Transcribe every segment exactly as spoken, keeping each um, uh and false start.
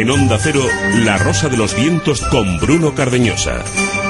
En Onda Cero, La Rosa de los Vientos con Bruno Cardeñosa.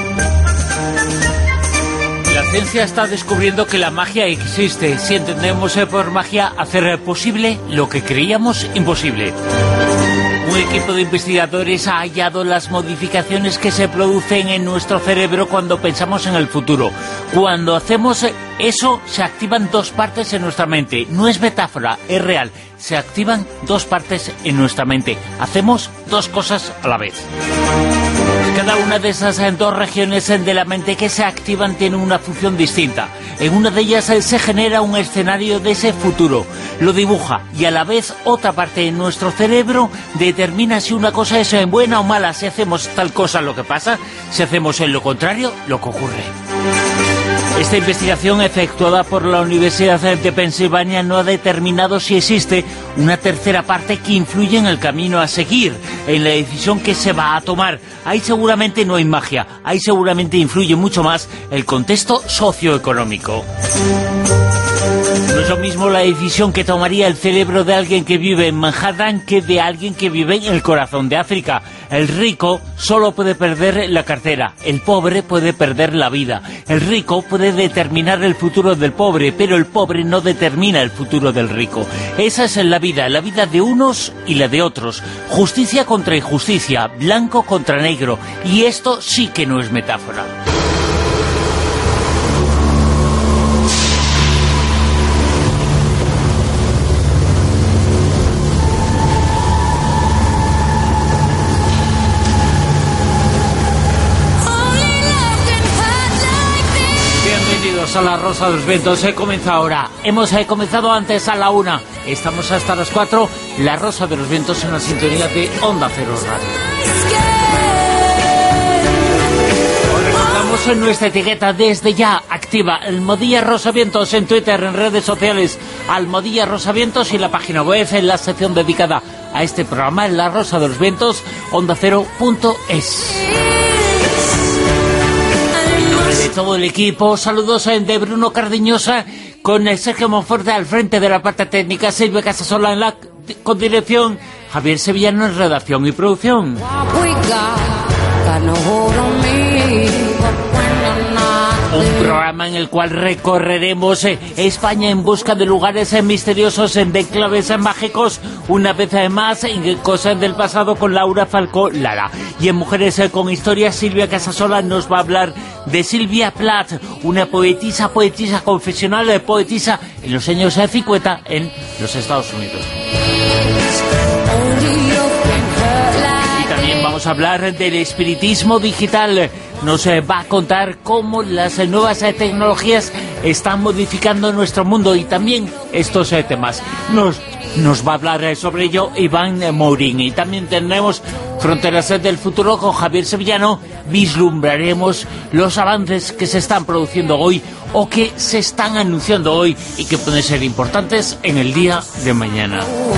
La ciencia está descubriendo que la magia existe. Si entendemos por magia hacer posible lo que creíamos imposible. Un equipo de investigadores ha hallado las modificaciones que se producen en nuestro cerebro cuando pensamos en el futuro. Cuando hacemos eso, se activan dos partes en nuestra mente. No es metáfora, es real. Se activan dos partes en nuestra mente. Hacemos dos cosas a la vez. Cada una de esas dos regiones de la mente que se activan tiene una función distinta. En una de ellas se genera un escenario de ese futuro, lo dibuja, y a la vez otra parte de nuestro cerebro determina si una cosa es buena o mala, si hacemos tal cosa lo que pasa, si hacemos en lo contrario lo que ocurre. Esta investigación efectuada por la Universidad de Pensilvania no ha determinado si existe una tercera parte que influye en el camino a seguir, en la decisión que se va a tomar. Ahí seguramente no hay magia, ahí seguramente influye mucho más el contexto socioeconómico. No es lo mismo la decisión que tomaría el cerebro de alguien que vive en Manhattan que de alguien que vive en el corazón de África. El rico solo puede perder la cartera, el pobre puede perder la vida. El rico puede determinar el futuro del pobre, pero el pobre no determina el futuro del rico. Esa es la vida, la vida de unos y la de otros. Justicia contra injusticia, blanco contra negro. Y esto sí que no es metáfora. A La Rosa de los Vientos, he comenzado ahora. Hemos he comenzado antes a la una. Estamos hasta las cuatro. La Rosa de los Vientos en la sintonía de Onda Cero Radio. Os recordamos en nuestra etiqueta desde ya activa Almohadilla Rosa Vientos en Twitter, en redes sociales, Almohadilla Rosa Vientos, y en la página web, en la sección dedicada a este programa, en La Rosa de los Vientos, onda cero punto es. De todo el equipo, saludos de Bruno Cardeñosa, con Sergio Monforte al frente de la parte técnica, Silvia Casasola en la con dirección, Javier Sevillano en redacción y producción. Un programa en el cual recorreremos eh, España en busca de lugares eh, misteriosos, en de claves eh, mágicos, una vez más en Cosas del Pasado con Laura Falcó Lara. Y en Mujeres eh, con Historias, Silvia Casasola nos va a hablar de Sylvia Plath, una poetisa, poetisa confesional, eh, poetisa en los años eh, cincuenta en los Estados Unidos. Y también vamos a hablar del espiritismo digital. Nos eh, va a contar cómo las eh, nuevas eh, tecnologías están modificando nuestro mundo, y también estos eh, temas. Nos, nos va a hablar eh, sobre ello Iván eh, Mourín. Y también tendremos Fronteras eh, del Futuro con Javier Sevillano. Vislumbraremos los avances que se están produciendo hoy o que se están anunciando hoy y que pueden ser importantes en el día de mañana.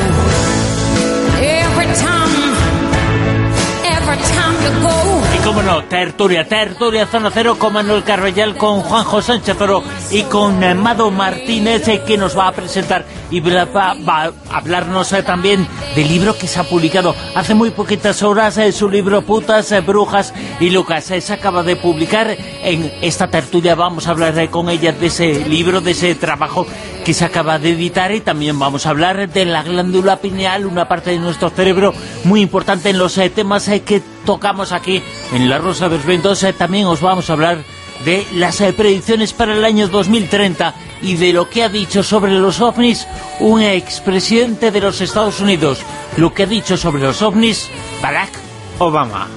Y cómo no, tertulia, tertulia Zona Cero con Manuel Carvallal, con Juanjo Sánchez Oro y con eh, Mado Martínez, eh, que nos va a presentar y va, va, va a hablarnos eh, también del libro que se ha publicado hace muy poquitas horas, eh, su libro Putas, eh, Brujas y Lucas. Eh, se acaba de publicar. En esta tertulia vamos a hablar eh, con ella de ese libro, de ese trabajo que se acaba de editar, y también vamos a hablar de la glándula pineal, una parte de nuestro cerebro muy importante en los eh, temas eh, que tocamos aquí en La Rosa de los Vientos. Eh, también os vamos a hablar de las eh, predicciones para el año dos mil treinta y de lo que ha dicho sobre los ovnis un expresidente de los Estados Unidos, lo que ha dicho sobre los ovnis Barack Obama.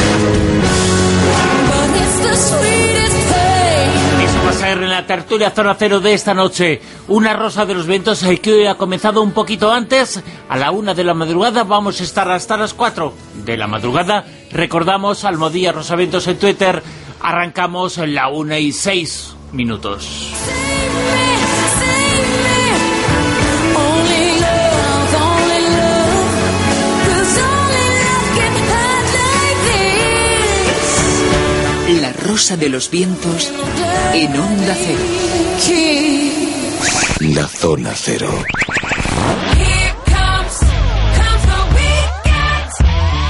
Eso va a ser en la tertulia Zona Cero de esta noche. Una Rosa de los Vientos eh, que hoy ha comenzado un poquito antes, a la una de la madrugada. Vamos a estar hasta las cuatro de la madrugada. Recordamos, Almohadilla Rosa Vientos en Twitter. Arrancamos en la una y seis minutos. La Rosa de los Vientos en Onda Cero. La Zona Cero.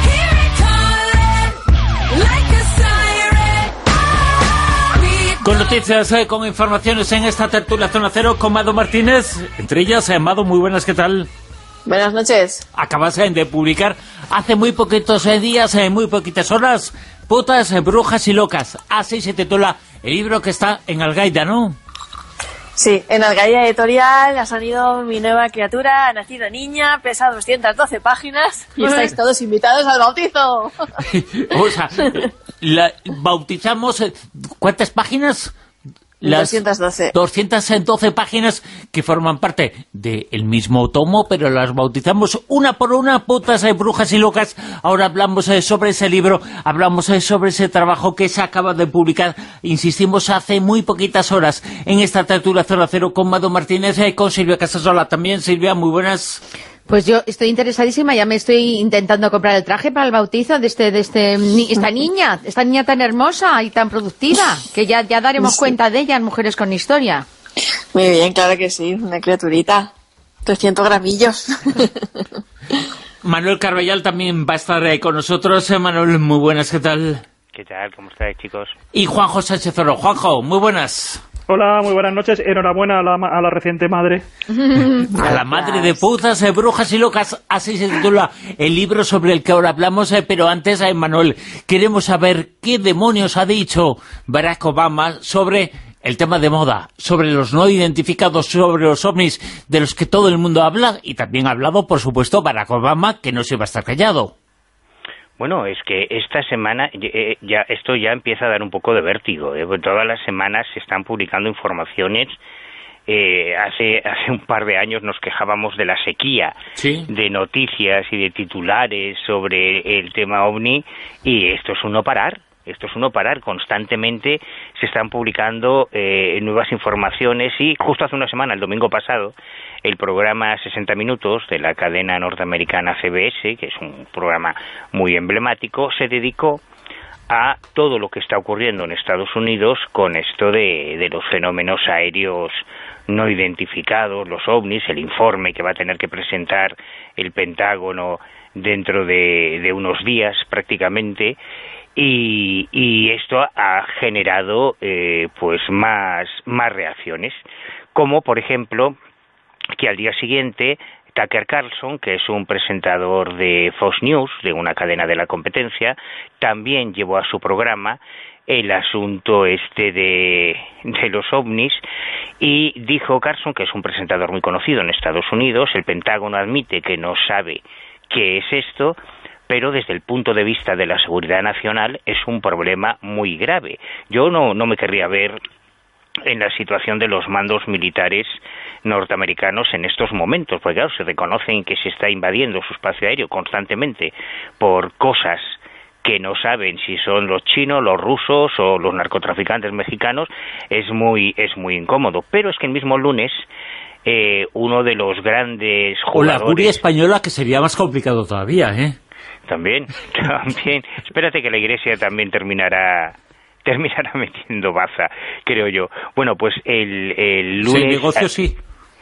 noticias, eh, con informaciones en esta tertulia Zona Cero con Mado Martínez. Entre ellas, eh, Mado, muy buenas, ¿qué tal? Buenas noches. Acabas eh, de publicar hace muy poquitos eh, días, en eh, muy poquitas horas, Putas, eh, Brujas y Locas. Así se titula el libro que está en Algaida, ¿no? Sí, en Algaida Editorial ha salido Mi nueva criatura, ha nacido niña, pesa doscientas doce páginas y estáis todos invitados al bautizo. O sea, la, bautizamos, ¿cuántas páginas? Las doscientas doce. doscientas doce páginas que forman parte del mismo tomo, pero las bautizamos una por una, Putas, eh, Brujas y Locas. Ahora hablamos eh, sobre ese libro, hablamos eh, sobre ese trabajo que se acaba de publicar, insistimos, hace muy poquitas horas en esta tertulia Zona Cero con Mado Martínez y eh, con Silvia Casasola. También, Silvia, muy buenas. Pues yo estoy interesadísima, ya me estoy intentando comprar el traje para el bautizo de este de este ni, esta niña, esta niña tan hermosa y tan productiva, que ya, ya daremos sí. cuenta de ella en Mujeres con Historia. Muy bien, claro que sí, una criaturita, trescientos gramillos. Manuel Carballal también va a estar eh, con nosotros. Eh, Manuel, muy buenas, ¿qué tal? ¿Qué tal? ¿Cómo estáis, chicos? Y Juanjo Sánchez Oro. Juanjo, muy buenas. Hola, muy buenas noches. Enhorabuena a la, a la reciente madre. A la madre de Putas, eh, Brujas y Locas. Así se titula el libro sobre el que ahora hablamos. Eh, pero antes, eh, Manuel, queremos saber qué demonios ha dicho Barack Obama sobre el tema de moda, sobre los no identificados, sobre los ovnis de los que todo el mundo habla. Y también ha hablado, por supuesto, Barack Obama, que no se va a estar callado. Bueno, es que esta semana eh, ya esto ya empieza a dar un poco de vértigo. ¿eh? Todas las semanas se están publicando informaciones. Eh, hace hace un par de años nos quejábamos de la sequía ¿Sí? de noticias y de titulares sobre el tema OVNI, y esto es un no parar. Esto es un no parar. Constantemente se están publicando eh, nuevas informaciones, y justo hace una semana, el domingo pasado, el programa sesenta minutos de la cadena norteamericana C B S, que es un programa muy emblemático, se dedicó a todo lo que está ocurriendo en Estados Unidos con esto de, de los fenómenos aéreos no identificados, los ovnis, el informe que va a tener que presentar el Pentágono dentro de, de unos días prácticamente. Y, y esto ha generado eh, pues más, más reacciones, como por ejemplo que al día siguiente Tucker Carlson, que es un presentador de Fox News, de una cadena de la competencia, también llevó a su programa el asunto este de, de los ovnis, y dijo Carlson, que es un presentador muy conocido en Estados Unidos, el Pentágono admite que no sabe qué es esto, pero desde el punto de vista de la seguridad nacional es un problema muy grave. Yo no, no me querría ver en la situación de los mandos militares norteamericanos en estos momentos, porque claro, se reconocen que se está invadiendo su espacio aéreo constantemente por cosas que no saben si son los chinos, los rusos o los narcotraficantes mexicanos. Es muy, es muy incómodo. Pero es que el mismo lunes eh, uno de los grandes jugadores... O la curia española, que sería más complicado todavía, ¿eh? También, también. Espérate que la Iglesia también terminará terminará metiendo baza, creo yo. Bueno, pues el, el lunes... Sí, el negocio sí.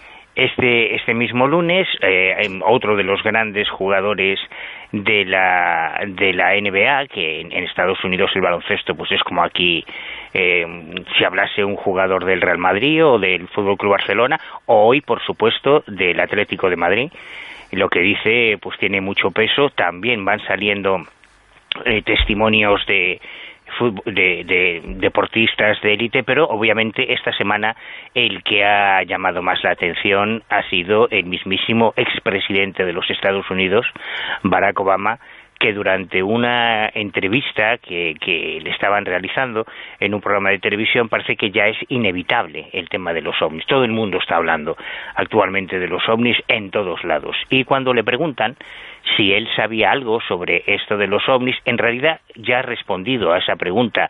Este, este mismo lunes, eh, otro de los grandes jugadores de la de la N B A, que en, en Estados Unidos el baloncesto pues es como aquí eh, si hablase un jugador del Real Madrid o del Fútbol Club Barcelona, o hoy, por supuesto, del Atlético de Madrid. Lo que dice pues tiene mucho peso. También van saliendo eh, testimonios de, de, de deportistas de élite, pero obviamente esta semana el que ha llamado más la atención ha sido el mismísimo expresidente de los Estados Unidos, Barack Obama, que durante una entrevista que, que le estaban realizando en un programa de televisión, parece que ya es inevitable el tema de los ovnis. Todo el mundo está hablando actualmente de los ovnis en todos lados. Y cuando le preguntan si él sabía algo sobre esto de los ovnis, en realidad ya ha respondido a esa pregunta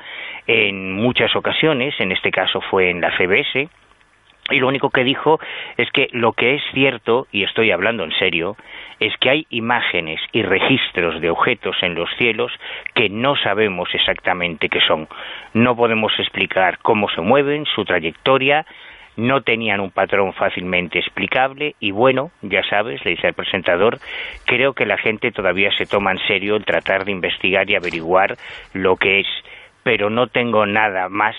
en muchas ocasiones, en este caso fue en la C B S, y lo único que dijo es que lo que es cierto, y estoy hablando en serio, es que hay imágenes y registros de objetos en los cielos que no sabemos exactamente qué son. No podemos explicar cómo se mueven, su trayectoria, no tenían un patrón fácilmente explicable, y bueno, ya sabes, le dice al presentador, creo que la gente todavía se toma en serio el tratar de investigar y averiguar lo que es, pero no tengo nada más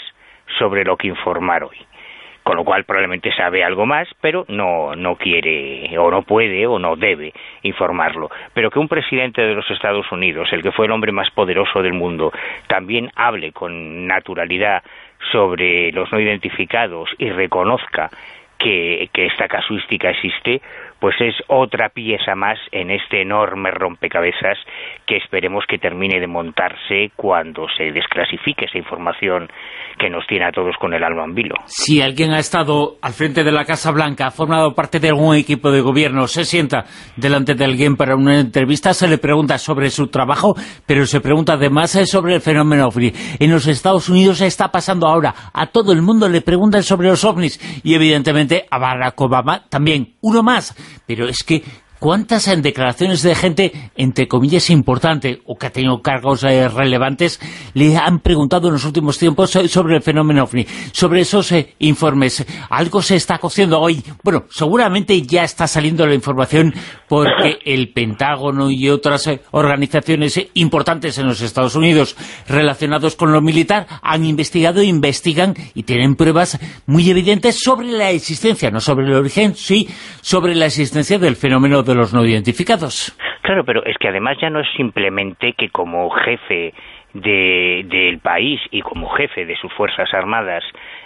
sobre lo que informar hoy. Con lo cual probablemente sabe algo más, pero no, no quiere, o no puede, o no debe informarlo. Pero que un presidente de los Estados Unidos, el que fue el hombre más poderoso del mundo, también hable con naturalidad sobre los no identificados y reconozca que, que esta casuística existe, pues es otra pieza más en este enorme rompecabezas que esperemos que termine de montarse cuando se desclasifique esa información que nos tiene a todos con el alma en vilo. Si alguien ha estado al frente de la Casa Blanca, ha formado parte de algún equipo de gobierno, se sienta delante de alguien para una entrevista, se le pregunta sobre su trabajo, pero se pregunta además sobre el fenómeno ovni. En los Estados Unidos está pasando ahora, a todo el mundo le preguntan sobre los ovnis, y evidentemente a Barack Obama también, uno más. Pero es que, ¿cuántas declaraciones de gente, entre comillas, importante, o que ha tenido cargos eh, relevantes, le han preguntado en los últimos tiempos sobre el fenómeno ovni, sobre esos eh, informes? Algo se está cociendo hoy. Bueno, seguramente ya está saliendo la información porque el Pentágono y otras eh, organizaciones eh, importantes en los Estados Unidos relacionados con lo militar han investigado, investigan y tienen pruebas muy evidentes sobre la existencia, no sobre el origen, sí, sobre la existencia del fenómeno de los no identificados. Claro, pero es que además ya no es simplemente que como jefe de, del país y como jefe de sus Fuerzas Armadas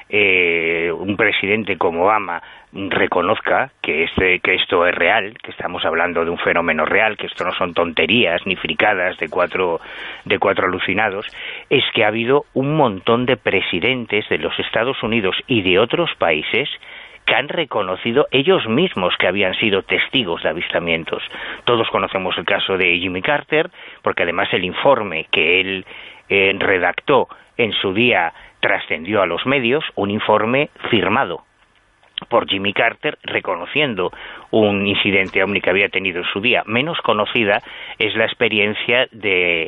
eh, un presidente como Obama reconozca que, este, que esto es real, que estamos hablando de un fenómeno real, que esto no son tonterías ni fricadas de cuatro, de cuatro alucinados, es que ha habido un montón de presidentes de los Estados Unidos y de otros países que han reconocido ellos mismos que habían sido testigos de avistamientos. Todos conocemos el caso de Jimmy Carter, porque además el informe que él eh, redactó en su día trascendió a los medios, un informe firmado por Jimmy Carter reconociendo un incidente ovni que había tenido en su día. Menos conocida es la experiencia de...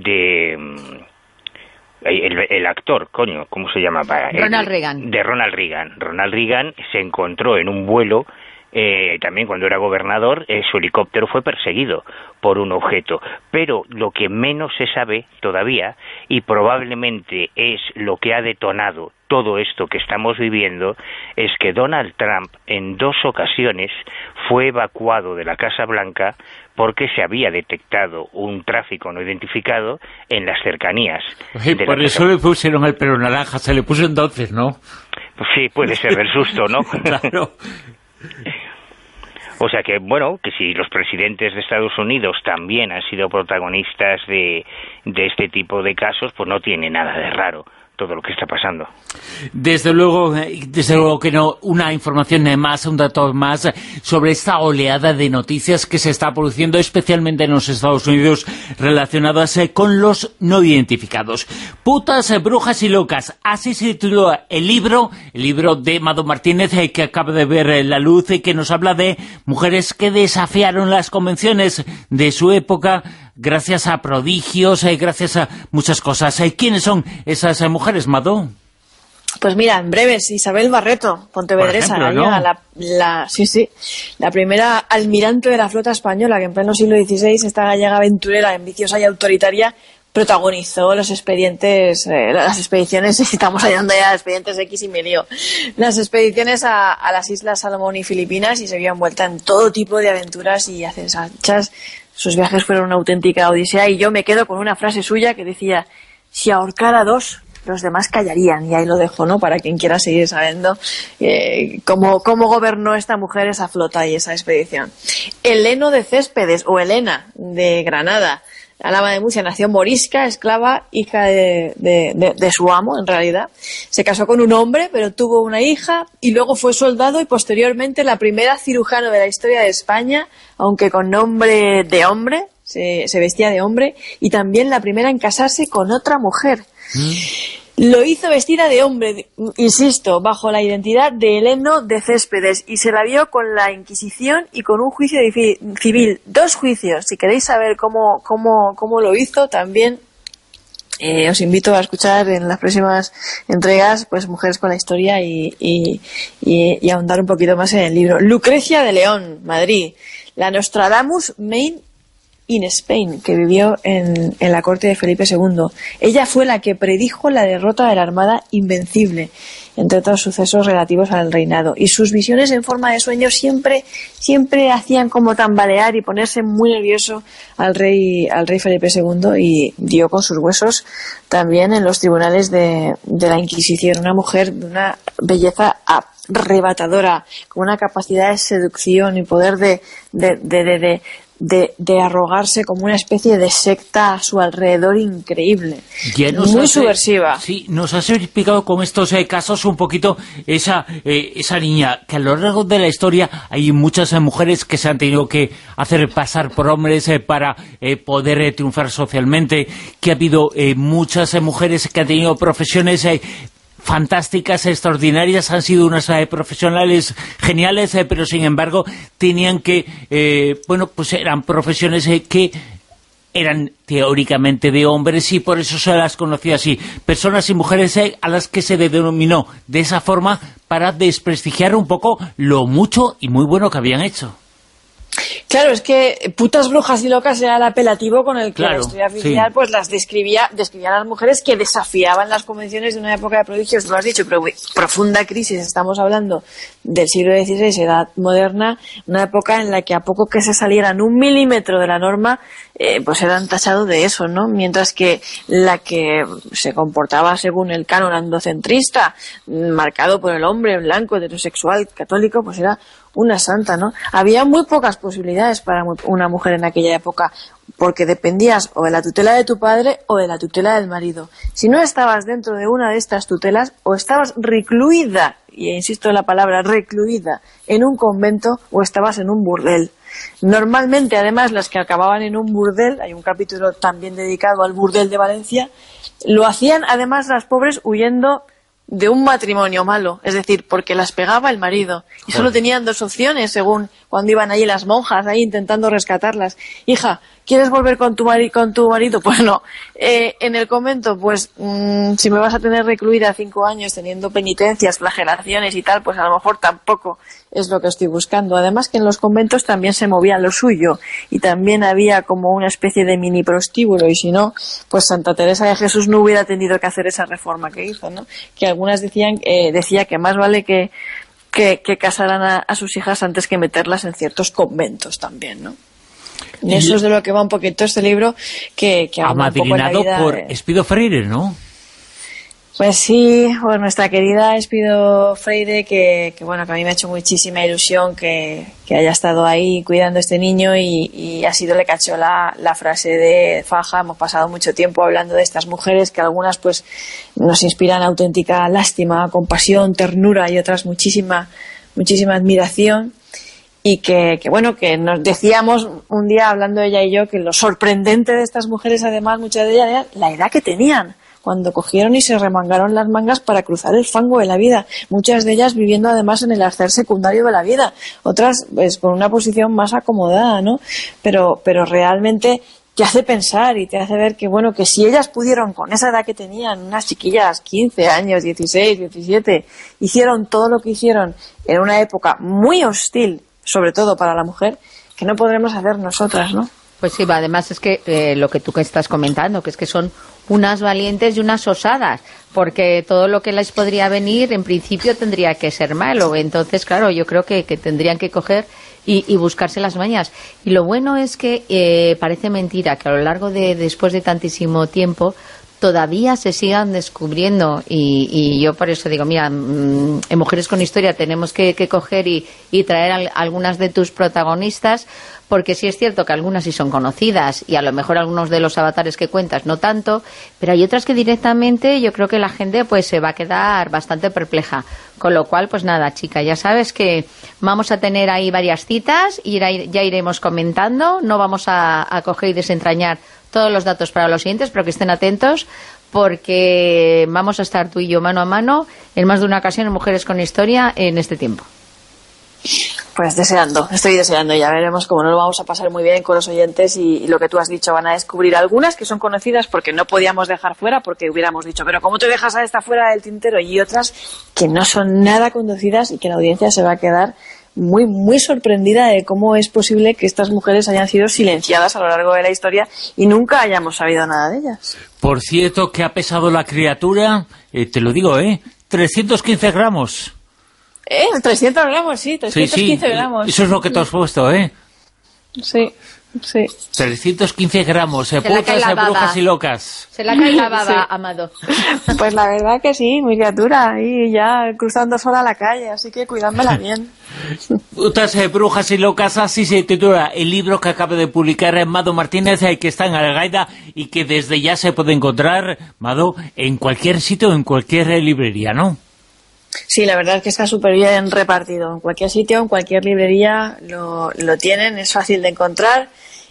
de El, el actor, coño, ¿cómo se llama? Ronald Reagan. De Ronald Reagan. Ronald Reagan se encontró en un vuelo, eh, también cuando era gobernador, eh, su helicóptero fue perseguido por un objeto. Pero lo que menos se sabe todavía, y probablemente es lo que ha detonado todo esto que estamos viviendo, es que Donald Trump en dos ocasiones fue evacuado de la Casa Blanca porque se había detectado un tráfico no identificado en las cercanías. Oye, por eso le pusieron el pelo naranja, se le puso entonces, ¿no? Pues sí, puede ser del susto, ¿no? Claro. O sea que, bueno, que si los presidentes de Estados Unidos también han sido protagonistas de, de este tipo de casos, pues no tiene nada de raro todo lo que está pasando. Desde luego, desde luego que no, una información más, un dato más sobre esta oleada de noticias que se está produciendo especialmente en los Estados Unidos relacionadas con los no identificados. Putas, brujas y locas, así se titula el libro, el libro de Mado Martínez que acaba de ver la luz y que nos habla de mujeres que desafiaron las convenciones de su época gracias a prodigios, eh, gracias a muchas cosas. Eh, ¿Quiénes son esas eh, mujeres, Mado? Pues mira, en breves, Isabel Barreto, pontevedresa, Por ejemplo, ¿no? la, la, sí, sí, la primera almirante de la flota española, que en pleno siglo dieciséis, esta gallega aventurera, ambiciosa y autoritaria, protagonizó los expedientes, eh, las expediciones, estamos hablando ya de expedientes X y medio, las expediciones a, a las Islas Salomón y Filipinas, y se vio envuelta en todo tipo de aventuras y hacenchas. Sus viajes fueron una auténtica odisea, y yo me quedo con una frase suya que decía: si ahorcara a dos, los demás callarían. Y ahí lo dejo, ¿no?, para quien quiera seguir sabiendo eh, cómo, cómo gobernó esta mujer esa flota y esa expedición. Heleno de Céspedes, o Helena de Granada, Alama de Murcia, nació morisca, esclava, hija de, de, de, de su amo, en realidad. Se casó con un hombre, pero tuvo una hija, y luego fue soldado y posteriormente la primera cirujano de la historia de España, aunque con nombre de hombre, se, se vestía de hombre, y también la primera en casarse con otra mujer. ¿Mm? Lo hizo vestida de hombre, insisto, bajo la identidad de Heleno de Céspedes, y se la vio con la Inquisición y con un juicio civil. Dos juicios. Si queréis saber cómo, cómo, cómo lo hizo, también eh, os invito a escuchar en las próximas entregas, pues, Mujeres con la Historia, y, y, y, y ahondar un poquito más en el libro. Lucrecia de León, Madrid. La Nostradamus Main in Spain, que vivió en, en la corte de Felipe segundo. Ella fue la que predijo la derrota de la Armada Invencible, entre otros sucesos relativos al reinado. Y sus visiones en forma de sueño siempre, siempre hacían como tambalear y ponerse muy nervioso al rey, al rey Felipe segundo, y dio con sus huesos también en los tribunales de, de la Inquisición. Una mujer de una belleza arrebatadora, con una capacidad de seducción y poder de, de, de, de, de De, de arrogarse como una especie de secta a su alrededor increíble, muy subversiva. Sí, nos has explicado con estos eh, casos un poquito esa eh, esa niña, que a lo largo de la historia hay muchas eh, mujeres que se han tenido que hacer pasar por hombres eh, para eh, poder eh, triunfar socialmente, que ha habido eh, muchas eh, mujeres que han tenido profesiones eh, fantásticas, extraordinarias, han sido unas eh, profesionales geniales, eh, pero sin embargo tenían que, eh, bueno, pues eran profesiones eh, que eran teóricamente de hombres y por eso se las conocía así. Personas y mujeres eh, a las que se denominó de esa forma para desprestigiar un poco lo mucho y muy bueno que habían hecho. Claro, es que putas, brujas y locas era el apelativo con el que claro, la historia oficial sí. pues las describía, describía a las mujeres que desafiaban las convenciones de una época de prodigios, lo has dicho, pero profunda crisis, estamos hablando del siglo dieciséis, edad moderna, una época en la que a poco que se salieran un milímetro de la norma, eh, pues eran tachados de eso, ¿no? Mientras que la que se comportaba según el canon andocentrista, marcado por el hombre blanco, heterosexual, católico, pues era una santa, ¿no? Había muy pocas posibilidades para una mujer en aquella época, porque dependías o de la tutela de tu padre o de la tutela del marido. Si no estabas dentro de una de estas tutelas, o estabas recluida, y insisto en la palabra recluida, en un convento, o estabas en un burdel. Normalmente, además, las que acababan en un burdel, hay un capítulo también dedicado al burdel de Valencia, lo hacían además las pobres huyendo de un matrimonio malo, es decir, porque las pegaba el marido y solo tenían dos opciones según cuando iban allí las monjas ahí intentando rescatarlas. Hija, ¿quieres volver con tu, mari con tu marido? Pues no. Eh, en el convento, pues mmm, si me vas a tener recluida cinco años teniendo penitencias, flagelaciones y tal, pues a lo mejor tampoco es lo que estoy buscando. Además que en los conventos también se movía lo suyo y también había como una especie de mini prostíbulo, y si no, pues Santa Teresa de Jesús no hubiera tenido que hacer esa reforma que hizo, ¿no? Que algunas decían, eh, decía que más vale que que, que casaran a, a sus hijas antes que meterlas en ciertos conventos también, ¿no? Y eso es de lo que va un poquito este libro, que, que amadrinado un poco por de... Espido Freire, ¿no? Pues sí, pues nuestra querida Espido Freire, que, que bueno, que a mí me ha hecho muchísima ilusión que, que haya estado ahí cuidando a este niño, y, y así le cachó la, la frase de faja. Hemos pasado mucho tiempo hablando de estas mujeres, que algunas pues nos inspiran auténtica lástima, compasión, ternura, y otras muchísima, muchísima admiración. Y que, que bueno, que nos decíamos un día hablando ella y yo que lo sorprendente de estas mujeres, además muchas de ellas, era la edad que tenían cuando cogieron y se remangaron las mangas para cruzar el fango de la vida, muchas de ellas viviendo además en el arcer secundario de la vida, otras pues con una posición más acomodada, ¿no? Pero, pero realmente te hace pensar y te hace ver que bueno, que si ellas pudieron con esa edad que tenían, unas chiquillas, quince años, dieciséis, diecisiete, hicieron todo lo que hicieron en una época muy hostil, sobre todo para la mujer, que no podremos hacer nosotras, ¿no? Pues sí, además es que eh, lo que tú que estás comentando, que es que son unas valientes y unas osadas, porque todo lo que les podría venir en principio tendría que ser malo. Entonces, claro, yo creo que, que tendrían que coger y, y buscarse las mañas. Y lo bueno es que eh, parece mentira que a lo largo de después de tantísimo tiempo todavía se sigan descubriendo, y, y yo por eso digo, mira, en Mujeres con Historia tenemos que, que coger y, y traer a, a algunas de tus protagonistas, porque sí es cierto que algunas sí son conocidas y a lo mejor algunos de los avatares que cuentas no tanto, pero hay otras que directamente yo creo que la gente pues se va a quedar bastante perpleja, con lo cual pues nada, chica, ya sabes que vamos a tener ahí varias citas y ya iremos comentando, no vamos a, a coger y desentrañar todos los datos para los siguientes, pero que estén atentos, porque vamos a estar tú y yo mano a mano en más de una ocasión en Mujeres con Historia en este tiempo. Pues deseando, estoy deseando, ya veremos cómo nos lo vamos a pasar muy bien con los oyentes, y, y lo que tú has dicho, van a descubrir algunas que son conocidas porque no podíamos dejar fuera, porque hubiéramos dicho, pero ¿cómo te dejas a esta fuera del tintero? Y otras que no son nada conocidas y que la audiencia se va a quedar muy, muy sorprendida de cómo es posible que estas mujeres hayan sido silenciadas a lo largo de la historia y nunca hayamos sabido nada de ellas. Por cierto, ¿qué ha pesado la criatura? Eh, te lo digo, ¿eh? trescientos quince gramos. ¿Eh? trescientos gramos, sí, trescientos quince sí, sí. gramos. Eso es lo que te has puesto, ¿eh? Sí, sí. trescientos quince gramos, eh, Se la cae putas, la eh, baba. brujas y locas. Se la cae la baba, Sí. Amado. Pues la verdad que sí, mi criatura, y ya cruzando sola la calle, así que cuidádmela bien. Putas, eh, brujas y locas, así se titula el libro que acaba de publicar eh, Mado Martínez, eh, que está en Algaida y que desde ya se puede encontrar, Mado, en cualquier sitio, en cualquier eh, librería, ¿no? Sí, la verdad es que está súper bien repartido. En cualquier sitio, en cualquier librería lo, lo tienen, es fácil de encontrar.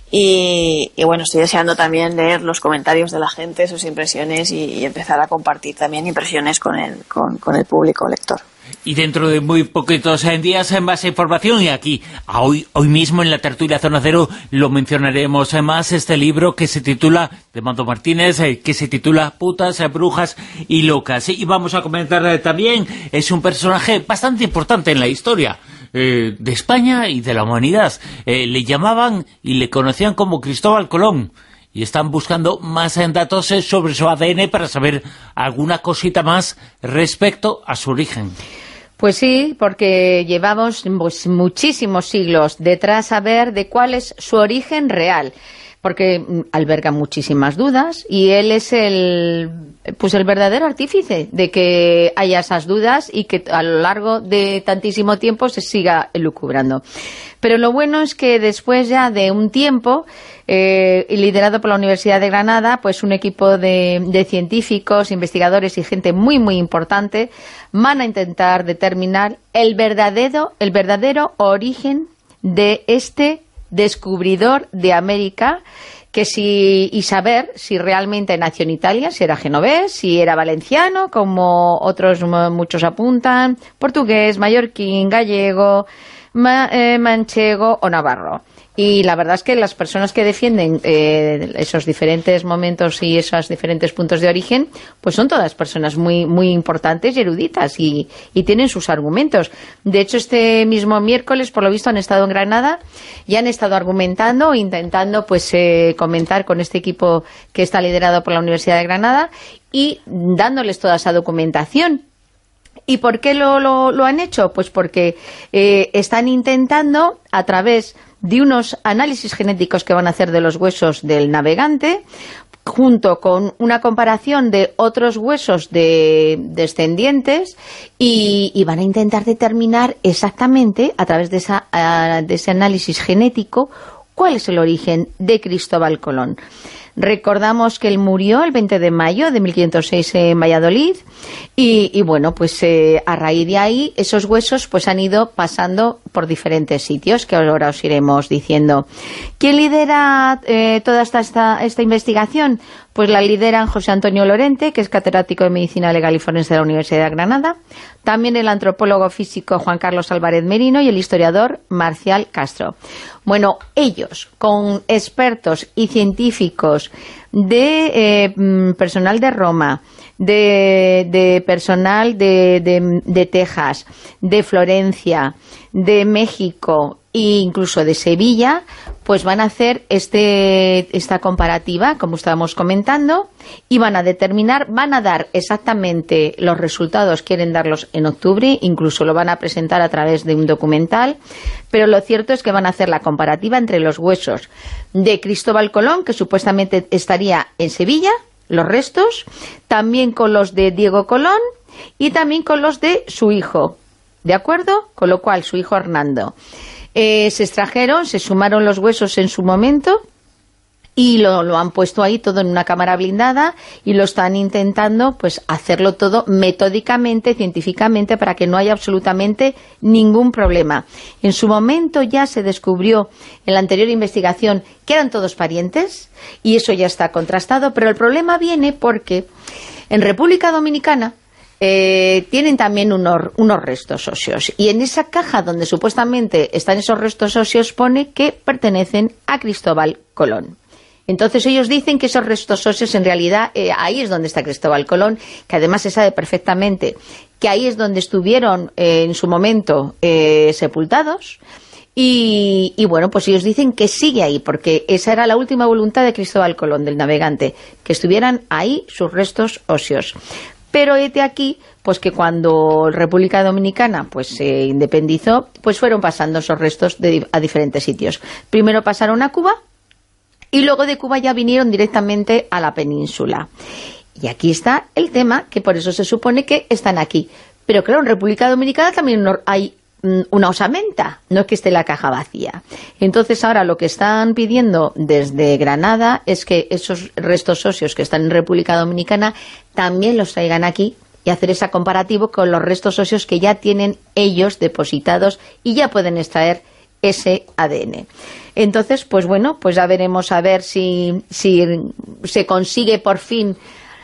Y, y bueno, estoy deseando también leer los comentarios de la gente, sus impresiones y, y empezar a compartir también impresiones con el, con, con el público lector. Y dentro de muy poquitos días en más información, y aquí, a hoy, hoy mismo en la tertulia Zona Cero, lo mencionaremos más, este libro que se titula, de Mado Martínez, eh, que se titula Putas, eh, Brujas y Locas. Y vamos a comentar eh, también, es un personaje bastante importante en la historia eh, de España y de la humanidad. Eh, le llamaban y le conocían como Cristóbal Colón. Y están buscando más datos sobre su A D N para saber alguna cosita más respecto a su origen. Pues sí, porque llevamos pues, muchísimos siglos detrás a ver de cuál es su origen real, porque mm, alberga muchísimas dudas y él es el pues el verdadero artífice de que haya esas dudas y que a lo largo de tantísimo tiempo se siga elucubrando. Pero lo bueno es que después ya de un tiempo, eh, liderado por la Universidad de Granada, pues un equipo de, de científicos, investigadores y gente muy muy importante van a intentar determinar el verdadero, el verdadero origen de este descubridor de América, que si, y saber si realmente nació en Italia, si era genovés, si era valenciano, como otros muchos apuntan, portugués, mallorquín, gallego, ma, eh, manchego o navarro. Y la verdad es que las personas que defienden eh, esos diferentes momentos y esos diferentes puntos de origen, pues son todas personas muy muy importantes y eruditas y, y tienen sus argumentos. De hecho, este mismo miércoles, por lo visto, han estado en Granada y han estado argumentando, intentando pues eh, comentar con este equipo que está liderado por la Universidad de Granada y dándoles toda esa documentación. ¿Y por qué lo, lo, lo han hecho? Pues porque eh, están intentando, a través de unos análisis genéticos que van a hacer de los huesos del navegante, junto con una comparación de otros huesos de descendientes, y, y van a intentar determinar exactamente, a través de, esa, uh, de ese análisis genético, cuál es el origen de Cristóbal Colón. Recordamos que él murió el veinte de mayo de mil quinientos seis en Valladolid y, y bueno, pues eh, a raíz de ahí esos huesos pues han ido pasando por diferentes sitios que ahora os iremos diciendo. ¿Quién lidera eh, toda esta, esta, esta investigación? Pues la lideran José Antonio Lorente, que es catedrático de Medicina Legal y Forense de la Universidad de Granada, también el antropólogo físico Juan Carlos Álvarez Merino y el historiador Marcial Castro. Bueno, ellos, con expertos y científicos de eh, personal de Roma, de, de personal de, de, de Texas, de Florencia, de México e incluso de Sevilla, pues van a hacer este esta comparativa, como estábamos comentando, y van a determinar, van a dar exactamente los resultados, quieren darlos en octubre, incluso lo van a presentar a través de un documental, pero lo cierto es que van a hacer la comparativa entre los huesos de Cristóbal Colón, que supuestamente estaría en Sevilla, los restos, también con los de Diego Colón y también con los de su hijo, ¿de acuerdo? Con lo cual, su hijo Hernando. Eh, se extrajeron, se sumaron los huesos en su momento y lo, lo han puesto ahí todo en una cámara blindada y lo están intentando pues hacerlo todo metódicamente, científicamente, para que no haya absolutamente ningún problema. En su momento ya se descubrió en la anterior investigación que eran todos parientes y eso ya está contrastado, pero el problema viene porque en República Dominicana Eh, tienen también unos, unos restos óseos y en esa caja donde supuestamente están esos restos óseos pone que pertenecen a Cristóbal Colón. Entonces ellos dicen que esos restos óseos en realidad, eh, ahí es donde está Cristóbal Colón, que además se sabe perfectamente que ahí es donde estuvieron eh, en su momento eh, sepultados. Y, y bueno, pues ellos dicen que sigue ahí, porque esa era la última voluntad de Cristóbal Colón, del navegante, que estuvieran ahí sus restos óseos. Pero hete aquí, pues que cuando República Dominicana pues se independizó, pues fueron pasando esos restos de, a diferentes sitios. Primero pasaron a Cuba, y luego de Cuba ya vinieron directamente a la península. Y aquí está el tema, que por eso se supone que están aquí. Pero claro, en República Dominicana también hay una osamenta, no es que esté la caja vacía. Entonces ahora lo que están pidiendo desde Granada es que esos restos óseos que están en República Dominicana también los traigan aquí y hacer ese comparativo con los restos óseos que ya tienen ellos depositados y ya pueden extraer ese A D N. Entonces, pues bueno, pues ya veremos a ver si, si se consigue por fin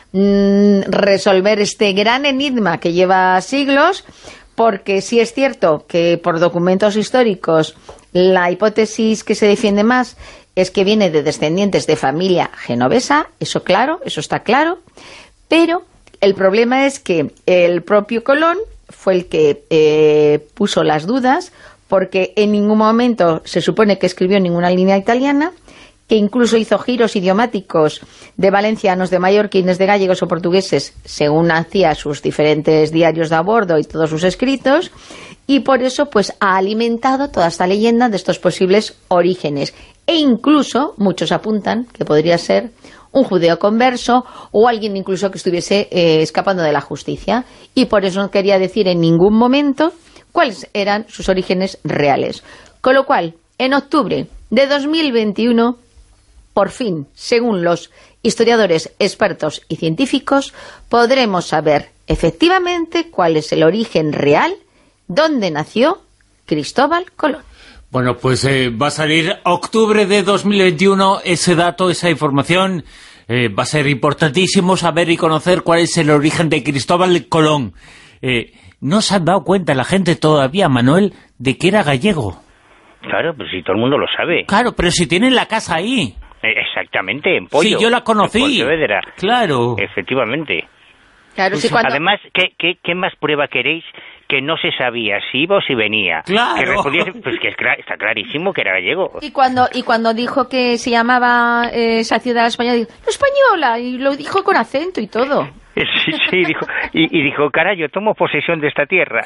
mmm, resolver este gran enigma que lleva siglos. Porque sí es cierto que por documentos históricos la hipótesis que se defiende más es que viene de descendientes de familia genovesa, eso claro, eso está claro, pero el problema es que el propio Colón fue el que eh, puso las dudas, porque en ningún momento se supone que escribió ninguna línea italiana, que incluso hizo giros idiomáticos de valencianos, de mallorquines, de gallegos o portugueses, según hacía sus diferentes diarios de a bordo y todos sus escritos, y por eso pues ha alimentado toda esta leyenda de estos posibles orígenes. E incluso muchos apuntan que podría ser un judeo converso o alguien incluso que estuviese eh, escapando de la justicia. Y por eso no quería decir en ningún momento cuáles eran sus orígenes reales. Con lo cual, en octubre de dos mil veintiuno... por fin, según los historiadores, expertos y científicos, podremos saber efectivamente cuál es el origen real, dónde nació Cristóbal Colón. Bueno, pues eh, va a salir octubre de dos mil veintiuno, ese dato, esa información. Eh, va a ser importantísimo saber y conocer cuál es el origen de Cristóbal Colón. Eh, ¿No se han dado cuenta la gente todavía, Manuel, de que era gallego? Claro, pues si todo el mundo lo sabe. Claro, pero si tienen la casa ahí. Exactamente, en Pollo. Sí, yo la conocí. En Pontevedra. Claro. Efectivamente. Claro, sí, cuando... Además, ¿qué, qué, ¿qué más prueba queréis que no se sabía si iba o si venía? Claro. Que respondía, pues que es clar, está clarísimo que era gallego. Y cuando y cuando dijo que se llamaba eh, esa ciudad española, dijo, ¡la española! Y lo dijo con acento y todo. Sí, sí, dijo, y, y dijo, cara, yo tomo posesión de esta tierra.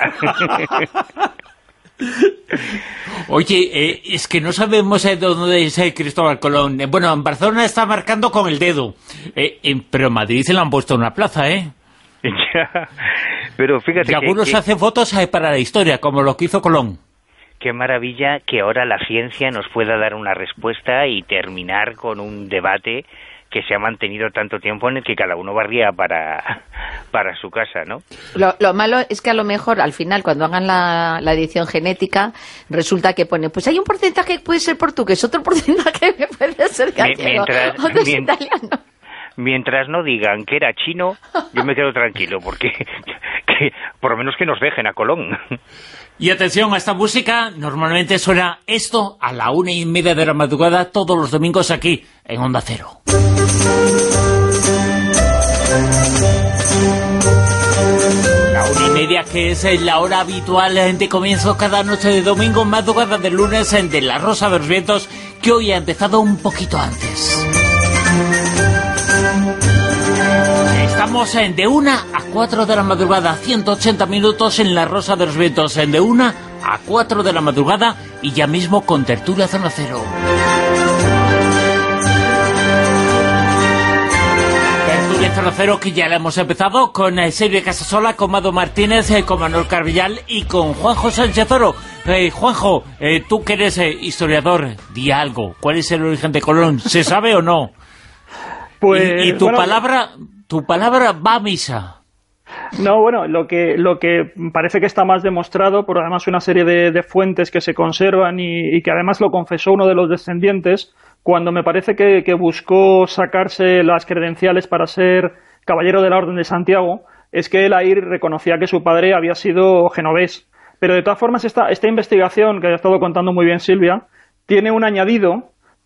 Oye, eh, es que no sabemos eh, dónde es eh, Cristóbal Colón. Eh, bueno, en Barcelona está marcando con el dedo, eh, eh, pero en Madrid se le han puesto una plaza, ¿eh? Ya, pero fíjate y algunos que, hacen fotos eh, para la historia, como lo que hizo Colón. Qué maravilla que ahora la ciencia nos pueda dar una respuesta y terminar con un debate que se ha mantenido tanto tiempo en el que cada uno barría para, para su casa, ¿no? Lo, lo malo es que a lo mejor al final, cuando hagan la, la edición genética, resulta que pone, pues hay un porcentaje que puede ser portugués, otro porcentaje que puede ser gallego, mientras, otro es mientras, italiano. Mientras no digan que era chino, yo me quedo tranquilo, porque que, por lo menos que nos dejen a Colón. Y atención a esta música, normalmente suena esto a la una y media de la madrugada todos los domingos aquí, en Onda Cero. La una y media, que es la hora habitual de comienzo cada noche de domingo, madrugada de lunes, en de La Rosa de los Vientos, que hoy ha empezado un poquito antes. Estamos en de una a cuatro de la madrugada, ciento ochenta minutos en La Rosa de los Vientos, en de una a cuatro de la madrugada y ya mismo con Tertulia Zona Cero. Tertulia Zona Cero, que ya la hemos empezado con eh, Silvia Casasola, con Mado Martínez, eh, con Manuel Carvillal y con Juanjo Sánchez Oro. Eh, Juanjo, eh, tú que eres eh, historiador, di algo. ¿Cuál es el origen de Colón? ¿Se sabe o no? Pues, y, y tu bueno, palabra tu palabra va a misa. No, bueno, lo que lo que parece que está más demostrado por además una serie de, de fuentes que se conservan y, y que además lo confesó uno de los descendientes cuando me parece que, que buscó sacarse las credenciales para ser caballero de la Orden de Santiago, es que él ahí reconocía que su padre había sido genovés. Pero de todas formas esta, esta investigación que ha estado contando muy bien Silvia tiene un añadido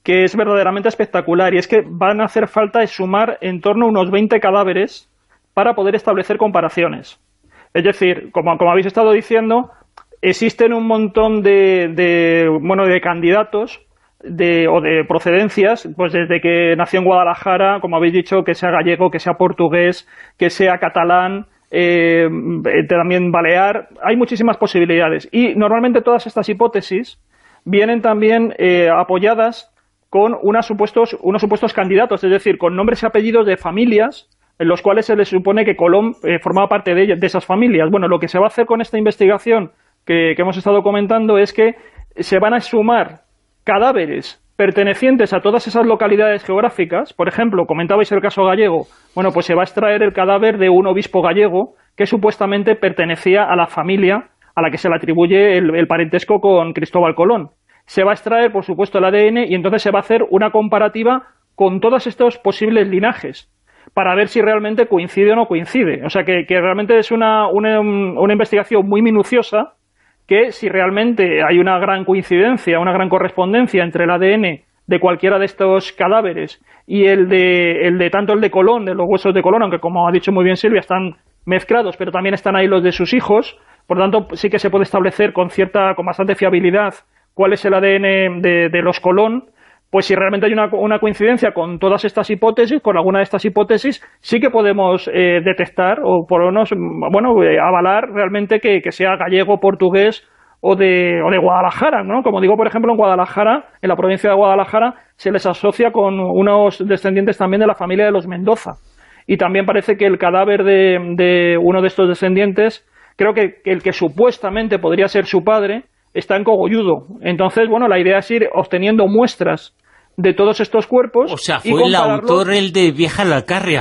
que es verdaderamente espectacular, y es que van a hacer falta exhumar en torno a unos veinte cadáveres para poder establecer comparaciones. Es decir, como, como habéis estado diciendo, existen un montón de, de, bueno, de candidatos de, o de procedencias, pues desde que nació en Guadalajara, como habéis dicho, que sea gallego, que sea portugués, que sea catalán, eh, también balear, hay muchísimas posibilidades. Y normalmente todas estas hipótesis vienen también eh, apoyadas con unas supuestos, unos supuestos candidatos, es decir, con nombres y apellidos de familias en los cuales se les supone que Colón eh, formaba parte de, ellas, de esas familias. Bueno, lo que se va a hacer con esta investigación que, que hemos estado comentando es que se van a exhumar cadáveres pertenecientes a todas esas localidades geográficas. Por ejemplo, comentabais el caso gallego, bueno, pues se va a extraer el cadáver de un obispo gallego que supuestamente pertenecía a la familia a la que se le atribuye el, el parentesco con Cristóbal Colón. Se va a extraer, por supuesto, el A D N y entonces se va a hacer una comparativa con todos estos posibles linajes para ver si realmente coincide o no coincide. O sea, que, que realmente es una, una, una investigación muy minuciosa, que si realmente hay una gran coincidencia, una gran correspondencia entre el A D N de cualquiera de estos cadáveres y el de, el de tanto el de Colón, de los huesos de Colón, aunque como ha dicho muy bien Silvia, están mezclados, pero también están ahí los de sus hijos, por lo tanto sí que se puede establecer con cierta, con bastante fiabilidad cuál es el A D N de, de los Colón. Pues si realmente hay una, una coincidencia con todas estas hipótesis, con alguna de estas hipótesis, sí que podemos eh, detectar o por lo menos, bueno, eh, avalar realmente que, que sea gallego, portugués o de, o de Guadalajara, ¿no? Como digo, por ejemplo, en Guadalajara, en la provincia de Guadalajara, se les asocia con unos descendientes también de la familia de los Mendoza. Y también parece que el cadáver de, de uno de estos descendientes, creo que, que el que supuestamente podría ser su padre, está en Cogolludo. Entonces, bueno, la idea es ir obteniendo muestras de todos estos cuerpos. O sea, fue el autor el de Vieja la Carria.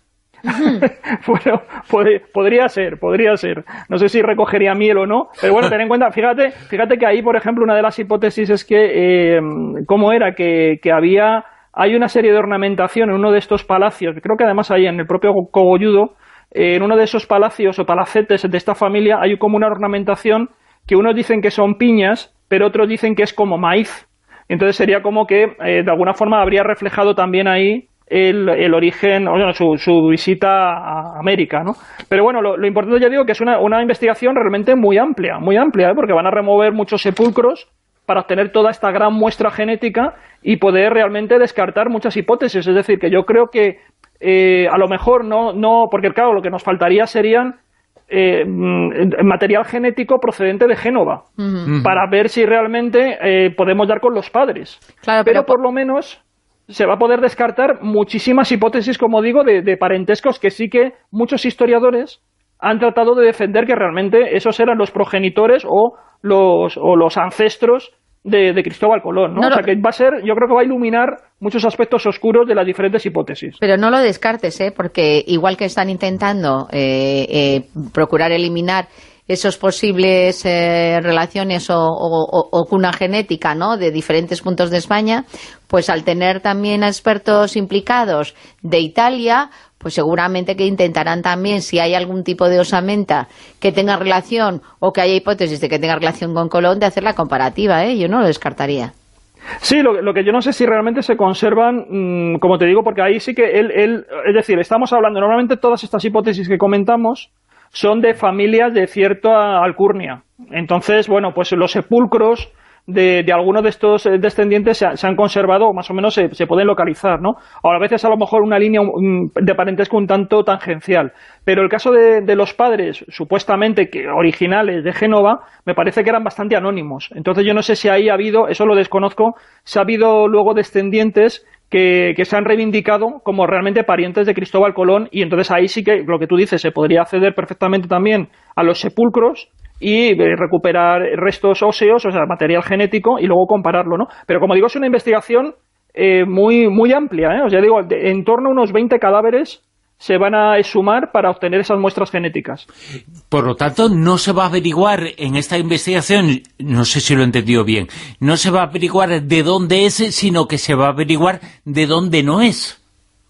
Bueno, pod podría ser, podría ser. No sé si recogería miel o no, pero bueno, ten en cuenta, fíjate, fíjate que ahí, por ejemplo, una de las hipótesis es que, eh, ¿cómo era? Que, que había, hay una serie de ornamentación en uno de estos palacios, creo que además ahí en el propio Cogolludo, eh, en uno de esos palacios o palacetes de esta familia hay como una ornamentación que unos dicen que son piñas, pero otros dicen que es como maíz. Entonces sería como que, eh, de alguna forma, habría reflejado también ahí el, el origen, o sea, su, su visita a América, ¿no? Pero bueno, lo, lo importante, ya digo, que es una, una investigación realmente muy amplia, muy amplia, ¿eh? Porque van a remover muchos sepulcros para obtener toda esta gran muestra genética y poder realmente descartar muchas hipótesis. Es decir, que yo creo que eh, a lo mejor no, no, porque claro, lo que nos faltaría serían Eh, material genético procedente de Génova, uh-huh. para ver si realmente eh, podemos dar con los padres. Claro, pero, pero por por... lo menos se va a poder descartar muchísimas hipótesis, como digo, de, de parentescos que sí que muchos historiadores han tratado de defender que realmente esos eran los progenitores o los, o los ancestros de, de Cristóbal Colón, ¿no? No, no. O sea, que va a ser, yo creo que va a iluminar muchos aspectos oscuros de las diferentes hipótesis. Pero no lo descartes, ¿eh? Porque igual que están intentando eh, eh, procurar eliminar esos posibles eh, relaciones o, o, o cuna genética, ¿no?, de diferentes puntos de España, pues al tener también a expertos implicados de Italia, pues seguramente que intentarán también, si hay algún tipo de osamenta que tenga relación o que haya hipótesis de que tenga relación con Colón, de hacer la comparativa, ¿eh? Yo no lo descartaría. Sí, lo, lo que yo no sé si realmente se conservan, mmm, como te digo, porque ahí sí que él, él, es decir, estamos hablando, normalmente todas estas hipótesis que comentamos son de familias de cierta alcurnia. Entonces, bueno, pues los sepulcros de, de algunos de estos descendientes se, se han conservado, o más o menos se, se pueden localizar, ¿no? Ahora, a veces a lo mejor una línea de parentesco un tanto tangencial, pero el caso de, de los padres, supuestamente que originales de Génova, me parece que eran bastante anónimos. Entonces yo no sé si ahí ha habido, eso lo desconozco, si ha habido luego descendientes que, que se han reivindicado como realmente parientes de Cristóbal Colón, y entonces ahí sí que, lo que tú dices, se podría acceder perfectamente también a los sepulcros y recuperar restos óseos, o sea, material genético, y luego compararlo, ¿no? Pero como digo, es una investigación eh, muy, muy amplia, ¿eh? O sea, digo, de, en torno a unos veinte cadáveres se van a exhumar para obtener esas muestras genéticas. Por lo tanto, no se va a averiguar en esta investigación, no sé si lo he entendido bien, no se va a averiguar de dónde es, sino que se va a averiguar de dónde no es.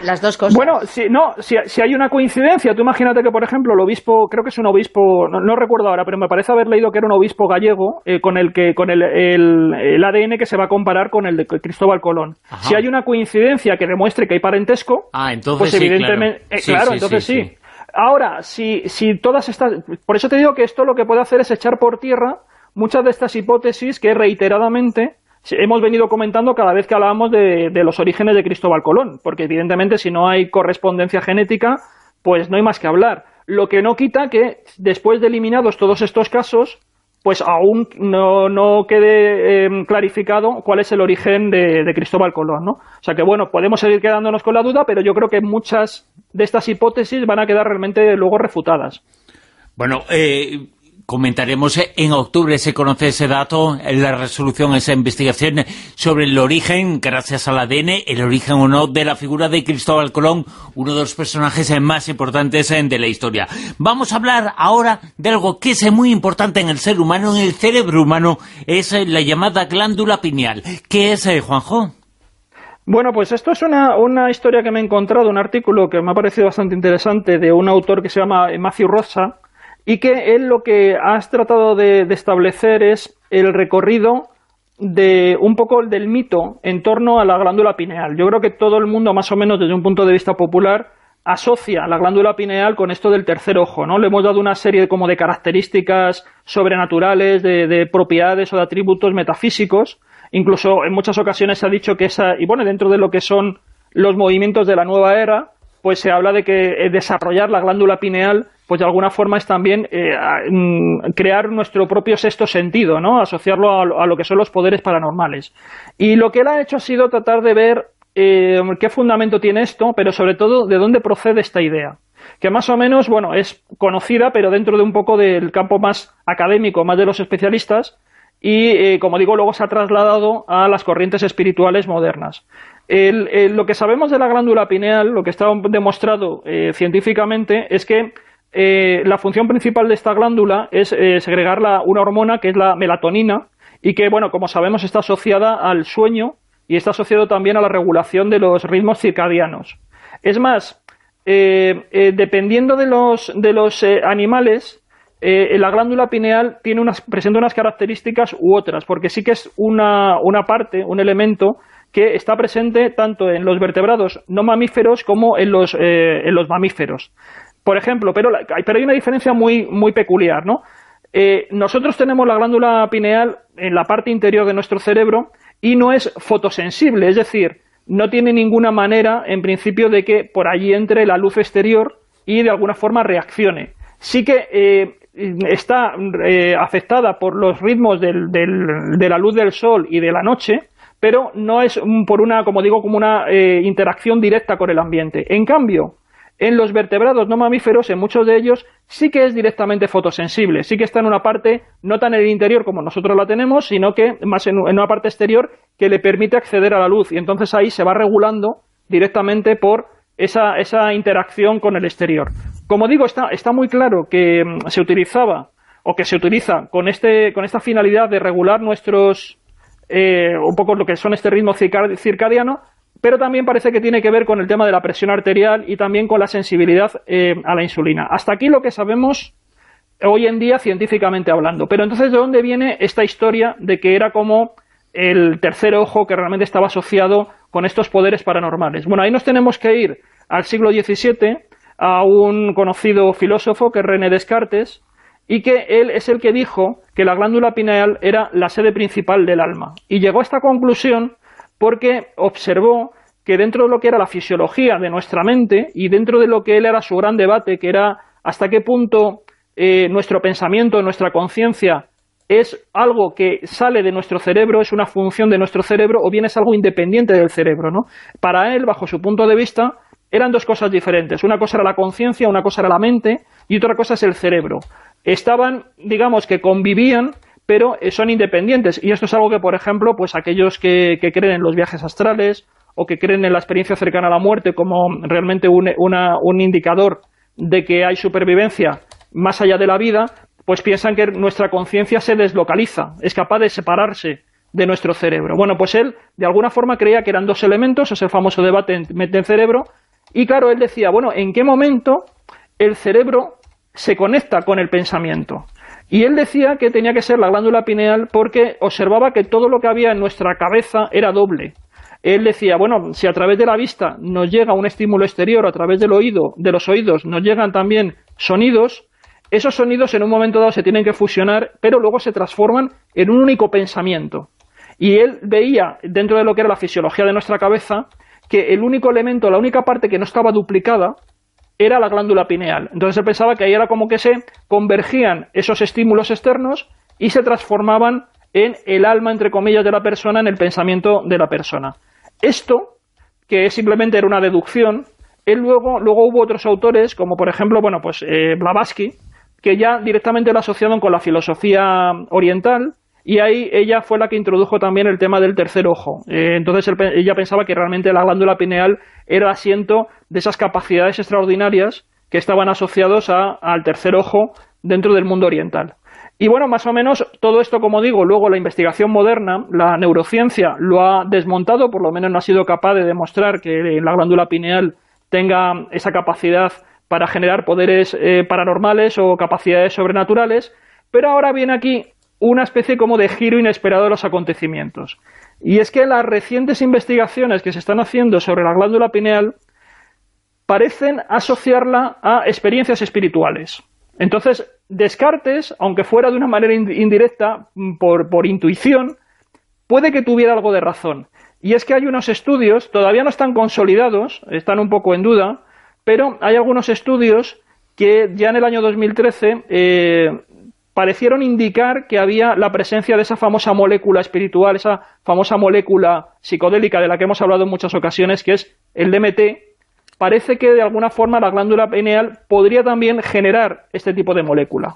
Las dos cosas. Bueno, si, no, si, si hay una coincidencia, tú imagínate que, por ejemplo, el obispo, creo que es un obispo, no, no recuerdo ahora, pero me parece haber leído que era un obispo gallego, eh, con el que con el, el, el A D N que se va a comparar con el de Cristóbal Colón. Ajá. Si hay una coincidencia que demuestre que hay parentesco, ah, entonces pues sí, evidentemente, claro, eh, sí, claro sí, entonces sí. sí. sí. Ahora, si, si todas estas... Por eso te digo que esto lo que puede hacer es echar por tierra muchas de estas hipótesis que reiteradamente hemos venido comentando cada vez que hablábamos de, de los orígenes de Cristóbal Colón, porque evidentemente si no hay correspondencia genética, pues no hay más que hablar. Lo que no quita que después de eliminados todos estos casos, pues aún no, no quede eh, clarificado cuál es el origen de, de Cristóbal Colón, ¿no? O sea que bueno, podemos seguir quedándonos con la duda, pero yo creo que muchas de estas hipótesis van a quedar realmente luego refutadas. Bueno, eh... comentaremos en octubre, se conoce ese dato, la resolución, esa investigación sobre el origen, gracias al A D N, el origen o no de la figura de Cristóbal Colón, uno de los personajes más importantes de la historia. Vamos a hablar ahora de algo que es muy importante en el ser humano, en el cerebro humano, es la llamada glándula pineal. ¿Qué es, Juanjo? Bueno, pues esto es una, una historia que me he encontrado, un artículo que me ha parecido bastante interesante de un autor que se llama Matthew Rosa, y que él lo que has tratado de, de establecer es el recorrido de un poco del mito en torno a la glándula pineal. Yo creo que todo el mundo, más o menos desde un punto de vista popular, asocia la glándula pineal con esto del tercer ojo, ¿no? Le hemos dado una serie de, como de características sobrenaturales, de, de propiedades o de atributos metafísicos. Incluso en muchas ocasiones se ha dicho que esa, y bueno, dentro de lo que son los movimientos de la nueva era, pues se habla de que eh, desarrollar la glándula pineal, pues de alguna forma es también eh, crear nuestro propio sexto sentido, ¿no? Asociarlo a, a lo que son los poderes paranormales. Y lo que él ha hecho ha sido tratar de ver eh, qué fundamento tiene esto, pero sobre todo de dónde procede esta idea, que más o menos, bueno, es conocida, pero dentro de un poco del campo más académico, más de los especialistas, y eh, como digo, luego se ha trasladado a las corrientes espirituales modernas. El, el, lo que sabemos de la glándula pineal, lo que está demostrado eh, científicamente, es que eh, la función principal de esta glándula es eh, segregar la, una hormona que es la melatonina, y que, bueno, como sabemos, está asociada al sueño y está asociado también a la regulación de los ritmos circadianos. Es más, eh, eh, dependiendo de los, de los eh, animales, Eh, la glándula pineal tiene unas, presenta unas características u otras, porque sí que es una, una parte, un elemento que está presente tanto en los vertebrados no mamíferos como en los, eh, en los mamíferos. Por ejemplo, pero, pero hay una diferencia muy, muy peculiar, ¿no? Eh, nosotros tenemos la glándula pineal en la parte interior de nuestro cerebro y no es fotosensible, es decir, no tiene ninguna manera, en principio, de que por allí entre la luz exterior y de alguna forma reaccione. Sí que eh, está eh, afectada por los ritmos del, del, de la luz del sol y de la noche, pero no es por una, como digo, como una eh, interacción directa con el ambiente. En cambio, en los vertebrados no mamíferos, en muchos de ellos, sí que es directamente fotosensible, sí que está en una parte, no tan en el interior como nosotros la tenemos, sino que más en, en una parte exterior que le permite acceder a la luz, y entonces ahí se va regulando directamente por esa, esa interacción con el exterior. Como digo, está, está muy claro que se utilizaba, o que se utiliza con, este, con esta finalidad de regular nuestros, eh, un poco lo que son este ritmo circadiano, pero también parece que tiene que ver con el tema de la presión arterial y también con la sensibilidad eh, a la insulina. Hasta aquí lo que sabemos hoy en día científicamente hablando. Pero entonces, ¿de dónde viene esta historia de que era como el tercer ojo que realmente estaba asociado con estos poderes paranormales? Bueno, ahí nos tenemos que ir al siglo diecisiete, a un conocido filósofo que es René Descartes, y que él es el que dijo que la glándula pineal era la sede principal del alma. Y llegó a esta conclusión porque observó que dentro de lo que era la fisiología de nuestra mente y dentro de lo que él era su gran debate, que era hasta qué punto eh, nuestro pensamiento, nuestra conciencia es algo que sale de nuestro cerebro, es una función de nuestro cerebro, o bien es algo independiente del cerebro, ¿no? Para él, bajo su punto de vista, eran dos cosas diferentes. Una cosa era la conciencia, una cosa era la mente, y otra cosa es el cerebro. Estaban, digamos, que convivían, pero son independientes. Y esto es algo que, por ejemplo, pues aquellos que, que creen en los viajes astrales o que creen en la experiencia cercana a la muerte como realmente un, una, un indicador de que hay supervivencia más allá de la vida, pues piensan que nuestra conciencia se deslocaliza, es capaz de separarse de nuestro cerebro. Bueno, pues él, de alguna forma, creía que eran dos elementos, ese famoso debate en mente y cerebro, Y claro, él decía, bueno, ¿en qué momento el cerebro se conecta con el pensamiento? Y él decía que tenía que ser la glándula pineal porque observaba que todo lo que había en nuestra cabeza era doble. Él decía, bueno, si a través de la vista nos llega un estímulo exterior, a través del oído, de los oídos nos llegan también sonidos, esos sonidos en un momento dado se tienen que fusionar, pero luego se transforman en un único pensamiento. Y él veía, dentro de lo que era la fisiología de nuestra cabeza, que el único elemento, la única parte que no estaba duplicada, era la glándula pineal. Entonces él pensaba que ahí era como que se convergían esos estímulos externos y se transformaban en el alma, entre comillas, de la persona, en el pensamiento de la persona. Esto, que simplemente era una deducción, él luego, luego hubo otros autores, como por ejemplo, bueno, pues eh, Blavatsky, que ya directamente lo asociaron con la filosofía oriental, y ahí ella fue la que introdujo también el tema del tercer ojo. Eh, entonces él, ella pensaba que realmente la glándula pineal era el asiento de esas capacidades extraordinarias que estaban asociados a, al tercer ojo dentro del mundo oriental. Y bueno, más o menos todo esto, como digo, luego la investigación moderna, la neurociencia lo ha desmontado, por lo menos no ha sido capaz de demostrar que la glándula pineal tenga esa capacidad para generar poderes eh, paranormales o capacidades sobrenaturales, pero ahora viene aquí una especie como de giro inesperado de los acontecimientos. Y es que las recientes investigaciones que se están haciendo sobre la glándula pineal parecen asociarla a experiencias espirituales. Entonces, Descartes, aunque fuera de una manera indirecta, por, por intuición, puede que tuviera algo de razón. Y es que hay unos estudios, todavía no están consolidados, están un poco en duda, pero hay algunos estudios que ya en el año dos mil trece eh, parecieron indicar que había la presencia de esa famosa molécula espiritual, esa famosa molécula psicodélica de la que hemos hablado en muchas ocasiones, que es el D M T. Parece que de alguna forma la glándula pineal podría también generar este tipo de molécula.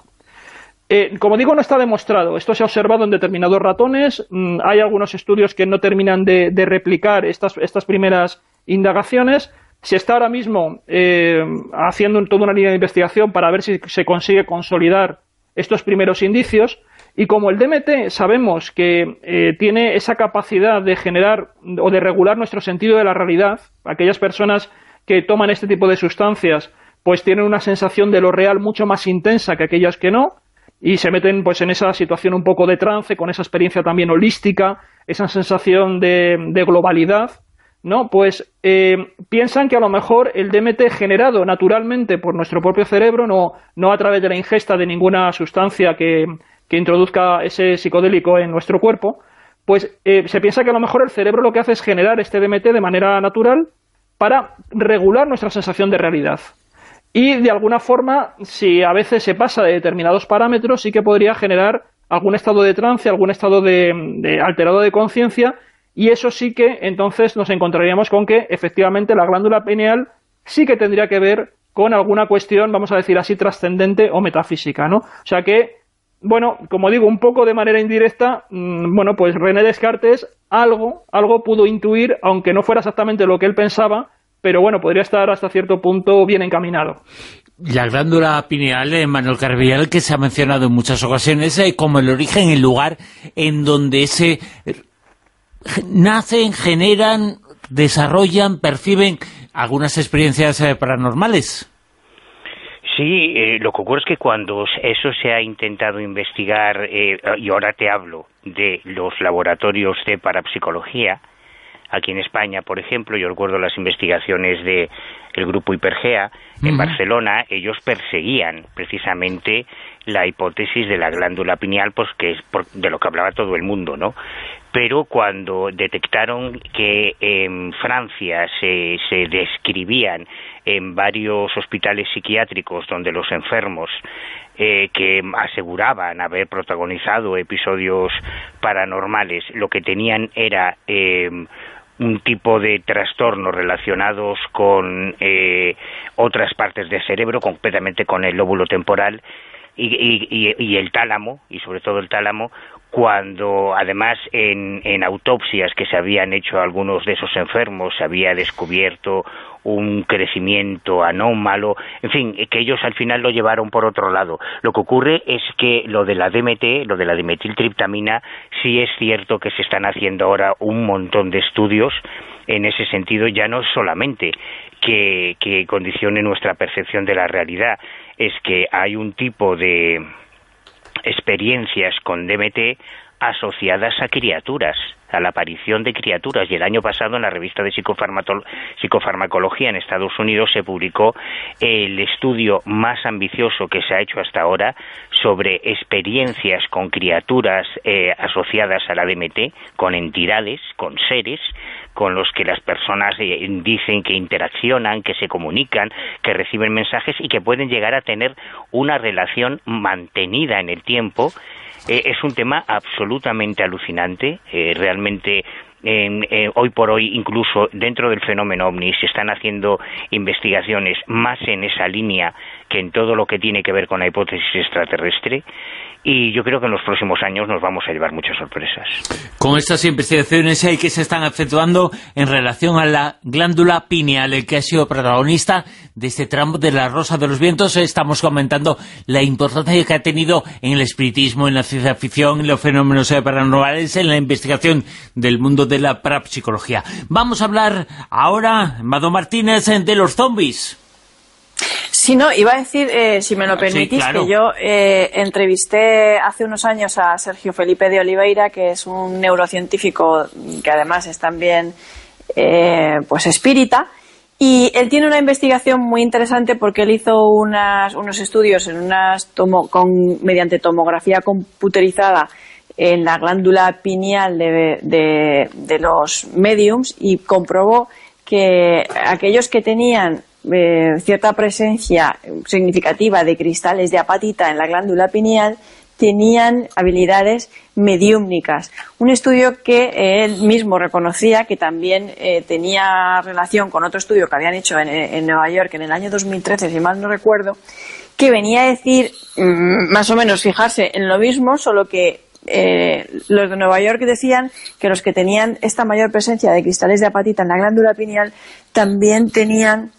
Eh, como digo, no está demostrado. Esto se ha observado en determinados ratones. Mm, hay algunos estudios que no terminan de, de replicar estas, estas primeras indagaciones. Se está ahora mismo eh, haciendo toda una línea de investigación para ver si se consigue consolidar estos primeros indicios. Y como el D M T sabemos que eh, tiene esa capacidad de generar o de regular nuestro sentido de la realidad, aquellas personas que toman este tipo de sustancias pues tienen una sensación de lo real mucho más intensa que aquellas que no, y se meten pues en esa situación un poco de trance, con esa experiencia también holística, esa sensación de, de globalidad, ¿no? Pues eh, piensan que a lo mejor el D M T generado naturalmente por nuestro propio cerebro, no, no a través de la ingesta de ninguna sustancia que, que introduzca ese psicodélico en nuestro cuerpo, pues eh, se piensa que a lo mejor el cerebro lo que hace es generar este D M T de manera natural para regular nuestra sensación de realidad. Y de alguna forma, si a veces se pasa de determinados parámetros, sí que podría generar algún estado de trance, algún estado de, de alterado de conciencia, y eso sí que entonces nos encontraríamos con que efectivamente la glándula pineal sí que tendría que ver con alguna cuestión, vamos a decir así, trascendente o metafísica, ¿no? O sea que, bueno, como digo, un poco de manera indirecta, mmm, bueno, pues René Descartes algo, algo pudo intuir, aunque no fuera exactamente lo que él pensaba, pero bueno, podría estar hasta cierto punto bien encaminado. La glándula pineal, eh, Manuel Carvillal, que se ha mencionado en muchas ocasiones eh, como el origen, el lugar en donde se eh, nacen, generan, desarrollan, perciben algunas experiencias eh, paranormales. Sí, eh, lo que ocurre es que cuando eso se ha intentado investigar, eh, y ahora te hablo de los laboratorios de parapsicología, aquí en España, por ejemplo, yo recuerdo las investigaciones de el grupo Hipergea en uh-huh. Barcelona, ellos perseguían precisamente la hipótesis de la glándula pineal, pues que es por, de lo que hablaba todo el mundo, ¿no? Pero cuando detectaron que en Francia se, se describían en varios hospitales psiquiátricos donde los enfermos eh, que aseguraban haber protagonizado episodios paranormales, lo que tenían era eh, un tipo de trastornos relacionados con eh, otras partes del cerebro, completamente con el lóbulo temporal y, y, y el tálamo, y sobre todo el tálamo, cuando además en, en autopsias que se habían hecho a algunos de esos enfermos se había descubierto un crecimiento anómalo, en fin, que ellos al final lo llevaron por otro lado. Lo que ocurre es que lo de la D M T, lo de la dimetiltriptamina, sí es cierto que se están haciendo ahora un montón de estudios en ese sentido ya no solamente que, que condicione nuestra percepción de la realidad, es que hay un tipo de experiencias con D M T asociadas a criaturas, a la aparición de criaturas. Y el año pasado en la revista de psicofarmacología en Estados Unidos se publicó el estudio más ambicioso que se ha hecho hasta ahora sobre experiencias con criaturas eh, asociadas a la D M T, con entidades, con seres con los que las personas eh, dicen que interaccionan, que se comunican, que reciben mensajes y que pueden llegar a tener una relación mantenida en el tiempo. Eh, es un tema absolutamente alucinante, eh, realmente eh, eh, hoy por hoy incluso dentro del fenómeno OVNI se están haciendo investigaciones más en esa línea que en todo lo que tiene que ver con la hipótesis extraterrestre, y yo creo que en los próximos años nos vamos a llevar muchas sorpresas. Con estas investigaciones eh, que se están efectuando en relación a la glándula pineal, el que ha sido protagonista de este tramo de La Rosa de los Vientos, eh, estamos comentando la importancia que ha tenido en el espiritismo, en la ciencia ficción, en los fenómenos eh, paranormales, en la investigación del mundo de la parapsicología. Vamos a hablar ahora, Mado Martínez, eh, de los zombies. Sí, no, iba a decir, eh, si me lo permitís, sí, claro, que yo eh, entrevisté hace unos años a Sergio Felipe de Oliveira, que es un neurocientífico que además es también eh, pues espírita, y él tiene una investigación muy interesante porque él hizo unas, unos estudios en unas tomo, con, mediante tomografía computerizada en la glándula pineal de, de, de los mediums, y comprobó que aquellos que tenían Eh, cierta presencia significativa de cristales de apatita en la glándula pineal tenían habilidades mediúmnicas. Un estudio que eh, él mismo reconocía que también eh, tenía relación con otro estudio que habían hecho en, en Nueva York en el año dos mil trece, si mal no recuerdo, que venía a decir, mmm, más o menos, fijarse en lo mismo, solo que Eh, los de Nueva York decían que los que tenían esta mayor presencia de cristales de apatita en la glándula pineal también tenían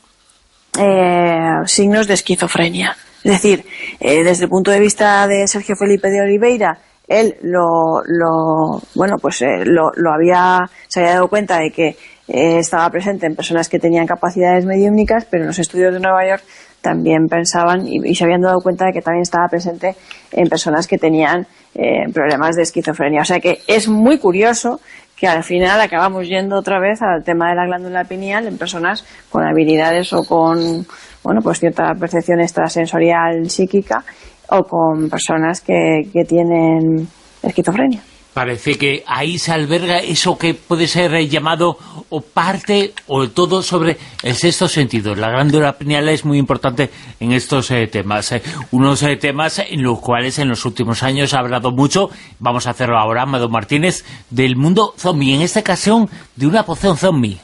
Eh, signos de esquizofrenia. Es decir, eh, desde el punto de vista de Sergio Felipe de Oliveira, él lo, lo bueno, pues eh, lo, lo había, se había dado cuenta de que eh, estaba presente en personas que tenían capacidades mediúmnicas, pero en los estudios de Nueva York también pensaban y, y se habían dado cuenta de que también estaba presente en personas que tenían eh, problemas de esquizofrenia. O sea que es muy curioso que al final acabamos yendo otra vez al tema de la glándula pineal en personas con habilidades o con, bueno, pues cierta percepción extrasensorial psíquica, o con personas que, que tienen esquizofrenia. Parece que ahí se alberga eso que puede ser llamado o parte o todo sobre el sexto sentido. La glándula pineal es muy importante en estos eh, temas. Eh, unos eh, temas en los cuales en los últimos años ha hablado mucho. Vamos a hacerlo ahora, Mado Martínez, del mundo zombie. En esta ocasión, de una poción zombie.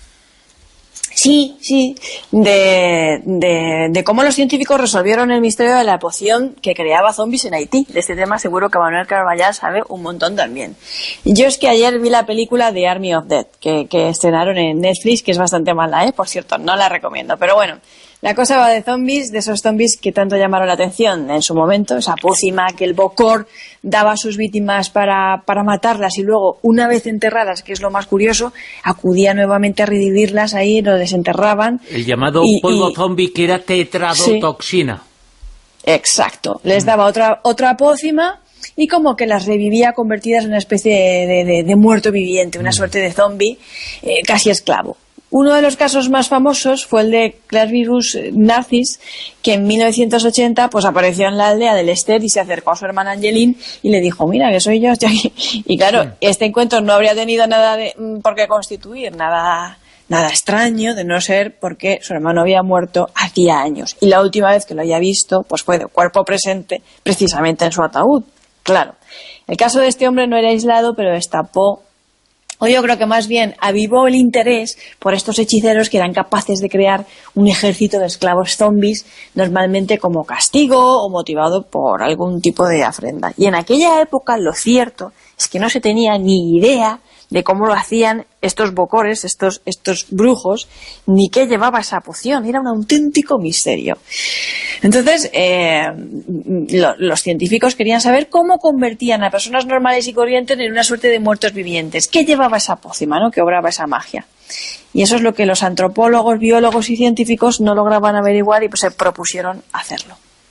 Sí, sí, de, de, de cómo los científicos resolvieron el misterio de la poción que creaba zombies en Haití. De este tema seguro que Manuel Carballal sabe un montón también. Yo es que ayer vi la película de Army of Dead, que, que estrenaron en Netflix, que es bastante mala, ¿eh? Por cierto, no la recomiendo. Pero bueno, la cosa va de zombies, de esos zombies que tanto llamaron la atención en su momento, esa pócima que el Bokor daba a sus víctimas para, para matarlas, y luego, una vez enterradas, que es lo más curioso, acudía nuevamente a revivirlas ahí, lo desenterraban. El llamado y, polvo y, zombie, que era tetradotoxina. Sí, exacto. Les daba otra, otra pócima y como que las revivía convertidas en una especie de, de, de, de muerto viviente, una suerte de zombie eh, casi esclavo. Uno de los casos más famosos fue el de Clavibus narcis, que en mil novecientos ochenta pues apareció en la aldea del Ester y se acercó a su hermana Angeline y le dijo, mira, que soy yo, estoy aquí. Y claro, sí, este encuentro no habría tenido nada de, por qué constituir, nada, nada extraño, de no ser porque su hermano había muerto hacía años. Y la última vez que lo había visto pues fue de cuerpo presente, precisamente en su ataúd. Claro, el caso de este hombre no era aislado, pero destapó, o yo creo que más bien avivó el interés por estos hechiceros que eran capaces de crear un ejército de esclavos zombies, normalmente como castigo o motivado por algún tipo de afrenta. Y en aquella época lo cierto es que no se tenía ni idea de cómo lo hacían estos bocores, estos, estos brujos, ni qué llevaba esa poción. Era un auténtico misterio. Entonces, eh, lo, los científicos querían saber cómo convertían a personas normales y corrientes en una suerte de muertos vivientes. ¿Qué llevaba esa pócima, ¿no?, que obraba esa magia? Y eso es lo que los antropólogos, biólogos y científicos no lograban averiguar y pues se propusieron hacerlo.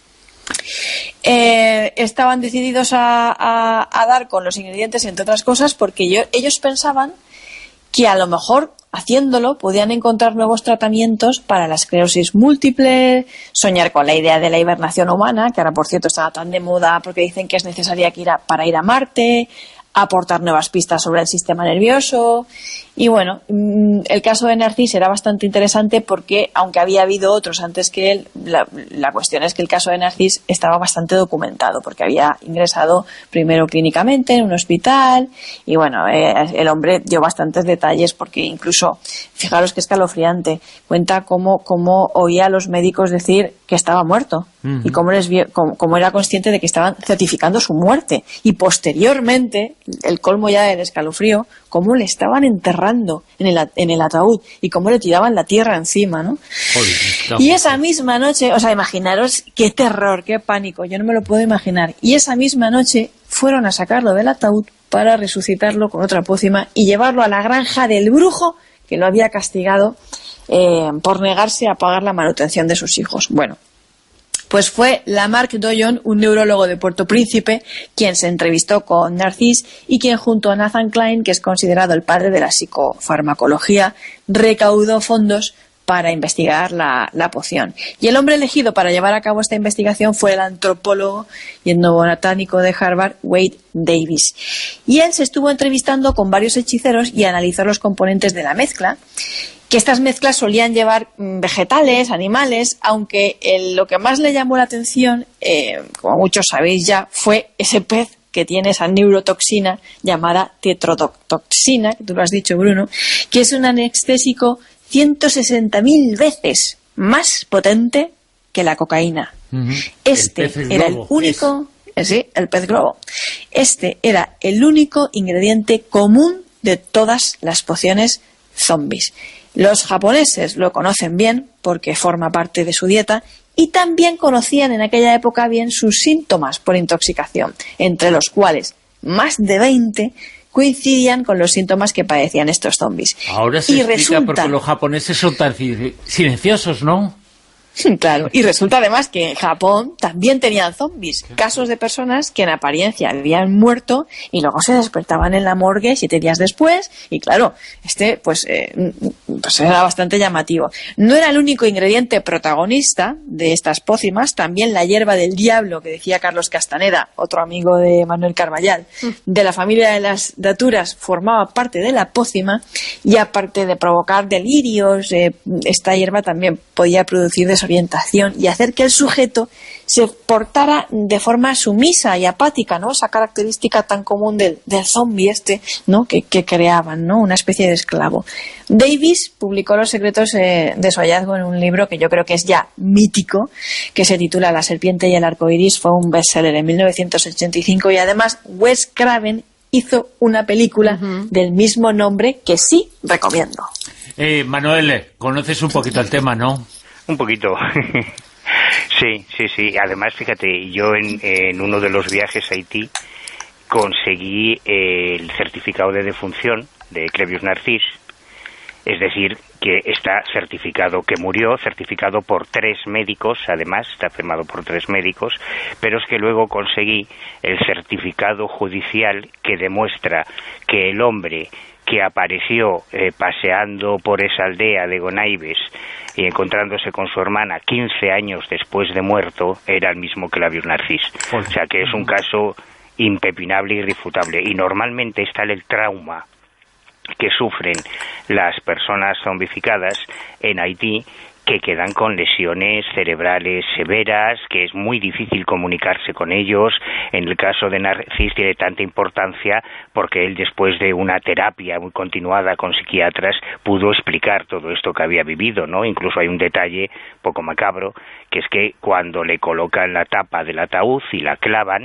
Eh, estaban decididos a, a, a dar con los ingredientes, entre otras cosas, porque yo, ellos pensaban que a lo mejor haciéndolo podían encontrar nuevos tratamientos para la esclerosis múltiple, soñar con la idea de la hibernación humana, que ahora por cierto está tan de moda porque dicen que es necesaria que ir a, para ir a Marte, aportar nuevas pistas sobre el sistema nervioso. Y bueno, el caso de Narcís era bastante interesante porque, aunque había habido otros antes que él, la, la cuestión es que el caso de Narcís estaba bastante documentado, porque había ingresado primero clínicamente en un hospital y bueno, eh, el hombre dio bastantes detalles, porque incluso, fijaros que escalofriante, cuenta cómo, cómo oía a los médicos decir que estaba muerto. Uh-huh. Y cómo, les vio, cómo, cómo era consciente de que estaban certificando su muerte, y posteriormente, el colmo ya del escalofrío, cómo le estaban enterrando en el, en el ataúd y cómo le tiraban la tierra encima, ¿no? Joder, y esa misma noche, o sea, imaginaros qué terror, qué pánico, yo no me lo puedo imaginar. Y esa misma noche fueron a sacarlo del ataúd para resucitarlo con otra pócima y llevarlo a la granja del brujo que lo había castigado eh, por negarse a pagar la manutención de sus hijos. Bueno, pues fue Lamarck Doyon, un neurólogo de Puerto Príncipe, quien se entrevistó con Narcís y quien, junto a Nathan Klein, que es considerado el padre de la psicofarmacología, recaudó fondos para investigar la, la poción. Y el hombre elegido para llevar a cabo esta investigación fue el antropólogo y etnobotánico de Harvard, Wade Davis. Y él se estuvo entrevistando con varios hechiceros y analizó los componentes de la mezcla, que estas mezclas solían llevar vegetales, animales, aunque el, lo que más le llamó la atención, eh, como muchos sabéis ya, fue ese pez que tiene esa neurotoxina llamada tetrodotoxina, que tú lo has dicho, Bruno, que es un anestésico ciento sesenta mil veces más potente que la cocaína. Uh-huh. Este el era el único, es... sí, el pez globo. Este era el único ingrediente común de todas las pociones zombies. Los japoneses lo conocen bien porque forma parte de su dieta, y también conocían en aquella época bien sus síntomas por intoxicación, entre los cuales más de veinte coincidían con los síntomas que padecían estos zombies. Ahora se y explica resulta... porque los japoneses son tan silenciosos, ¿no? Claro, y resulta además que en Japón también tenían zombies, casos de personas que en apariencia habían muerto y luego se despertaban en la morgue siete días después, y claro, este pues, eh, pues era bastante llamativo. No era el único ingrediente protagonista de estas pócimas, también la hierba del diablo, que decía Carlos Castaneda, otro amigo de Manuel Carballal, de la familia de las daturas, formaba parte de la pócima, y aparte de provocar delirios, eh, esta hierba también podía producir desorientación y hacer que el sujeto se portara de forma sumisa y apática, ¿no? Esa característica tan común del, del zombie este, ¿no? Que, que creaban, ¿no? Una especie de esclavo. Davis publicó los secretos eh, de su hallazgo en un libro que yo creo que es ya mítico, que se titula La serpiente y el arco iris. Fue un bestseller en mil novecientos ochenta y cinco, y además Wes Craven hizo una película uh-huh. del mismo nombre que sí recomiendo. Eh, Manuel, conoces un poquito el tema, ¿no? Un poquito. Sí, sí, sí. Además, fíjate, yo en, en uno de los viajes a Haití conseguí eh, el certificado de defunción de Clevius Narcís, es decir, que está certificado que murió, certificado por tres médicos, además, está firmado por tres médicos, pero es que luego conseguí el certificado judicial que demuestra que el hombre que apareció eh, paseando por esa aldea de Gonaibes y encontrándose con su hermana quince años después de muerto era el mismo Clevius Narcís. O sea que es un caso impepinable y irrefutable. Y normalmente está el trauma que sufren las personas zombificadas en Haití, que quedan con lesiones cerebrales severas, que es muy difícil comunicarse con ellos. En el caso de Narcís tiene tanta importancia porque él, después de una terapia muy continuada con psiquiatras, pudo explicar todo esto que había vivido, ¿no? Incluso hay un detalle poco macabro, que es que cuando le colocan la tapa del ataúd y la clavan,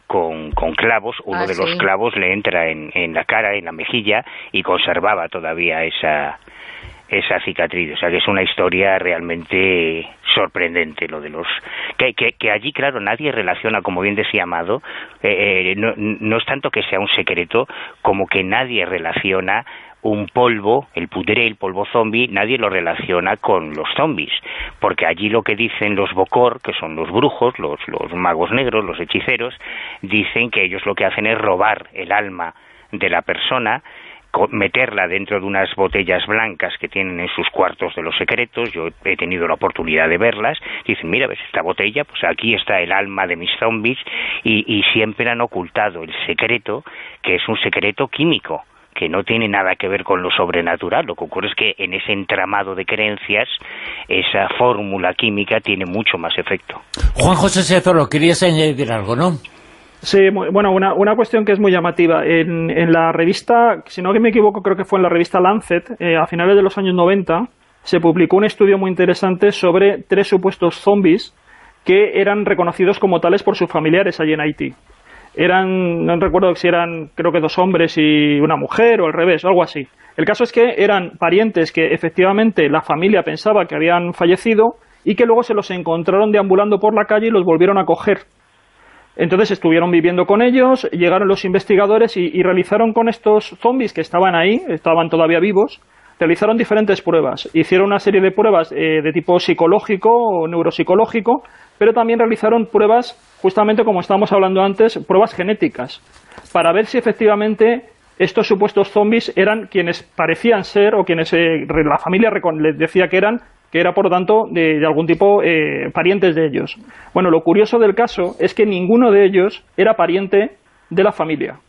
con, con clavos, uno ah, de los sí. clavos le entra en, en la cara, en la mejilla, y conservaba todavía esa esa cicatriz. O sea que es una historia realmente sorprendente lo de los que, que, que allí, claro, nadie relaciona, como bien decía Amado, eh, no, no es tanto que sea un secreto como que nadie relaciona un polvo, el pudré, el polvo zombie, nadie lo relaciona con los zombies, porque allí lo que dicen los Bokor, que son los brujos, los, los magos negros, los hechiceros, dicen que ellos lo que hacen es robar el alma de la persona, meterla dentro de unas botellas blancas que tienen en sus cuartos de los secretos. Yo he tenido la oportunidad de verlas. Dicen, mira, ves esta botella, pues aquí está el alma de mis zombies, y, y siempre han ocultado el secreto, que es un secreto químico, que no tiene nada que ver con lo sobrenatural. Lo que ocurre es que en ese entramado de creencias, esa fórmula química tiene mucho más efecto. Juan José Sezoro, querías añadir algo, ¿no? Sí, bueno, una, una cuestión que es muy llamativa. En, en la revista, si no me equivoco, creo que fue en la revista Lancet, eh, a finales de los años noventa, se publicó un estudio muy interesante sobre tres supuestos zombies que eran reconocidos como tales por sus familiares allí en Haití. Eran, no recuerdo si eran, creo que dos hombres y una mujer, o al revés, o algo así. El caso es que eran parientes que efectivamente la familia pensaba que habían fallecido y que luego se los encontraron deambulando por la calle y los volvieron a coger. Entonces estuvieron viviendo con ellos, llegaron los investigadores y, y realizaron con estos zombies que estaban ahí, estaban todavía vivos, realizaron diferentes pruebas. Hicieron una serie de pruebas eh, de tipo psicológico o neuropsicológico, pero también realizaron pruebas, justamente como estábamos hablando antes, pruebas genéticas, para ver si efectivamente estos supuestos zombies eran quienes parecían ser o quienes eh, la familia les decía que eran, que era por lo tanto de, de algún tipo eh, parientes de ellos. Bueno, lo curioso del caso es que ninguno de ellos era pariente de la familia.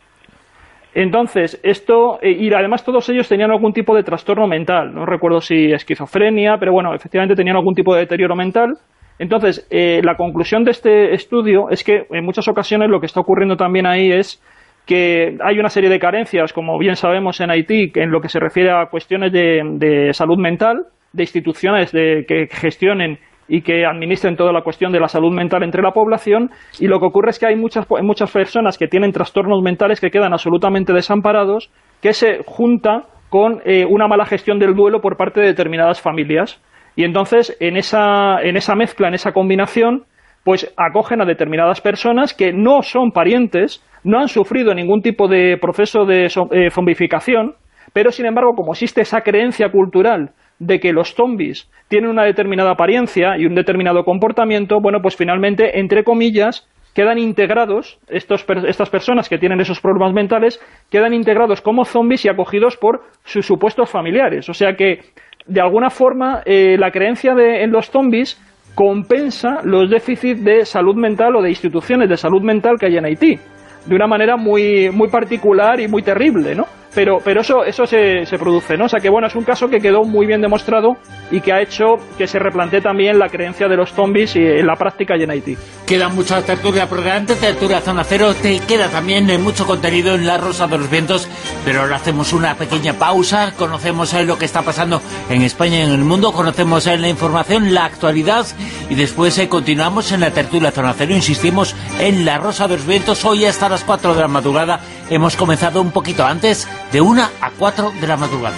Entonces, esto, eh, y además todos ellos tenían algún tipo de trastorno mental, no recuerdo si esquizofrenia, pero bueno, efectivamente tenían algún tipo de deterioro mental. Entonces, eh, la conclusión de este estudio es que en muchas ocasiones lo que está ocurriendo también ahí es que hay una serie de carencias, como bien sabemos en Haití, en lo que se refiere a cuestiones de, de salud mental, de instituciones de, que gestionen y que administren toda la cuestión de la salud mental entre la población, y lo que ocurre es que hay muchas, muchas personas que tienen trastornos mentales que quedan absolutamente desamparados, que se junta con eh, una mala gestión del duelo por parte de determinadas familias, y entonces en esa, en esa mezcla, en esa combinación, pues acogen a determinadas personas que no son parientes, no han sufrido ningún tipo de proceso de eh, zombificación, pero sin embargo, como existe esa creencia cultural de que los zombies tienen una determinada apariencia y un determinado comportamiento, bueno, pues finalmente, entre comillas, quedan integrados, estos, estas personas que tienen esos problemas mentales, quedan integrados como zombies y acogidos por sus supuestos familiares. O sea que, de alguna forma, eh, la creencia de, en los zombies compensa los déficits de salud mental o de instituciones de salud mental que hay en Haití, de una manera muy, muy particular y muy terrible, ¿no? Pero, pero eso, eso se, se produce, ¿no? O sea que, bueno, es un caso que quedó muy bien demostrado y que ha hecho que se replantee también la creencia de los zombies y, en la práctica y en Haití. Queda mucha tertulia por delante, tertulia Zona Cero, te queda también mucho contenido en La Rosa de los Vientos, pero ahora hacemos una pequeña pausa, conocemos lo que está pasando en España y en el mundo, conocemos la información, la actualidad, y después eh, continuamos en la tertulia Zona Cero, insistimos en La Rosa de los Vientos, hoy hasta las cuatro de la madrugada, hemos comenzado un poquito antes, de una a cuatro de la madrugada.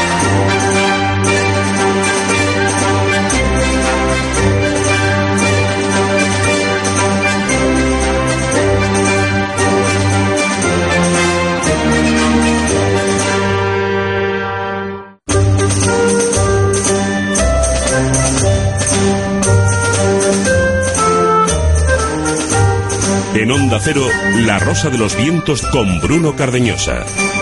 En Onda Cero, La Rosa de los Vientos con Bruno Cardeñosa.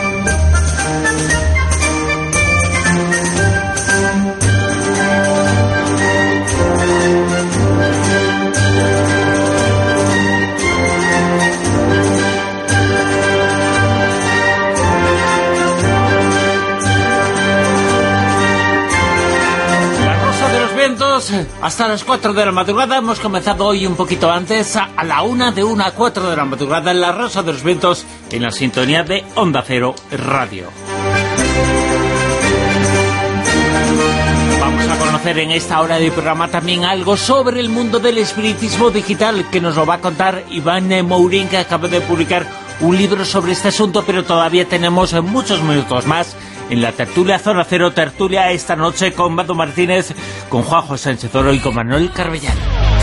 Hasta las cuatro de la madrugada, hemos comenzado hoy un poquito antes, a la una, de una a cuatro de la madrugada, en La Rosa de los Vientos, en la sintonía de Onda Cero Radio. Vamos Vamos a conocer en esta hora de programa también algo sobre el mundo del espiritismo digital, que nos lo va a contar Iván Mourín, que acaba de publicar un libro sobre este asunto, pero todavía tenemos muchos minutos más en la tertulia Zona Cero, tertulia esta noche con Mado Martínez, con Juanjo Sánchez Oro y con Manuel Carbellán.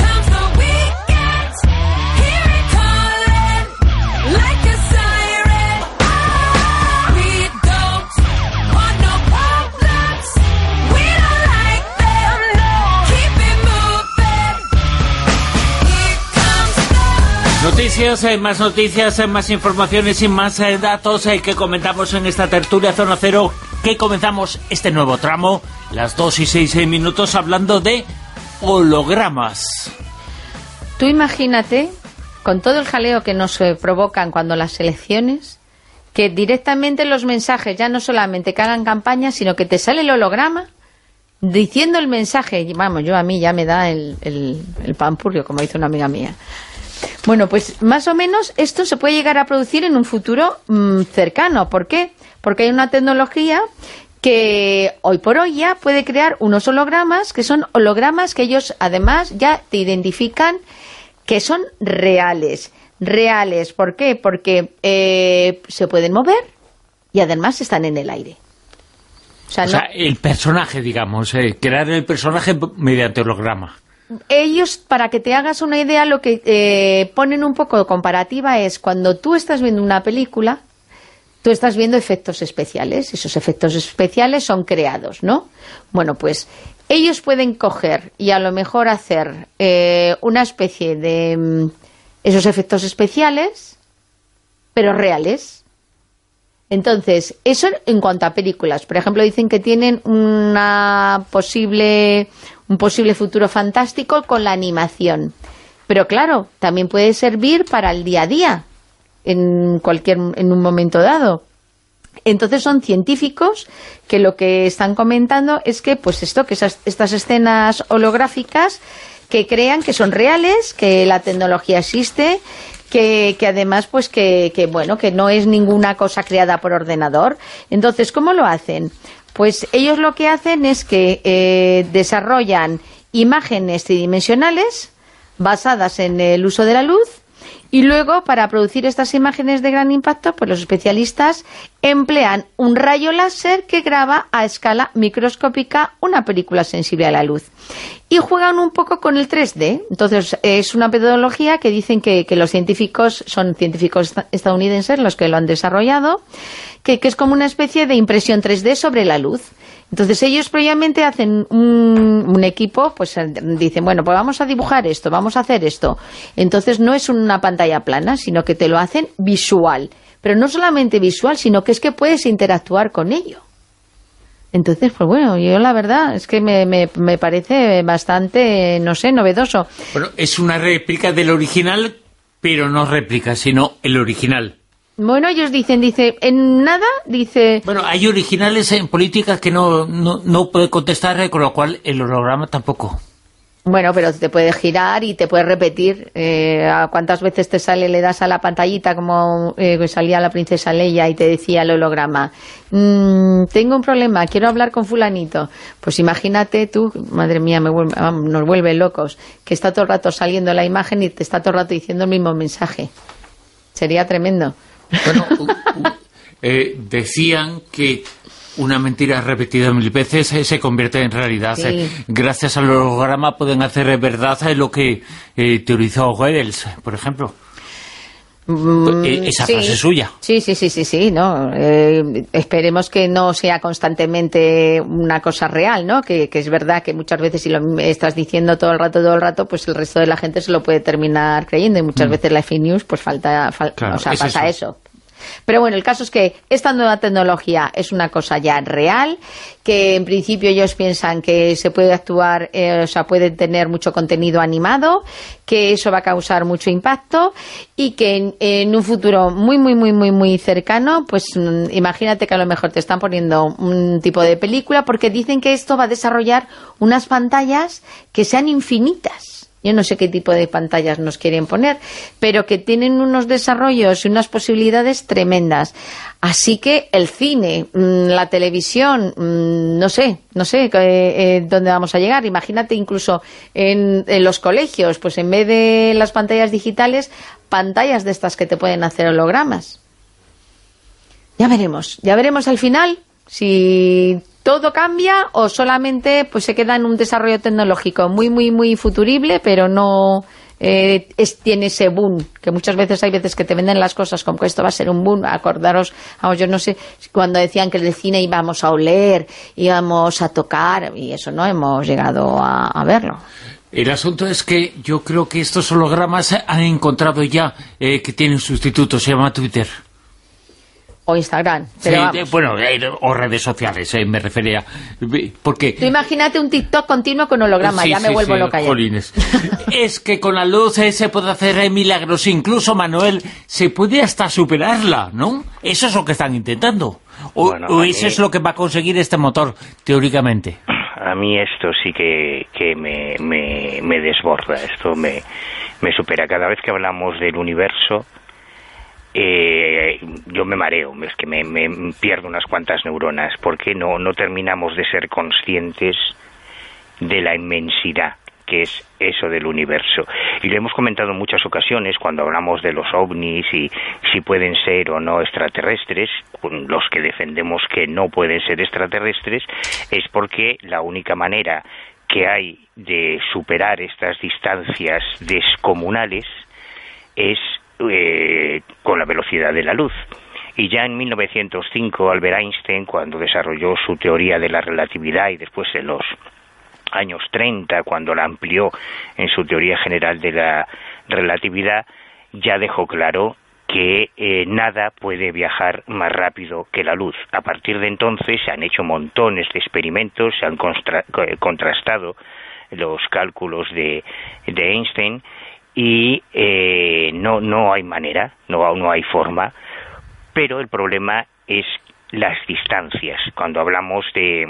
Noticias, eh, más noticias, eh, más informaciones y más eh, datos eh, que comentamos en esta tertulia Zona Cero, que comenzamos este nuevo tramo, las dos y seis eh, minutos, hablando de hologramas. Tú imagínate, con todo el jaleo que nos eh, provocan cuando las elecciones, que directamente los mensajes ya no solamente que hagan campaña, sino que te sale el holograma diciendo el mensaje. Vamos, yo a mí ya me da el, el, el pampurrio, como dice una amiga mía. Bueno, pues más o menos esto se puede llegar a producir en un futuro mmm, cercano. ¿Por qué? Porque hay una tecnología que hoy por hoy ya puede crear unos hologramas, que son hologramas que ellos además ya te identifican que son reales. Reales, ¿por qué? Porque eh, se pueden mover y además están en el aire. O sea, o no... sea el personaje, digamos, eh, crear el personaje mediante holograma. Ellos, para que te hagas una idea, lo que eh, ponen un poco de comparativa es cuando tú estás viendo una película, tú estás viendo efectos especiales. Esos efectos especiales son creados, ¿no? Bueno, pues ellos pueden coger y a lo mejor hacer eh, una especie de mm, esos efectos especiales, pero reales. Entonces, eso en cuanto a películas. Por ejemplo, dicen que tienen una posible... un posible futuro fantástico con la animación. Pero claro, también puede servir para el día a día, en cualquier en un momento dado. Entonces son científicos que lo que están comentando es que pues esto, que esas, estas escenas holográficas que crean que son reales, que la tecnología existe, que, que además pues que, que bueno, que no es ninguna cosa creada por ordenador. Entonces, ¿cómo lo hacen? Pues ellos lo que hacen es que eh, desarrollan imágenes tridimensionales basadas en el uso de la luz, y luego para producir estas imágenes de gran impacto, pues los especialistas emplean un rayo láser que graba a escala microscópica una película sensible a la luz. Y juegan un poco con el tres D. Entonces es una metodología que dicen que, que los científicos, son científicos estadounidenses los que lo han desarrollado, que, que es como una especie de impresión tres D sobre la luz. Entonces ellos previamente hacen un, un equipo, pues dicen, bueno, pues vamos a dibujar esto, vamos a hacer esto. Entonces no es una pantalla plana, sino que te lo hacen visual. Pero no solamente visual, sino que es que puedes interactuar con ello. Entonces, pues bueno, yo la verdad es que me, me, me parece bastante, no sé, novedoso. Bueno, es una réplica del original, pero no réplica, sino el original. Bueno, ellos dicen, dice, en nada, dice... Bueno, hay originales en política que no, no, no puede contestar, con lo cual el holograma tampoco. Bueno, pero te puede girar y te puede repetir. Eh, ¿Cuántas veces te sale, le das a la pantallita como eh, salía la princesa Leia y te decía el holograma? Mm, tengo un problema, quiero hablar con fulanito. Pues imagínate tú, madre mía, me vuelve, nos vuelve locos, que está todo el rato saliendo la imagen y te está todo el rato diciendo el mismo mensaje. Sería tremendo. Bueno, uh, uh, eh, decían que una mentira repetida mil veces eh, se convierte en realidad. Sí. Eh, gracias al holograma pueden hacer verdad eh, lo que eh, teorizó Goebbels, por ejemplo. Mm, eh, esa sí. frase suya. Sí, sí, sí, sí, sí, ¿no? Eh, esperemos que no sea constantemente una cosa real, ¿no? Que, que es verdad que muchas veces si lo estás diciendo todo el rato, todo el rato, pues el resto de la gente se lo puede terminar creyendo, y muchas mm. veces la fake news, pues falta, fal claro, o sea, pasa eso. eso. Pero bueno, el caso es que esta nueva tecnología es una cosa ya real, que en principio ellos piensan que se puede actuar, eh, o sea, puede tener mucho contenido animado, que eso va a causar mucho impacto, y que en, en un futuro muy, muy, muy, muy, muy cercano, pues mmm, imagínate que a lo mejor te están poniendo un tipo de película, porque dicen que esto va a desarrollar unas pantallas que sean infinitas. yo no sé qué tipo de pantallas nos quieren poner, pero que tienen unos desarrollos y unas posibilidades tremendas. Así que el cine, la televisión, no sé, no sé eh, eh, dónde vamos a llegar. Imagínate incluso en, en los colegios, pues en vez de las pantallas digitales, pantallas de estas que te pueden hacer hologramas. Ya veremos, ya veremos al final si todo cambia o solamente pues se queda en un desarrollo tecnológico muy, muy, muy futurible, pero no eh, es, tiene ese boom, que muchas veces hay veces que te venden las cosas como que esto va a ser un boom. Acordaros, vamos, yo no sé, cuando decían que en el cine íbamos a oler, íbamos a tocar, y eso no hemos llegado a, a verlo. El asunto es que yo creo que estos hologramas han encontrado ya eh, que tienen sustituto, se llama Twitter. O Instagram, pero sí, bueno, eh, o redes sociales, eh, me refería. Porque tú imagínate un TikTok continuo con holograma, sí, ya me sí, vuelvo sí, loca ya. Es que con la luz eh, se puede hacer eh, milagros, incluso, Manuel, se puede hasta superarla, ¿no? Eso es lo que están intentando. O, bueno, o eso mí, es lo que va a conseguir este motor, teóricamente. A mí esto sí que, que me, me, me desborda, esto me, me supera. Cada vez que hablamos del universo, Eh, yo me mareo, es que me, me pierdo unas cuantas neuronas, porque no, no terminamos de ser conscientes de la inmensidad que es eso del universo. Y lo hemos comentado en muchas ocasiones cuando hablamos de los ovnis y si pueden ser o no extraterrestres. Los que defendemos que no pueden ser extraterrestres es porque la única manera que hay de superar estas distancias descomunales es Eh, con la velocidad de la luz. Y ya en mil novecientos cinco, Albert Einstein, cuando desarrolló su teoría de la relatividad, y después en los años treinta, cuando la amplió en su teoría general de la relatividad, ya dejó claro que eh, nada puede viajar más rápido que la luz. A partir de entonces se han hecho montones de experimentos, se han contra contrastado los cálculos de, de Einstein, y eh, no no hay manera, no, no hay forma, pero el problema es las distancias. Cuando hablamos de,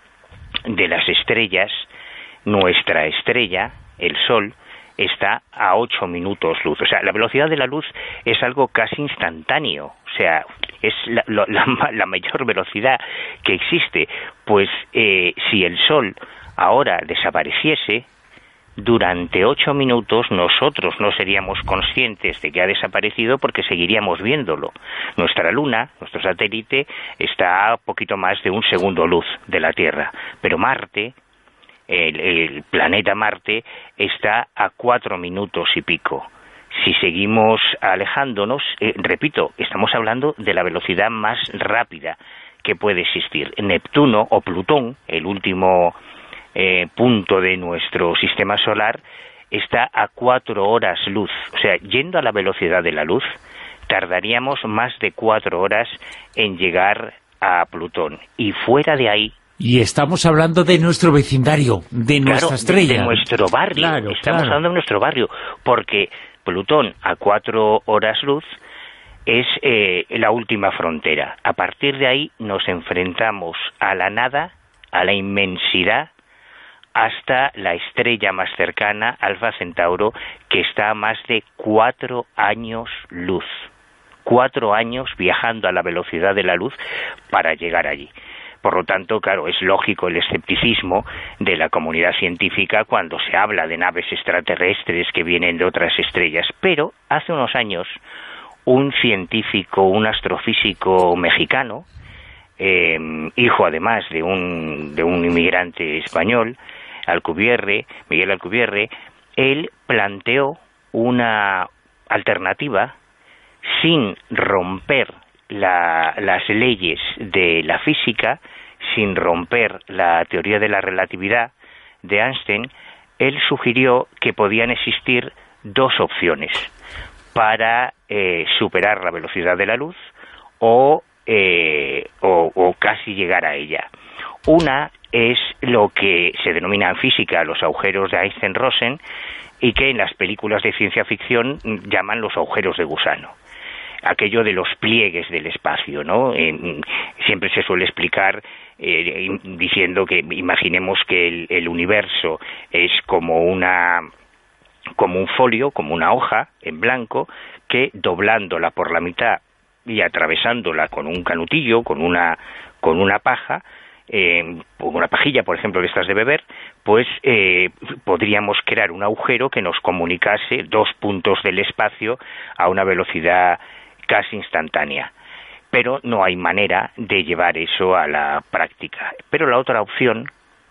de las estrellas, nuestra estrella, el Sol, está a ocho minutos luz. O sea, la velocidad de la luz es algo casi instantáneo. O sea, es la, la, la mayor velocidad que existe. Pues eh, si el Sol ahora desapareciese, durante ocho minutos nosotros no seríamos conscientes de que ha desaparecido porque seguiríamos viéndolo. Nuestra Luna, nuestro satélite, está a poquito más de un segundo luz de la Tierra, pero Marte, el, el planeta Marte, está a cuatro minutos y pico. Si seguimos alejándonos, eh, repito, estamos hablando de la velocidad más rápida que puede existir. Neptuno o Plutón, el último Eh, punto de nuestro sistema solar, está a cuatro horas luz. O sea, yendo a la velocidad de la luz, tardaríamos más de cuatro horas en llegar a Plutón. Y fuera de ahí... Y estamos hablando de nuestro vecindario, de nuestra claro, estrella. De, de nuestro barrio. Claro, estamos claro. hablando de nuestro barrio, porque Plutón a cuatro horas luz es eh, la última frontera. A partir de ahí nos enfrentamos a la nada, a la inmensidad, hasta la estrella más cercana, Alfa Centauro, que está a más de cuatro años luz. Cuatro años viajando a la velocidad de la luz para llegar allí. Por lo tanto, claro, es lógico el escepticismo de la comunidad científica cuando se habla de naves extraterrestres que vienen de otras estrellas. Pero hace unos años, un científico, un astrofísico mexicano, eh, hijo además de un, de un inmigrante español, Alcubierre, Miguel Alcubierre, él planteó una alternativa sin romper la, las leyes de la física, sin romper la teoría de la relatividad de Einstein. Él sugirió que podían existir dos opciones para eh, superar la velocidad de la luz o, eh, o, o casi llegar a ella. Una es lo que se denomina en física los agujeros de Einstein-Rosen y que en las películas de ciencia ficción llaman los agujeros de gusano. Aquello de los pliegues del espacio, ¿no? Eh, siempre se suele explicar eh, diciendo que imaginemos que el, el universo es como una como un folio, como una hoja en blanco, que doblándola por la mitad y atravesándola con un canutillo, con una, con una paja, eh, con una pajilla, por ejemplo, de estas de beber, pues eh, podríamos crear un agujero que nos comunicase dos puntos del espacio a una velocidad casi instantánea. Pero no hay manera de llevar eso a la práctica. Pero la otra opción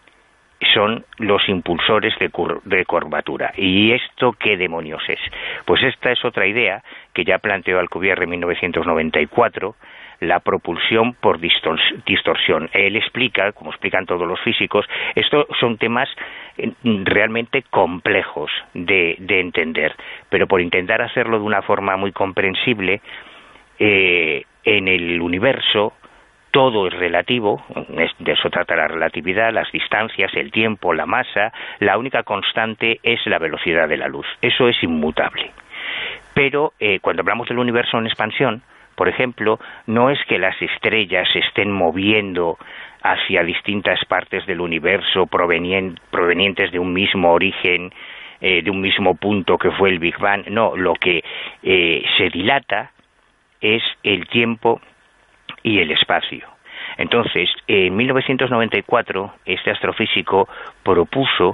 son los impulsores de, cur de curvatura. ¿Y esto qué demonios es? Pues esta es otra idea que ya planteó Alcubierre en mil novecientos noventa y cuatro, la propulsión por distors distorsión. Él explica, como explican todos los físicos, estos son temas realmente complejos de, de entender, pero por intentar hacerlo de una forma muy comprensible, eh, en el universo todo es relativo, de eso trata la relatividad, las distancias, el tiempo, la masa, la única constante es la velocidad de la luz, eso es inmutable. Pero eh, cuando hablamos del universo en expansión, por ejemplo, no es que las estrellas se estén moviendo hacia distintas partes del universo provenien provenientes de un mismo origen, eh, de un mismo punto que fue el Big Bang, no, lo que eh, se dilata es el tiempo y el espacio. Entonces, en mil novecientos noventa y cuatro, este astrofísico propuso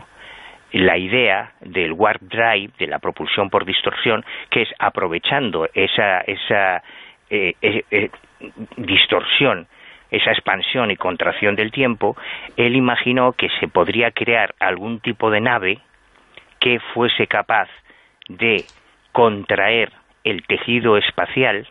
la idea del warp drive, de la propulsión por distorsión, que es aprovechando esa, esa eh, eh, eh, distorsión, esa expansión y contracción del tiempo, él imaginó que se podría crear algún tipo de nave que fuese capaz de contraer el tejido espacial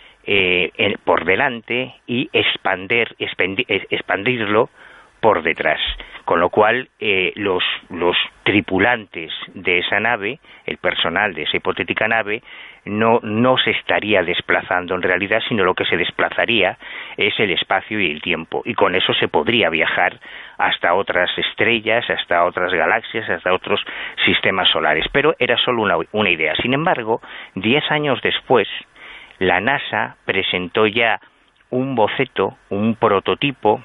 Eh, en, por delante y expander, expandi, expandirlo por detrás, con lo cual eh, los, los tripulantes de esa nave, el personal de esa hipotética nave, no, no se estaría desplazando en realidad, sino lo que se desplazaría es el espacio y el tiempo, y con eso se podría viajar hasta otras estrellas, hasta otras galaxias, hasta otros sistemas solares, pero era solo una, una idea. Sin embargo, diez años después, la NASA presentó ya un boceto, un prototipo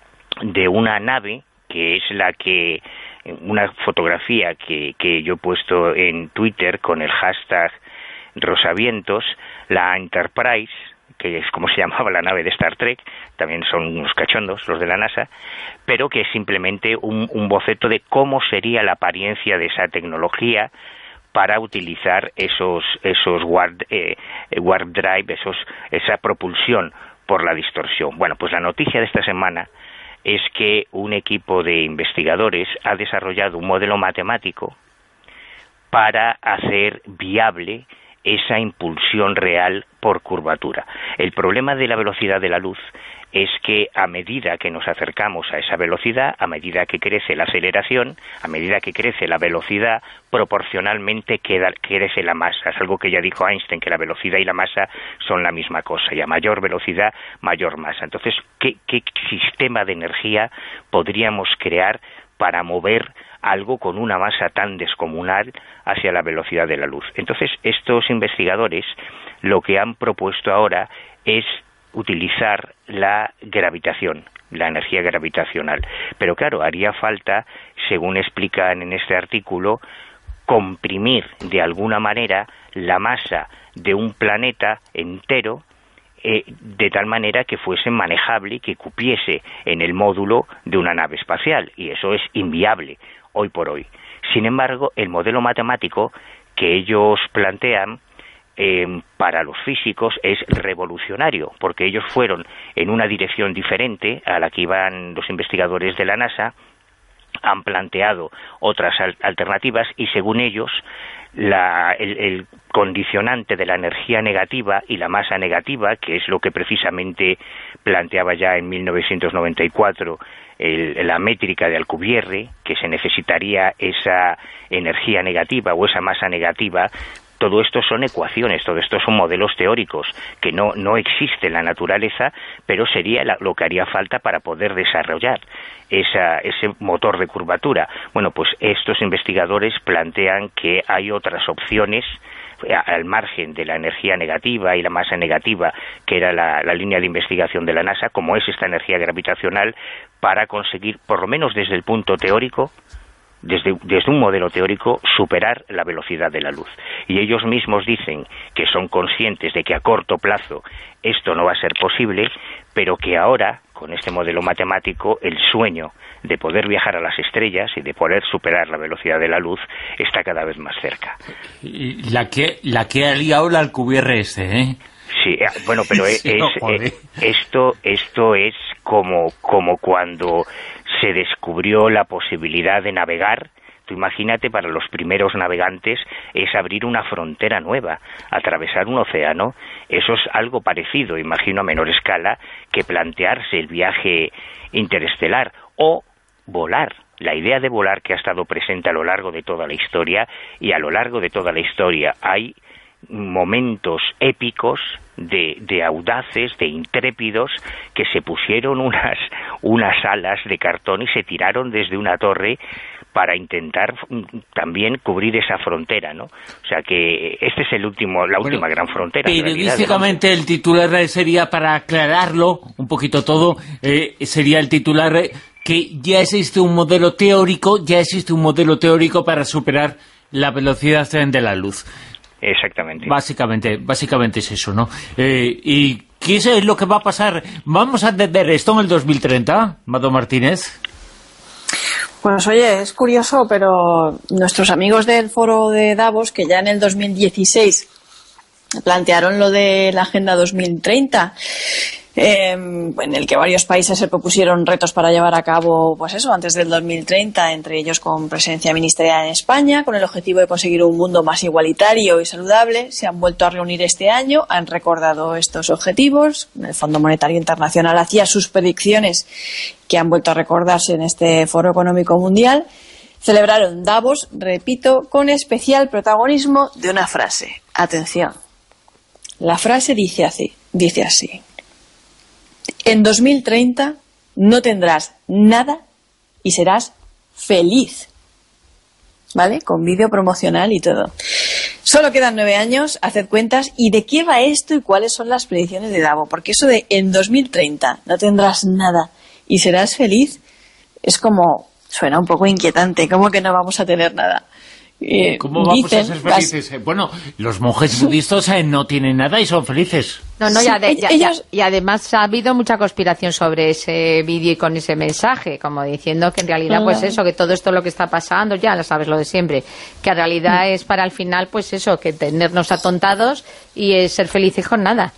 de una nave, que es la que, una fotografía que, que yo he puesto en Twitter con el hashtag Rosavientos, la Enterprise, que es como se llamaba la nave de Star Trek, también son unos cachondos los de la NASA, pero que es simplemente un, un boceto de cómo sería la apariencia de esa tecnología para utilizar esos esos warp, eh, warp drive, esos esa propulsión por la distorsión. Bueno, pues la noticia de esta semana es que un equipo de investigadores ha desarrollado un modelo matemático para hacer viable esa impulsión real por curvatura. El problema de la velocidad de la luz es que a medida que nos acercamos a esa velocidad, a medida que crece la aceleración, a medida que crece la velocidad, proporcionalmente queda, crece la masa. Es algo que ya dijo Einstein, que la velocidad y la masa son la misma cosa, y a mayor velocidad, mayor masa. Entonces, ¿qué, qué sistema de energía podríamos crear para mover algo con una masa tan descomunal hacia la velocidad de la luz? Entonces, estos investigadores lo que han propuesto ahora es utilizar la gravitación, la energía gravitacional. Pero claro, haría falta, según explican en este artículo, comprimir de alguna manera la masa de un planeta entero eh, de tal manera que fuese manejable y que cupiese en el módulo de una nave espacial, y eso es inviable hoy por hoy. Sin embargo, el modelo matemático que ellos plantean eh, para los físicos es revolucionario, porque ellos fueron en una dirección diferente a la que iban los investigadores de la NASA, han planteado otras al alternativas y según ellos la, el, el condicionante de la energía negativa y la masa negativa, que es lo que precisamente planteaba ya en mil novecientos noventa y cuatro el, la métrica de Alcubierre, que se necesitaría esa energía negativa o esa masa negativa. Todo esto son ecuaciones, todo esto son modelos teóricos que no, no existe en la naturaleza, pero sería la, lo que haría falta para poder desarrollar esa, ese motor de curvatura. Bueno, pues estos investigadores plantean que hay otras opciones al margen de la energía negativa y la masa negativa, que era la, la línea de investigación de la NASA, como es esta energía gravitacional, para conseguir, por lo menos desde el punto teórico, desde, desde un modelo teórico, superar la velocidad de la luz. Y ellos mismos dicen que son conscientes de que a corto plazo esto no va a ser posible, pero que ahora, con este modelo matemático, el sueño de poder viajar a las estrellas y de poder superar la velocidad de la luz está cada vez más cerca. La que, la que ha liado la Alcubierre este, ¿eh? Sí, bueno, pero es, Sí, no, es, esto, esto es como, como cuando se descubrió la posibilidad de navegar. Tú imagínate, para los primeros navegantes es abrir una frontera nueva, atravesar un océano. Eso es algo parecido, imagino a menor escala, que plantearse el viaje interestelar o volar. La idea de volar, que ha estado presente a lo largo de toda la historia, y a lo largo de toda la historia hay momentos épicos de, de audaces, de intrépidos, que se pusieron unas, unas alas de cartón y se tiraron desde una torre para intentar también cubrir esa frontera, ¿no? O sea que este es el último, la última bueno, gran frontera. Periodísticamente realidad, el titular sería, para aclararlo un poquito todo, eh, sería el titular que ya existe un modelo teórico, ya existe un modelo teórico para superar la velocidad de la luz. Exactamente. Básicamente, básicamente es eso, ¿no? Eh, ¿Y qué es lo que va a pasar? ¿Vamos a entender esto en el dos mil treinta, Mado Martínez? Pues oye, es curioso, pero nuestros amigos del foro de Davos, que ya en el dos mil dieciséis plantearon lo de la Agenda dos mil treinta, eh, en el que varios países se propusieron retos para llevar a cabo, pues eso, antes del dos mil treinta, entre ellos con presencia ministerial en España, con el objetivo de conseguir un mundo más igualitario y saludable. Se han vuelto a reunir este año, han recordado estos objetivos. El Fondo Monetario Internacional hacía sus predicciones, que han vuelto a recordarse en este Foro Económico Mundial. Celebraron Davos, repito, con especial protagonismo de una frase. Atención. La frase dice así, dice así. En dos mil treinta no tendrás nada y serás feliz. ¿Vale? Con vídeo promocional y todo. Solo quedan nueve años, haced cuentas. ¿Y de qué va esto y cuáles son las predicciones de Davos? Porque eso de en dos mil treinta no tendrás nada y serás feliz es como, suena un poco inquietante. ¿Cómo que no vamos a tener nada? Eh, ¿Cómo vamos dicen, a ser felices? Las... Bueno, los monjes budistas eh, no tienen nada y son felices. No, no, sí, ya de, ya, ellos... ya, y además ha habido mucha conspiración sobre ese vídeo y con ese mensaje, como diciendo que en realidad, pues eso, que todo esto lo que está pasando, ya lo sabes lo de siempre, que en realidad es para al final, pues eso, que tenernos atontados y eh, ser felices con nada.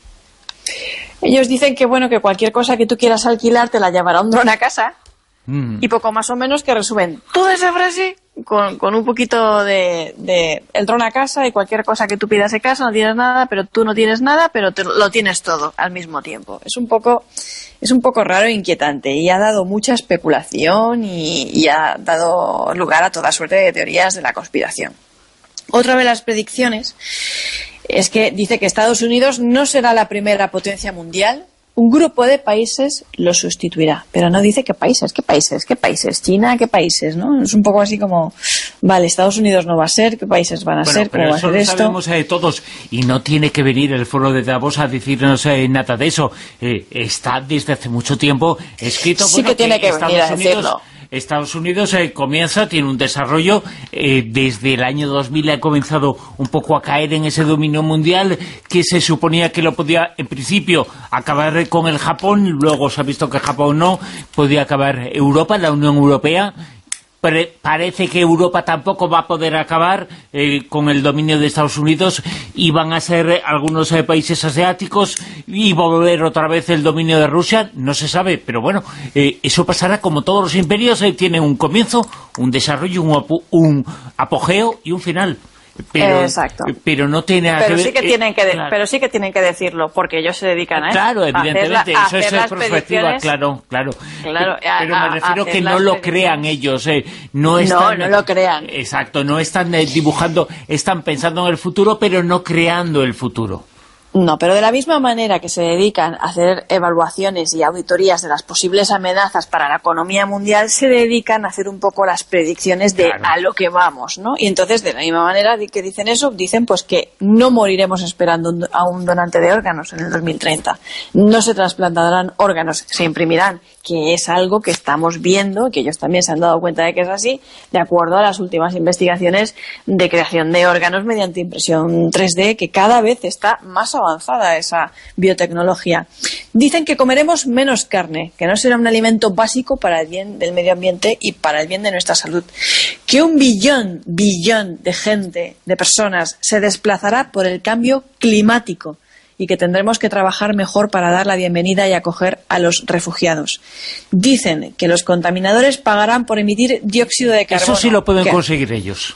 Ellos dicen que, bueno, que cualquier cosa que tú quieras alquilar te la llevará un dron a casa. Mm. Y poco más o menos que resumen toda esa frase con, con un poquito de, de el dron a casa y cualquier cosa que tú pidas de casa, no tienes nada, pero tú no tienes nada, pero te, lo tienes todo al mismo tiempo. Es un poco es un poco raro e inquietante y ha dado mucha especulación y, y ha dado lugar a toda suerte de teorías de la conspiración. Otra de las predicciones es que dice que Estados Unidos no será la primera potencia mundial. Un grupo de países lo sustituirá, pero no dice qué países, qué países, qué países, China, qué países, ¿no? Es un poco así como, vale, Estados Unidos no va a ser, qué países van a bueno, ser, cómo va a ser esto. Pero eso lo sabemos eh, todos, y no tiene que venir el foro de Davos a decirnos eh, nada de eso. Eh, está desde hace mucho tiempo escrito. Sí bueno, que tiene que, que venir Estados a Unidos, decirlo. Estados Unidos eh, comienza, tiene un desarrollo, eh, desde el año dos mil ha comenzado un poco a caer en ese dominio mundial que se suponía que lo podía, en principio, acabar con el Japón, luego se ha visto que Japón no, podía acabar Europa, la Unión Europea. Pero parece que Europa tampoco va a poder acabar eh, con el dominio de Estados Unidos y van a ser eh, algunos eh, países asiáticos y volver otra vez el dominio de Rusia, no se sabe, pero bueno, eh, eso pasará como todos los imperios, eh, tienen un comienzo, un desarrollo, un, apo un apogeo y un final. Pero, Exacto. pero no tiene nada pero que sí ver, que tienen eh, que de, claro. pero sí que tienen que decirlo porque ellos se dedican a eso. Claro, evidentemente, a eso es las perspectiva, claro, claro. Claro, pero, a, pero me refiero que no lo crean ellos, eh, no están, no, no lo crean. Exacto, no están eh, dibujando, están pensando en el futuro, pero no creando el futuro. No, pero de la misma manera que se dedican a hacer evaluaciones y auditorías de las posibles amenazas para la economía mundial, se dedican a hacer un poco las predicciones de claro. a lo que vamos, ¿no? Y entonces, de la misma manera que dicen eso, dicen pues que no moriremos esperando a un donante de órganos en el dos mil treinta. No se trasplantarán órganos, se imprimirán, que es algo que estamos viendo, que ellos también se han dado cuenta de que es así, de acuerdo a las últimas investigaciones de creación de órganos mediante impresión tres D, que cada vez está más avanzada esa biotecnología. Dicen que comeremos menos carne, que no será un alimento básico para el bien del medio ambiente y para el bien de nuestra salud. Que un billón, billón de gente, de personas, se desplazará por el cambio climático y que tendremos que trabajar mejor para dar la bienvenida y acoger a los refugiados. Dicen que los contaminadores pagarán por emitir dióxido de carbono. Eso sí lo pueden ¿Qué? conseguir ellos.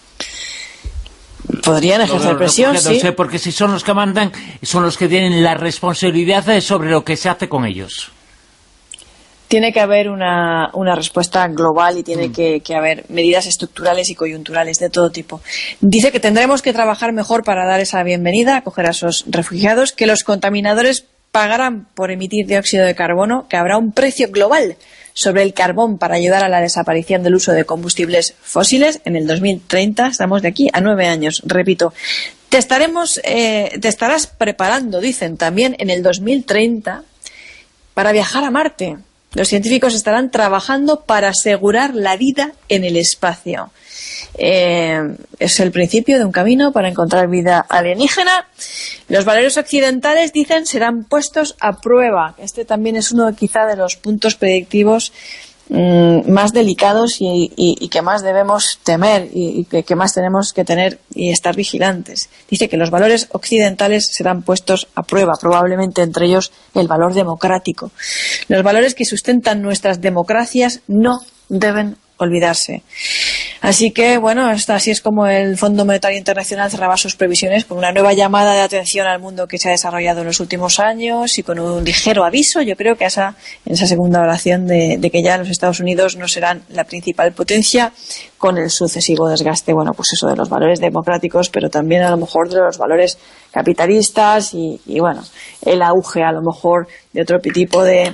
Podrían ejercer presión, sí. Porque si son los que mandan, son los que tienen la responsabilidad sobre lo que se hace con ellos. Tiene que haber una, una respuesta global y tiene mm. que, que haber medidas estructurales y coyunturales de todo tipo. Dice que tendremos que trabajar mejor para dar esa bienvenida, acoger a esos refugiados, que los contaminadores pagarán por emitir dióxido de carbono, que habrá un precio global sobre el carbón para ayudar a la desaparición del uso de combustibles fósiles en el dos mil treinta. Estamos de aquí a nueve años, repito. Te estaremos, eh, te estarás preparando, dicen, también en el dos mil treinta para viajar a Marte. Los científicos estarán trabajando para asegurar la vida en el espacio. Eh, es el principio de un camino para encontrar vida alienígena. Los valores occidentales, dicen, serán puestos a prueba. Este también es uno quizá de los puntos predictivos mmm, más delicados y, y, y que más debemos temer y, y que, que más tenemos que tener y estar vigilantes. Dice que los valores occidentales serán puestos a prueba, probablemente entre ellos el valor democrático. Los valores que sustentan nuestras democracias no deben olvidarse. Así que, bueno, así es como el Fondo Monetario Internacional cerraba sus previsiones con una nueva llamada de atención al mundo que se ha desarrollado en los últimos años y con un ligero aviso, yo creo que esa, en esa segunda oración de, de que ya los Estados Unidos no serán la principal potencia con el sucesivo desgaste, bueno, pues eso de los valores democráticos, pero también a lo mejor de los valores capitalistas y, y bueno, el auge a lo mejor de otro tipo de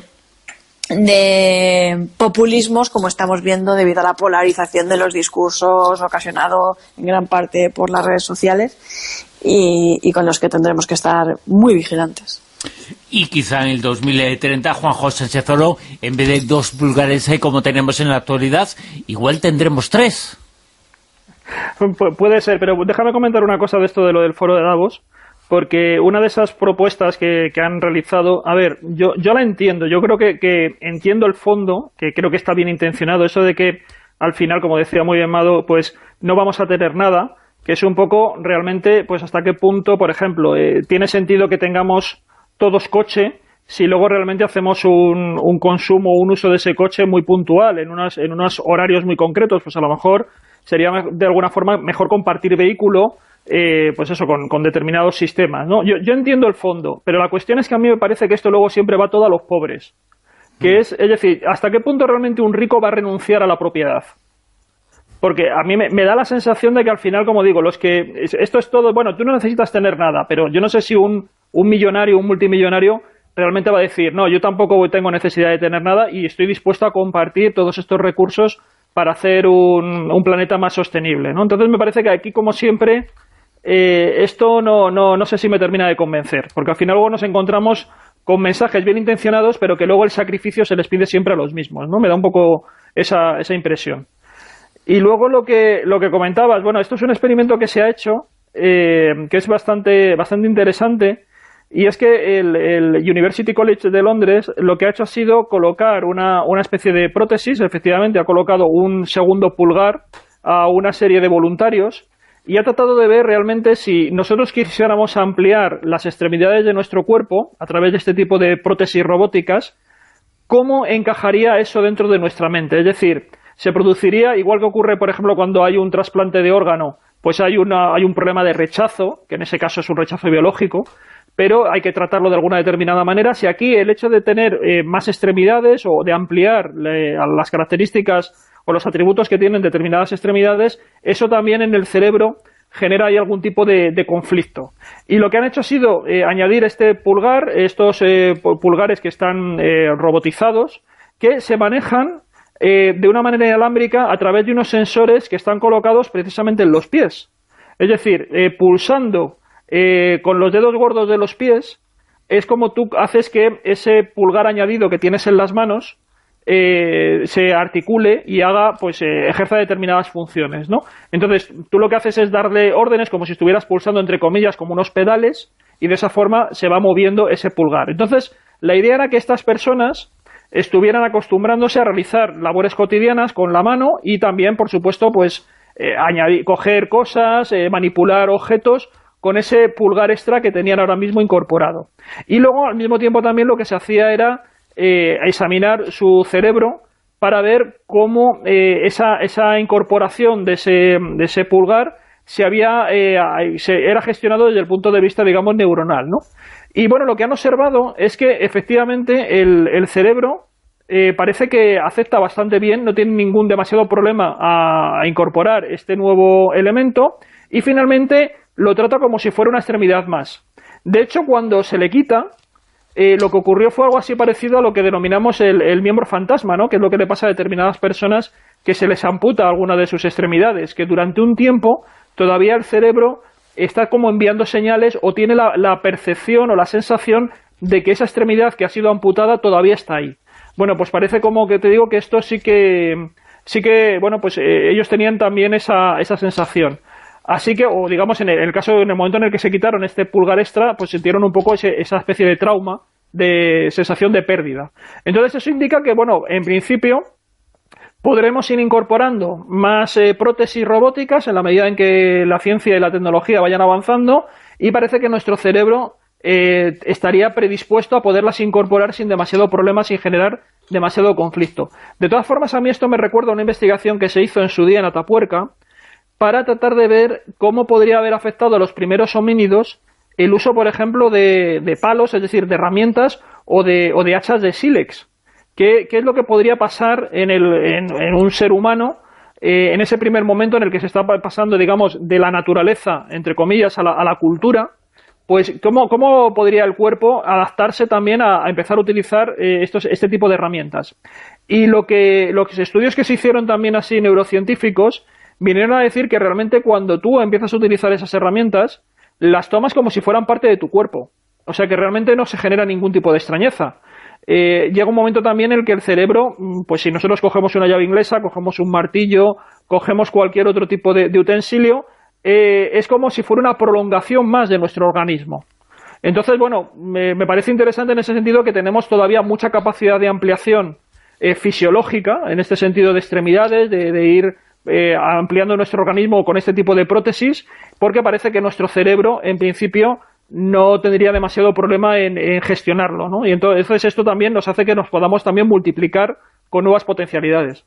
de populismos, como estamos viendo debido a la polarización de los discursos ocasionado en gran parte por las redes sociales y, y con los que tendremos que estar muy vigilantes. Y quizá en el dos mil treinta, Juanjo Sánchez Oro, en vez de dos pulgares como tenemos en la actualidad, igual tendremos tres. Pu- puede ser, pero déjame comentar una cosa de esto de lo del foro de Davos. Porque una de esas propuestas que, que han realizado, a ver, yo, yo la entiendo, yo creo que, que entiendo el fondo, que creo que está bien intencionado, eso de que al final, como decía muy bien Mado, pues no vamos a tener nada, que es un poco realmente, pues hasta qué punto, por ejemplo, eh, tiene sentido que tengamos todos coche si luego realmente hacemos un, un consumo, un uso de ese coche muy puntual, en, unas, en unos horarios muy concretos, pues a lo mejor sería de alguna forma mejor compartir vehículo. Eh, pues eso, con, con determinados sistemas, ¿no? Yo, yo entiendo el fondo, pero la cuestión es que a mí me parece que esto luego siempre va todo a los pobres. Que es, es decir, ¿hasta qué punto realmente un rico va a renunciar a la propiedad? Porque a mí me, me da la sensación de que al final, como digo, los que... Esto es todo, bueno, tú no necesitas tener nada, pero yo no sé si un, un millonario, un multimillonario, realmente va a decir, no, yo tampoco tengo necesidad de tener nada y estoy dispuesto a compartir todos estos recursos para hacer un, un planeta más sostenible, ¿no? Entonces me parece que aquí, como siempre... Eh, esto no, no, no sé si me termina de convencer, porque al final luego nos encontramos con mensajes bien intencionados, pero que luego el sacrificio se les pide siempre a los mismos, ¿no? Me da un poco esa, esa impresión. Y luego lo que, lo que comentabas, bueno, esto es un experimento que se ha hecho, eh, que es bastante, bastante interesante, y es que el, el University College de Londres lo que ha hecho ha sido colocar una, una especie de prótesis, efectivamente ha colocado un segundo pulgar a una serie de voluntarios, y ha tratado de ver realmente si nosotros quisiéramos ampliar las extremidades de nuestro cuerpo a través de este tipo de prótesis robóticas, ¿cómo encajaría eso dentro de nuestra mente? Es decir, se produciría, igual que ocurre, por ejemplo, cuando hay un trasplante de órgano, pues hay, una, hay un problema de rechazo, que en ese caso es un rechazo biológico, pero hay que tratarlo de alguna determinada manera. Si aquí el hecho de tener eh, más extremidades o de ampliar eh, las características o los atributos que tienen determinadas extremidades, eso también en el cerebro genera ahí algún tipo de, de conflicto. Y lo que han hecho ha sido eh, añadir este pulgar, estos eh, pulgares que están eh, robotizados, que se manejan eh, de una manera inalámbrica a través de unos sensores que están colocados precisamente en los pies. Es decir, eh, pulsando eh, con los dedos gordos de los pies, es como tú haces que ese pulgar añadido que tienes en las manos Eh, se articule y haga, pues eh, ejerza determinadas funciones, ¿no? Entonces, tú lo que haces es darle órdenes como si estuvieras pulsando, entre comillas, como unos pedales, y de esa forma se va moviendo ese pulgar. Entonces, la idea era que estas personas estuvieran acostumbrándose a realizar labores cotidianas con la mano y también, por supuesto, pues eh, añadir, coger cosas, eh, manipular objetos con ese pulgar extra que tenían ahora mismo incorporado. Y luego, al mismo tiempo, también lo que se hacía era Eh, examinar su cerebro para ver cómo eh, esa, esa incorporación de ese, de ese pulgar se había eh, se, era gestionado desde el punto de vista, digamos, neuronal, ¿no? Y bueno, lo que han observado es que efectivamente el, el cerebro eh, parece que acepta bastante bien, no tiene ningún demasiado problema a, a incorporar este nuevo elemento y finalmente lo trata como si fuera una extremidad más. De hecho, cuando se le quita, Eh, lo que ocurrió fue algo así parecido a lo que denominamos el, el miembro fantasma, ¿no? Que es lo que le pasa a determinadas personas que se les amputa alguna de sus extremidades, que durante un tiempo todavía el cerebro está como enviando señales o tiene la, la percepción o la sensación de que esa extremidad que ha sido amputada todavía está ahí. Bueno, pues parece como que te digo que esto sí que, sí que bueno, pues eh, ellos tenían también esa, esa sensación. Así que, o digamos, en el, en el caso, en el momento en el que se quitaron este pulgar extra, pues sintieron un poco ese, esa especie de trauma, de sensación de pérdida. Entonces eso indica que, bueno, en principio podremos ir incorporando más eh, prótesis robóticas en la medida en que la ciencia y la tecnología vayan avanzando y parece que nuestro cerebro eh, estaría predispuesto a poderlas incorporar sin demasiado problema, sin generar demasiado conflicto. De todas formas, a mí esto me recuerda a una investigación que se hizo en su día en Atapuerca, para tratar de ver cómo podría haber afectado a los primeros homínidos el uso, por ejemplo, de, de palos, es decir, de herramientas o de, o de hachas de sílex. ¿Qué, qué es lo que podría pasar en, el, en, en un ser humano eh, en ese primer momento en el que se está pasando, digamos, de la naturaleza, entre comillas, a la, a la cultura? Pues, ¿cómo, cómo podría el cuerpo adaptarse también a, a empezar a utilizar eh, estos, este tipo de herramientas? Y lo que, los estudios que se hicieron también así neurocientíficos vinieron a decir que realmente cuando tú empiezas a utilizar esas herramientas, las tomas como si fueran parte de tu cuerpo. O sea que realmente no se genera ningún tipo de extrañeza. Eh, llega un momento también en el que el cerebro, pues si nosotros cogemos una llave inglesa, cogemos un martillo, cogemos cualquier otro tipo de, de utensilio, eh, es como si fuera una prolongación más de nuestro organismo. Entonces, bueno, me, me parece interesante en ese sentido que tenemos todavía mucha capacidad de ampliación eh, fisiológica, en este sentido de extremidades, de, de ir Eh, ampliando nuestro organismo con este tipo de prótesis, porque parece que nuestro cerebro, en principio, no tendría demasiado problema en, en gestionarlo, ¿no? Y entonces esto también nos hace que nos podamos también multiplicar con nuevas potencialidades.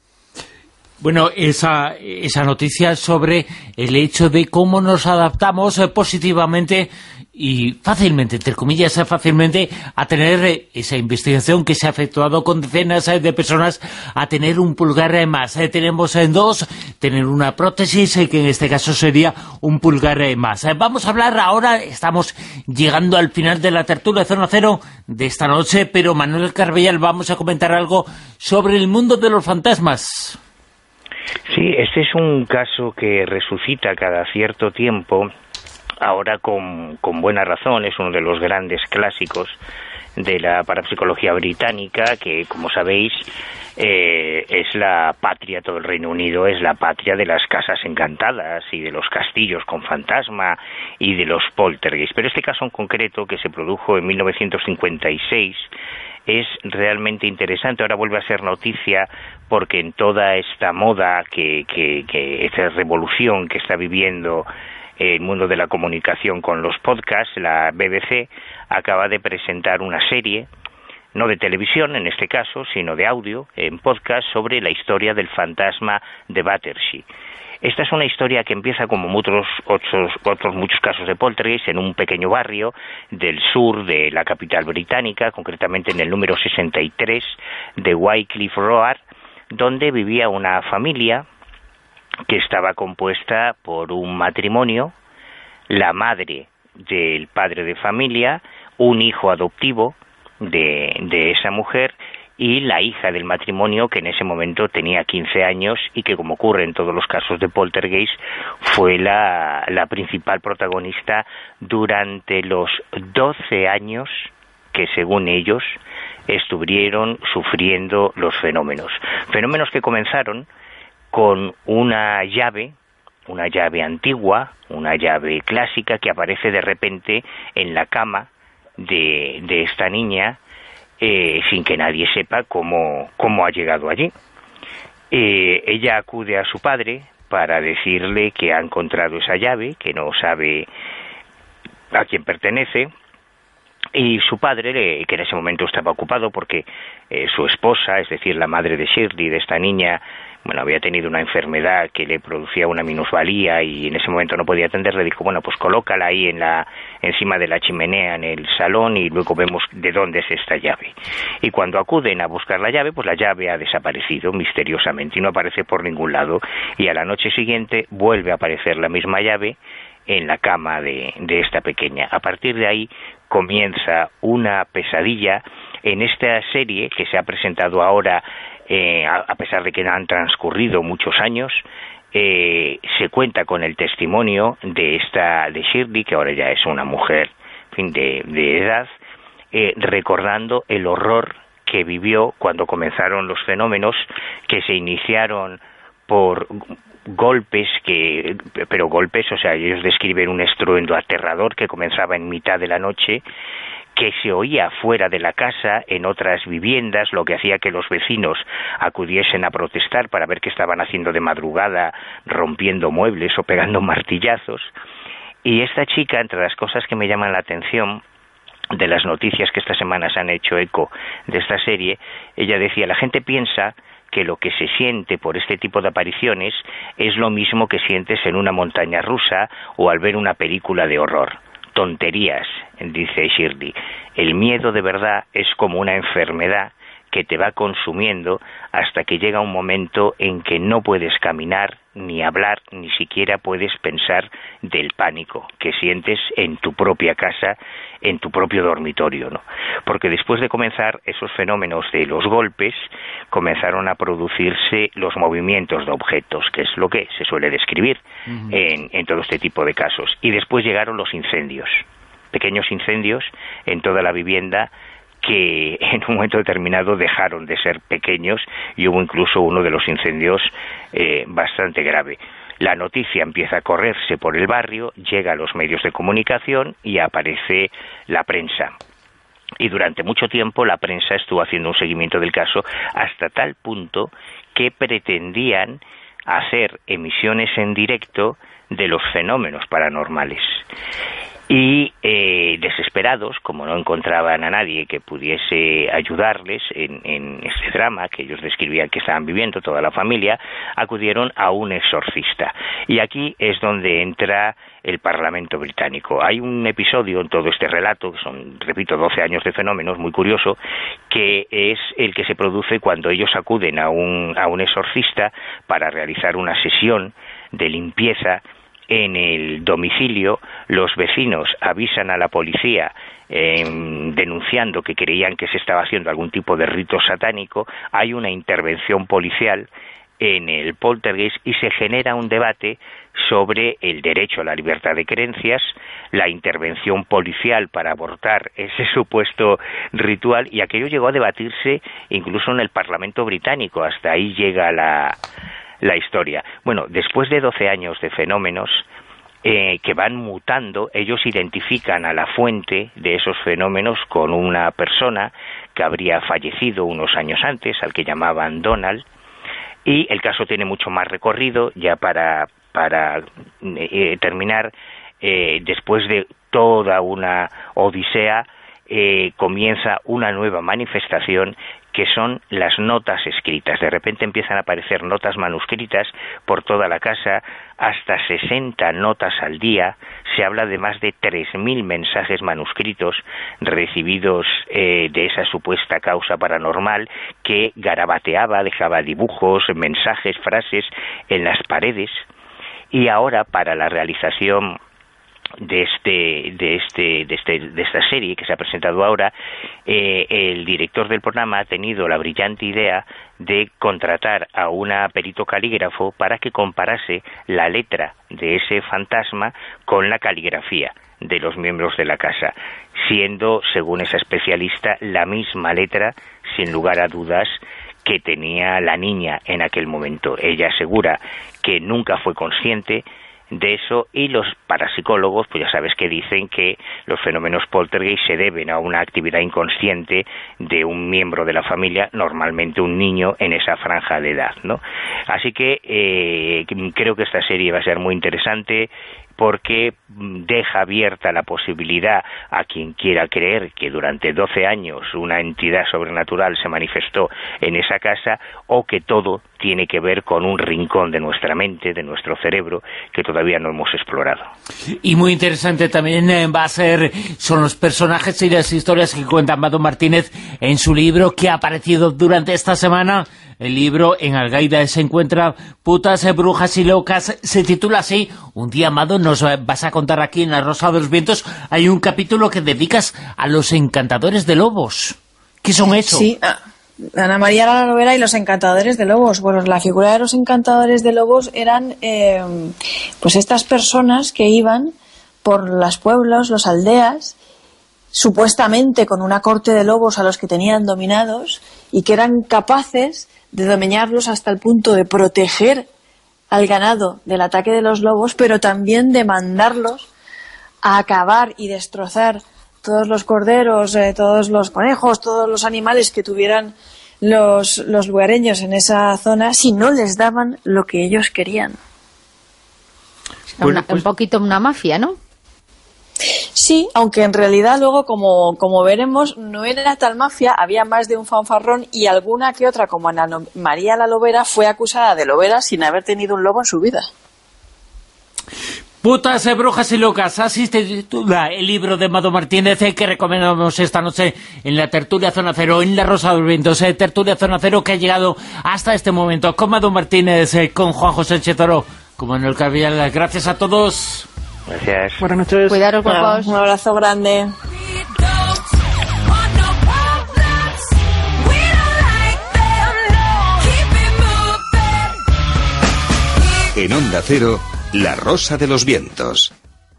Bueno, esa, esa noticia sobre el hecho de cómo nos adaptamos eh, positivamente y fácilmente, entre comillas, fácilmente, a tener eh, esa investigación que se ha efectuado con decenas eh, de personas, a tener un pulgar eh, más. Eh, tenemos en eh, dos, tener una prótesis, eh, que en este caso sería un pulgar eh, más. Eh, vamos a hablar ahora, estamos llegando al final de la tertulia Zona Cero de esta noche, pero Manuel Carbellal, vamos a comentar algo sobre el mundo de los fantasmas. Sí, este es un caso que resucita cada cierto tiempo, ahora con, con buena razón, es uno de los grandes clásicos de la parapsicología británica, que como sabéis eh, es la patria, todo el Reino Unido es la patria de las casas encantadas y de los castillos con fantasma y de los poltergeist. Pero este caso en concreto, que se produjo en mil novecientos cincuenta y seis, es realmente interesante. Ahora vuelve a ser noticia porque en toda esta moda, que, que, que esta revolución que está viviendo el mundo de la comunicación con los podcasts, la B B C acaba de presentar una serie, no de televisión en este caso, sino de audio, en podcast, sobre la historia del fantasma de Battersea. Esta es una historia que empieza como muchos otros, otros muchos casos de poltergeist en un pequeño barrio del sur de la capital británica, concretamente en el número sesenta y tres de Wycliffe Road, donde vivía una familia que estaba compuesta por un matrimonio, la madre del padre de familia, un hijo adoptivo de, de esa mujer y la hija del matrimonio, que en ese momento tenía quince años y que, como ocurre en todos los casos de poltergeist, fue la, la principal protagonista durante los doce años que, según ellos, estuvieron sufriendo los fenómenos. Fenómenos que comenzaron con una llave, una llave antigua, una llave clásica que aparece de repente en la cama de, de esta niña, eh, sin que nadie sepa cómo, cómo ha llegado allí. Eh, ella acude a su padre para decirle que ha encontrado esa llave, que no sabe a quién pertenece, y su padre, que en ese momento estaba ocupado porque eh, su esposa, es decir, la madre de Shirley, de esta niña, bueno, había tenido una enfermedad que le producía una minusvalía y en ese momento no podía atenderle, dijo, bueno, pues colócala ahí en la, encima de la chimenea en el salón y luego vemos de dónde es esta llave. Y cuando acuden a buscar la llave, pues la llave ha desaparecido misteriosamente y no aparece por ningún lado. Y a la noche siguiente vuelve a aparecer la misma llave en la cama de, de esta pequeña. A partir de ahí comienza una pesadilla en esta serie que se ha presentado ahora. Eh, a, a pesar de que no han transcurrido muchos años, eh, se cuenta con el testimonio de esta de Shirley, que ahora ya es una mujer, en fin, de, de edad, eh, recordando el horror que vivió cuando comenzaron los fenómenos, que se iniciaron por golpes, que pero golpes, o sea, ellos describen un estruendo aterrador que comenzaba en mitad de la noche, que se oía fuera de la casa, en otras viviendas, lo que hacía que los vecinos acudiesen a protestar para ver qué estaban haciendo de madrugada, rompiendo muebles o pegando martillazos. Y esta chica, entre las cosas que me llaman la atención de las noticias que esta semana se han hecho eco de esta serie, ella decía, la gente piensa que lo que se siente por este tipo de apariciones es lo mismo que sientes en una montaña rusa o al ver una película de horror. Tonterías, dice Shirley. El miedo de verdad es como una enfermedad que te va consumiendo hasta que llega un momento en que no puedes caminar, ni hablar, ni siquiera puedes pensar del pánico que sientes en tu propia casa, en tu propio dormitorio, ¿no? Porque después de comenzar esos fenómenos de los golpes, comenzaron a producirse los movimientos de objetos, que es lo que se suele describir uh-huh. en, en todo este tipo de casos. Y después llegaron los incendios, pequeños incendios en toda la vivienda, que en un momento determinado dejaron de ser pequeños y hubo incluso uno de los incendios eh, bastante grave. La noticia empieza a correrse por el barrio, llega a los medios de comunicación y aparece la prensa. Y durante mucho tiempo la prensa estuvo haciendo un seguimiento del caso hasta tal punto que pretendían hacer emisiones en directo de los fenómenos paranormales. Y eh, desesperados, como no encontraban a nadie que pudiese ayudarles en, en este drama que ellos describían que estaban viviendo toda la familia, acudieron a un exorcista. Y aquí es donde entra el Parlamento británico. Hay un episodio en todo este relato, que son, repito, doce años de fenómenos, muy curioso, que es el que se produce cuando ellos acuden a un, a un exorcista para realizar una sesión de limpieza en el domicilio. Los vecinos avisan a la policía eh, denunciando que creían que se estaba haciendo algún tipo de rito satánico. Hay una intervención policial en el poltergeist y se genera un debate sobre el derecho a la libertad de creencias, la intervención policial para abortar ese supuesto ritual, y aquello llegó a debatirse incluso en el Parlamento británico. Hasta ahí llega la la historia. Bueno, después de doce años de fenómenos eh, que van mutando, ellos identifican a la fuente de esos fenómenos con una persona que habría fallecido unos años antes, al que llamaban Donald, y el caso tiene mucho más recorrido. Ya para, para eh, terminar, eh, después de toda una odisea, eh, comienza una nueva manifestación, que son las notas escritas. De repente empiezan a aparecer notas manuscritas por toda la casa, hasta sesenta notas al día. Se habla de más de tres mil mensajes manuscritos recibidos eh, de esa supuesta causa paranormal, que garabateaba, dejaba dibujos, mensajes, frases en las paredes. Y ahora, para la realización de este de este de este de esta serie que se ha presentado ahora, eh, el director del programa ha tenido la brillante idea de contratar a una perito calígrafo para que comparase la letra de ese fantasma con la caligrafía de los miembros de la casa, siendo, según esa especialista, la misma letra, sin lugar a dudas, que tenía la niña en aquel momento. Ella asegura que nunca fue consciente de eso, y los parapsicólogos, pues ya sabes que dicen que los fenómenos poltergeist se deben a una actividad inconsciente de un miembro de la familia, normalmente un niño en esa franja de edad, ¿no? Así que eh, creo que esta serie va a ser muy interesante, porque deja abierta la posibilidad a quien quiera creer que durante doce años una entidad sobrenatural se manifestó en esa casa, o que todo tiene que ver con un rincón de nuestra mente, de nuestro cerebro, que todavía no hemos explorado. Y muy interesante también eh, va a ser, son los personajes y las historias que cuenta Amado Martínez en su libro, que ha aparecido durante esta semana. El libro en Algaida se encuentra Putas, Brujas y Locas, se titula así. Un día, Amado, nos vas a contar aquí en La Rosa de los Vientos, hay un capítulo que dedicas a los encantadores de lobos. ¿Qué son eso? Sí, Ana María la Lobera y los encantadores de lobos. Bueno, la figura de los encantadores de lobos eran eh, pues estas personas que iban por los pueblos, las aldeas, supuestamente con una corte de lobos a los que tenían dominados, y que eran capaces de dominarlos hasta el punto de proteger al ganado del ataque de los lobos, pero también de mandarlos a acabar y destrozar todos los corderos, eh, todos los conejos, todos los animales que tuvieran los, los lugareños en esa zona, si no les daban lo que ellos querían. Una, un poquito una mafia, ¿no? Sí, aunque en realidad luego, como, como veremos, no era tal mafia, había más de un fanfarrón, y alguna que otra, como Ana María la Lobera, fue acusada de lobera sin haber tenido un lobo en su vida. Putas, Brujas y Locas, así se titula el libro de Amado Martínez, eh, que recomendamos esta noche en la tertulia Zona Cero, en La Rosa de los Vientos, eh, tertulia Zona Cero, que ha llegado hasta este momento con Amado Martínez, eh, con Juan José Chetoro, como en el Cavial. Gracias a todos. Gracias. Buenas noches. Cuidaros, guapos. Un abrazo grande. En Onda Cero, La Rosa de los Vientos.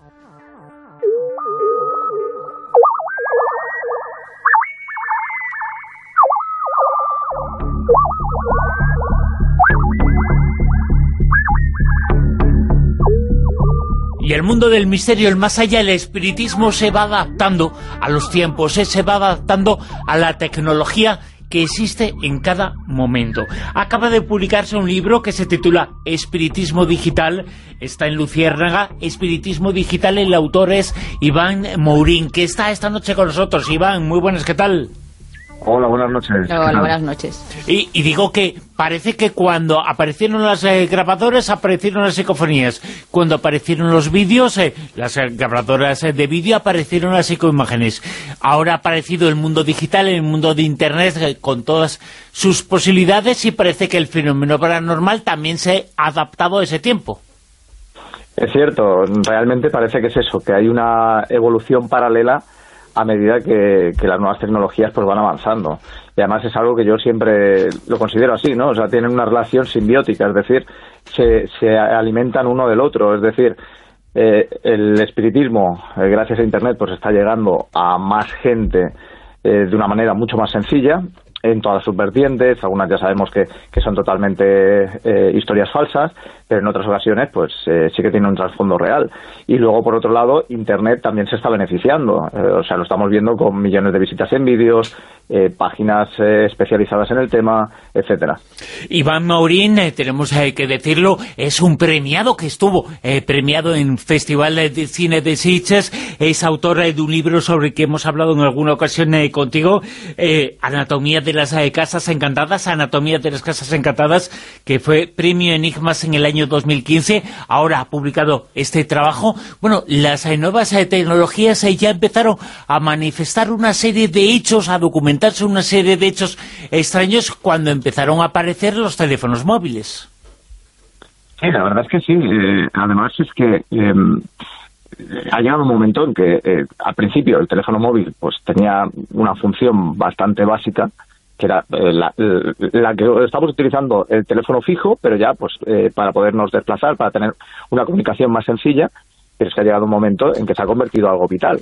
Y el mundo del misterio, el más allá, el espiritismo se va adaptando a los tiempos, se va adaptando a la tecnología que existe en cada momento. Acaba de publicarse un libro que se titula Espiritismo Digital, está en Luciérnaga, Espiritismo Digital, el autor es Iván Mourín, que está esta noche con nosotros. Iván, muy buenas, ¿qué tal? Hola, buenas noches. Hola, buenas noches. Y, y digo que parece que cuando aparecieron las eh, grabadoras, aparecieron las psicofonías. Cuando aparecieron los vídeos, eh, las eh, grabadoras eh, de vídeo, aparecieron las psicoimágenes. Ahora ha aparecido el mundo digital, el mundo de Internet, eh, con todas sus posibilidades, y parece que el fenómeno paranormal también se ha adaptado a ese tiempo. Es cierto, realmente parece que es eso, que hay una evolución paralela a medida que, que las nuevas tecnologías pues van avanzando. Y además es algo que yo siempre lo considero así, ¿no? O sea, tienen una relación simbiótica, es decir, se, se alimentan uno del otro. Es decir, eh, el espiritismo, eh, gracias a Internet, pues está llegando a más gente eh, de una manera mucho más sencilla, en todas sus vertientes. Algunas ya sabemos que, que son totalmente eh, historias falsas, pero en otras ocasiones pues eh, sí que tiene un trasfondo real. Y luego, por otro lado, Internet también se está beneficiando, eh, o sea, lo estamos viendo con millones de visitas en vídeos, eh, páginas eh, especializadas en el tema, etcétera. Iván Maurín, eh, tenemos eh, que decirlo, es un premiado que estuvo eh, premiado en Festival de Cine de Sitges, es autor eh, de un libro sobre el que hemos hablado en alguna ocasión eh, contigo, eh, Anatomía de las eh, Casas Encantadas, Anatomía de las Casas Encantadas, que fue premio Enigmas en el año dos mil quince, ahora ha publicado este trabajo. Bueno, las eh, nuevas eh, tecnologías eh, ya empezaron a manifestar una serie de hechos, a documentarse una serie de hechos extraños cuando empezaron a aparecer los teléfonos móviles. Sí, la verdad es que sí. Eh, además es que eh, ha llegado un momento en que eh, al principio el teléfono móvil pues tenía una función bastante básica, que era eh, la, la que estamos utilizando el teléfono fijo, pero ya pues eh, para podernos desplazar, para tener una comunicación más sencilla, pero es que ha llegado un momento en que se ha convertido en algo vital.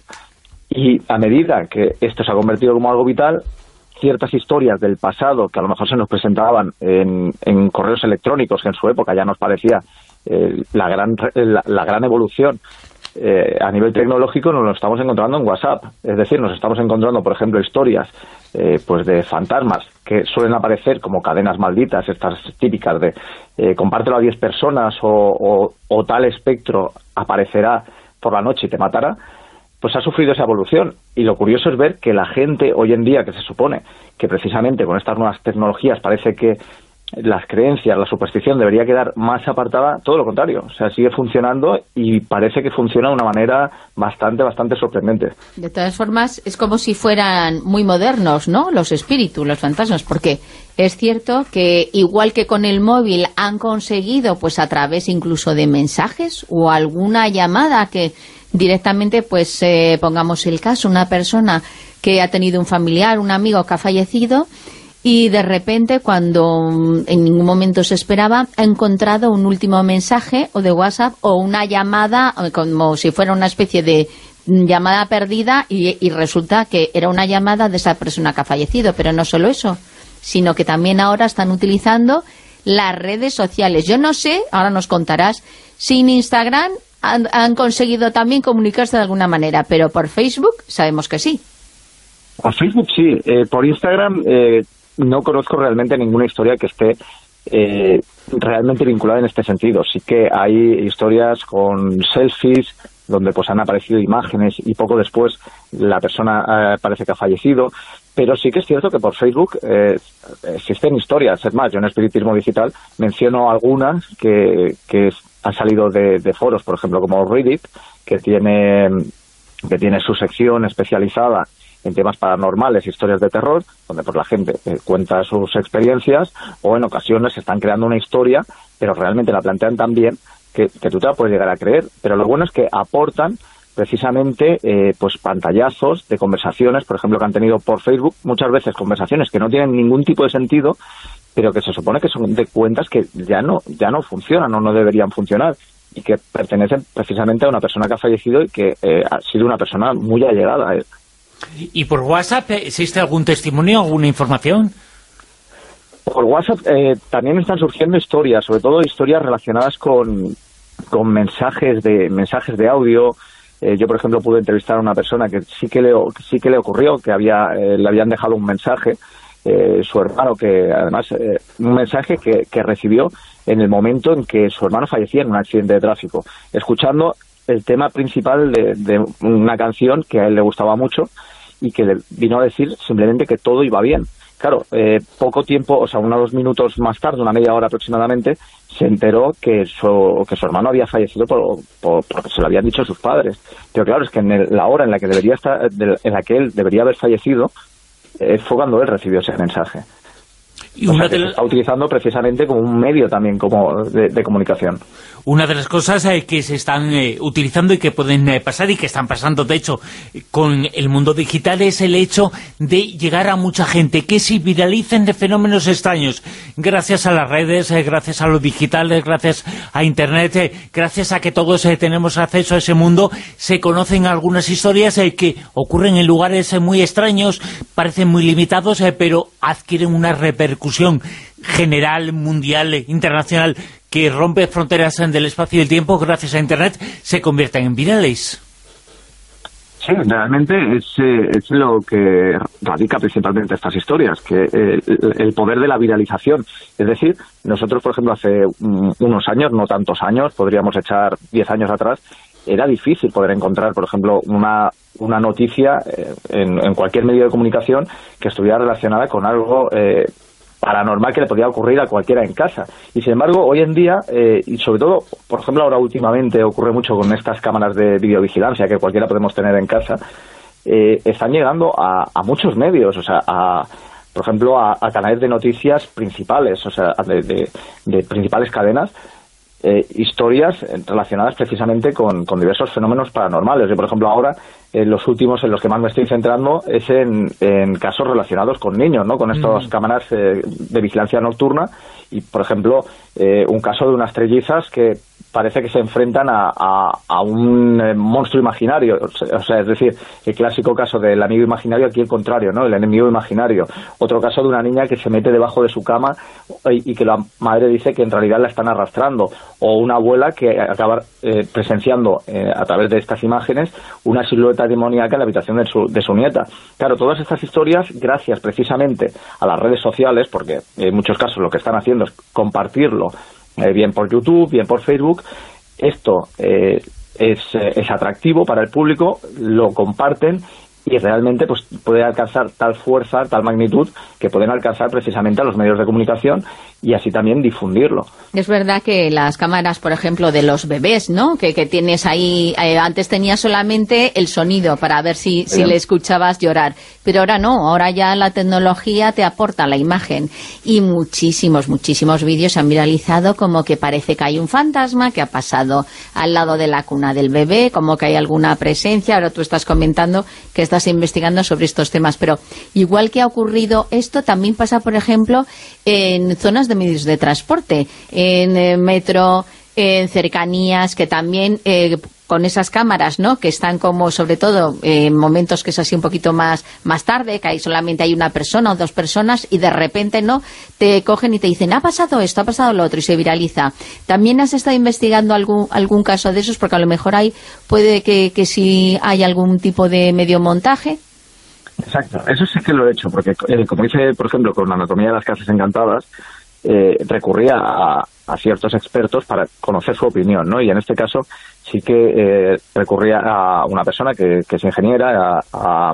Y a medida que esto se ha convertido como algo vital, ciertas historias del pasado que a lo mejor se nos presentaban en, en correos electrónicos, que en su época ya nos parecía eh, la, gran, la, la gran evolución, Eh, a nivel tecnológico nos lo estamos encontrando en WhatsApp. Es decir, nos estamos encontrando, por ejemplo, historias eh, pues de fantasmas que suelen aparecer como cadenas malditas, estas típicas de eh, compártelo a diez personas o, o, o tal espectro aparecerá por la noche y te matará. Pues ha sufrido esa evolución. Y lo curioso es ver que la gente hoy en día, que se supone que precisamente con estas nuevas tecnologías parece que las creencias, la superstición debería quedar más apartada, todo lo contrario, o sea, sigue funcionando y parece que funciona de una manera bastante, bastante sorprendente. De todas formas, es como si fueran muy modernos, ¿no?, los espíritus, los fantasmas, porque es cierto que igual que con el móvil han conseguido, pues a través incluso de mensajes o alguna llamada que directamente, pues eh, pongamos el caso, una persona que ha tenido un familiar, un amigo que ha fallecido, y de repente, cuando en ningún momento se esperaba, ha encontrado un último mensaje o de WhatsApp o una llamada, como si fuera una especie de llamada perdida, y, y resulta que era una llamada de esa persona que ha fallecido. Pero no solo eso, sino que también ahora están utilizando las redes sociales. Yo no sé, ahora nos contarás, si en Instagram han, han conseguido también comunicarse de alguna manera, pero por Facebook sabemos que sí. Por Facebook sí, eh, por Instagram... Eh... no conozco realmente ninguna historia que esté eh, realmente vinculada en este sentido. Sí que hay historias con selfies donde pues han aparecido imágenes y poco después la persona eh, parece que ha fallecido, pero sí que es cierto que por Facebook eh, existen historias. Es más, yo en Espiritismo Digital menciono algunas que, que han salido de, de foros, por ejemplo, como Reddit, que tiene, que tiene su sección especializada en temas paranormales, historias de terror, donde pues la gente eh, cuenta sus experiencias, o en ocasiones están creando una historia, pero realmente la plantean tan bien que, que tú te la puedes llegar a creer. Pero lo bueno es que aportan precisamente eh, pues pantallazos de conversaciones, por ejemplo, que han tenido por Facebook, muchas veces conversaciones que no tienen ningún tipo de sentido, pero que se supone que son de cuentas que ya no, ya no funcionan o no deberían funcionar, y que pertenecen precisamente a una persona que ha fallecido y que eh, ha sido una persona muy allegada a él. ¿Y por WhatsApp existe algún testimonio, alguna información? Por WhatsApp eh, también están surgiendo historias, sobre todo historias relacionadas con, con mensajes de mensajes de audio. Eh, yo, por ejemplo, pude entrevistar a una persona que sí que le, sí que le ocurrió, que había eh, le habían dejado un mensaje, eh, su hermano, que además, eh, un mensaje que, que recibió en el momento en que su hermano fallecía en un accidente de tráfico, escuchando el tema principal de, de una canción que a él le gustaba mucho y que le vino a decir simplemente que todo iba bien. Claro, eh, poco tiempo, o sea, unos dos minutos más tarde, una media hora aproximadamente, se enteró que su, que su hermano había fallecido por, por, porque se lo habían dicho sus padres. Pero claro, es que en el, la hora en la que debería estar, de, en la que él debería haber fallecido, eh, fue cuando él recibió ese mensaje. Y o sea, que se está utilizando precisamente como un medio también como de, de comunicación. Una de las cosas eh, que se están eh, utilizando y que pueden eh, pasar y que están pasando, de hecho, con el mundo digital, es el hecho de llegar a mucha gente, que se viralicen de fenómenos extraños, gracias a las redes, eh, gracias a lo digital, eh, gracias a Internet, eh, gracias a que todos eh, tenemos acceso a ese mundo. Se conocen algunas historias eh, que ocurren en lugares eh, muy extraños, parecen muy limitados, eh, pero adquieren una repercusión general, mundial, internacional, que rompe fronteras del espacio y el tiempo gracias a Internet se convierten en virales. Sí, realmente es, eh, es lo que radica principalmente estas historias, que eh, el, el poder de la viralización. Es decir, nosotros, por ejemplo, hace um, unos años, no tantos años, podríamos echar diez años atrás, era difícil poder encontrar, por ejemplo, una, una noticia eh, en, en cualquier medio de comunicación que estuviera relacionada con algo eh, paranormal que le podía ocurrir a cualquiera en casa. Y sin embargo, hoy en día, eh, y sobre todo, por ejemplo, ahora últimamente ocurre mucho con estas cámaras de videovigilancia que cualquiera podemos tener en casa, eh, están llegando a, a muchos medios, o sea, a, por ejemplo, a, a canales de noticias principales, o sea, de, de, de principales cadenas, Eh, historias relacionadas precisamente con, con diversos fenómenos paranormales. Yo, por ejemplo, ahora, eh, los últimos en los que más me estoy centrando es en, en casos relacionados con niños, ¿no? Con estas mm. cámaras eh, de vigilancia nocturna y, por ejemplo, eh, un caso de unas trellizas que parece que se enfrentan a, a, a un eh, monstruo imaginario, o sea, es decir, el clásico caso del amigo imaginario, aquí el contrario, ¿no? El enemigo imaginario. Otro caso de una niña que se mete debajo de su cama y, y que la madre dice que en realidad la están arrastrando, o una abuela que acaba eh, presenciando eh, a través de estas imágenes una silueta demoníaca en la habitación de su, de su nieta. Claro, todas estas historias, gracias precisamente a las redes sociales, porque en muchos casos lo que están haciendo es compartirlo, Eh, bien por YouTube, bien por Facebook, esto eh, es, eh, es atractivo para el público, lo comparten y realmente pues puede alcanzar tal fuerza, tal magnitud, que pueden alcanzar precisamente a los medios de comunicación y así también difundirlo. Es verdad que las cámaras, por ejemplo, de los bebés, ¿no? Que, que tienes ahí, eh, antes tenías solamente el sonido para ver si, si le escuchabas llorar, pero ahora no, ahora ya la tecnología te aporta la imagen y muchísimos, muchísimos vídeos se han viralizado como que parece que hay un fantasma que ha pasado al lado de la cuna del bebé, como que hay alguna presencia. Ahora tú estás comentando que estás investigando sobre estos temas, pero igual que ha ocurrido esto, también pasa, por ejemplo, en zonas de medios de transporte, en eh, metro, en cercanías, que también eh, con esas cámaras, ¿no?, que están como, sobre todo, en eh, momentos que es así un poquito más más tarde, que ahí solamente hay una persona o dos personas y de repente, ¿no?, te cogen y te dicen, ha pasado esto, ha pasado lo otro, y se viraliza. ¿También has estado investigando algún algún caso de esos? Porque a lo mejor hay, puede que, que si hay algún tipo de mediomontaje. Exacto, eso sí que lo he hecho, porque eh, como hice, por ejemplo, con la anatomía de las casas encantadas, eh, recurría a, a ciertos expertos para conocer su opinión, ¿no? Y en este caso sí que eh, recurría a una persona que, que es ingeniera, a, a,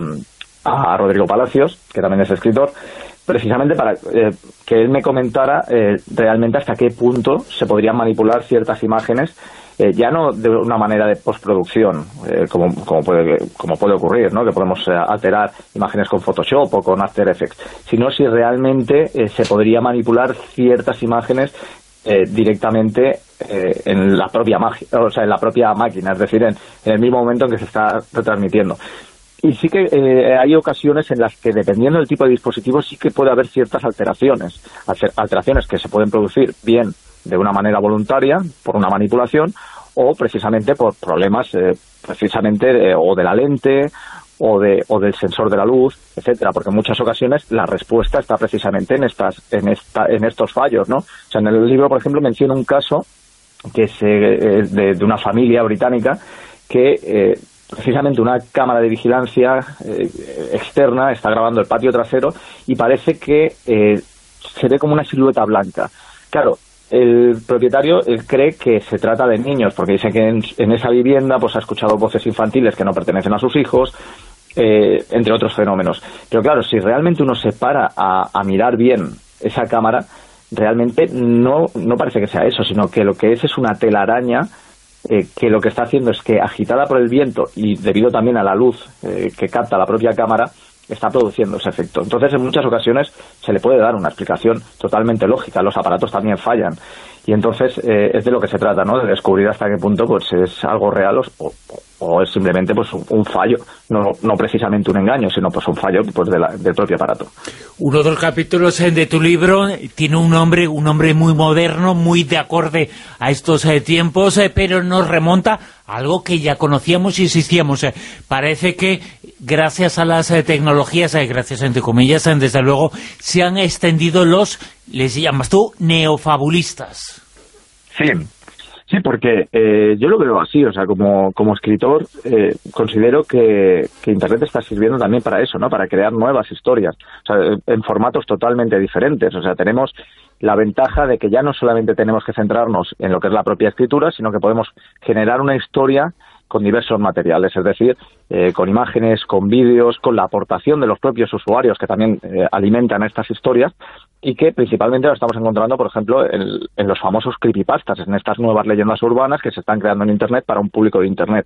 a Rodrigo Palacios, que también es escritor, precisamente para eh, que él me comentara eh, realmente hasta qué punto se podrían manipular ciertas imágenes, eh, ya no de una manera de postproducción, eh, como, como, puede, como puede ocurrir, ¿no?, que podemos eh, alterar imágenes con Photoshop o con After Effects, sino si realmente eh, se podría manipular ciertas imágenes eh, directamente eh, en la propia magia, o sea, en la propia máquina, es decir, en, en el mismo momento en que se está retransmitiendo. Y sí que eh, hay ocasiones en las que, dependiendo del tipo de dispositivo, sí que puede haber ciertas alteraciones, alteraciones que se pueden producir bien de una manera voluntaria, por una manipulación, o precisamente por problemas eh, precisamente de, o de la lente o de o del sensor de la luz, etcétera, porque en muchas ocasiones la respuesta está precisamente en estas en esta en estos fallos, ¿no? O sea, en el libro, por ejemplo, menciono un caso que es eh, de, de una familia británica que eh, precisamente una cámara de vigilancia eh, externa está grabando el patio trasero y parece que eh, se ve como una silueta blanca. Claro, el propietario él cree que se trata de niños, porque dice que en, en esa vivienda pues ha escuchado voces infantiles que no pertenecen a sus hijos, eh, entre otros fenómenos. Pero claro, si realmente uno se para a, a mirar bien esa cámara, realmente no, no parece que sea eso, sino que lo que es es una telaraña eh, que lo que está haciendo es que, agitada por el viento y debido también a la luz eh, que capta la propia cámara, está produciendo ese efecto. Entonces, en muchas ocasiones se le puede dar una explicación totalmente lógica. Los aparatos también fallan. Y entonces eh, es de lo que se trata, ¿no?, de descubrir hasta qué punto pues es algo real o, o es simplemente pues un, un fallo, no, no precisamente un engaño, sino pues un fallo pues de la, del propio aparato. Uno de los capítulos de tu libro tiene un nombre, un nombre muy moderno, muy de acorde a estos eh, tiempos, eh, pero nos remonta a algo que ya conocíamos y existíamos. Eh. Parece que gracias a las eh, tecnologías, eh, gracias entre comillas, eh, desde luego, se han extendido los, les llamas tú, neofabulistas. Sí. Sí, porque eh, yo lo veo así, o sea, como, como escritor eh, considero que, que Internet está sirviendo también para eso, ¿no? Para crear nuevas historias, o sea, en formatos totalmente diferentes. O sea, tenemos la ventaja de que ya no solamente tenemos que centrarnos en lo que es la propia escritura, sino que podemos generar una historia con diversos materiales, es decir, eh, con imágenes, con vídeos, con la aportación de los propios usuarios que también eh, alimentan estas historias, y que principalmente lo estamos encontrando, por ejemplo, en, en los famosos creepypastas, en estas nuevas leyendas urbanas que se están creando en Internet para un público de Internet.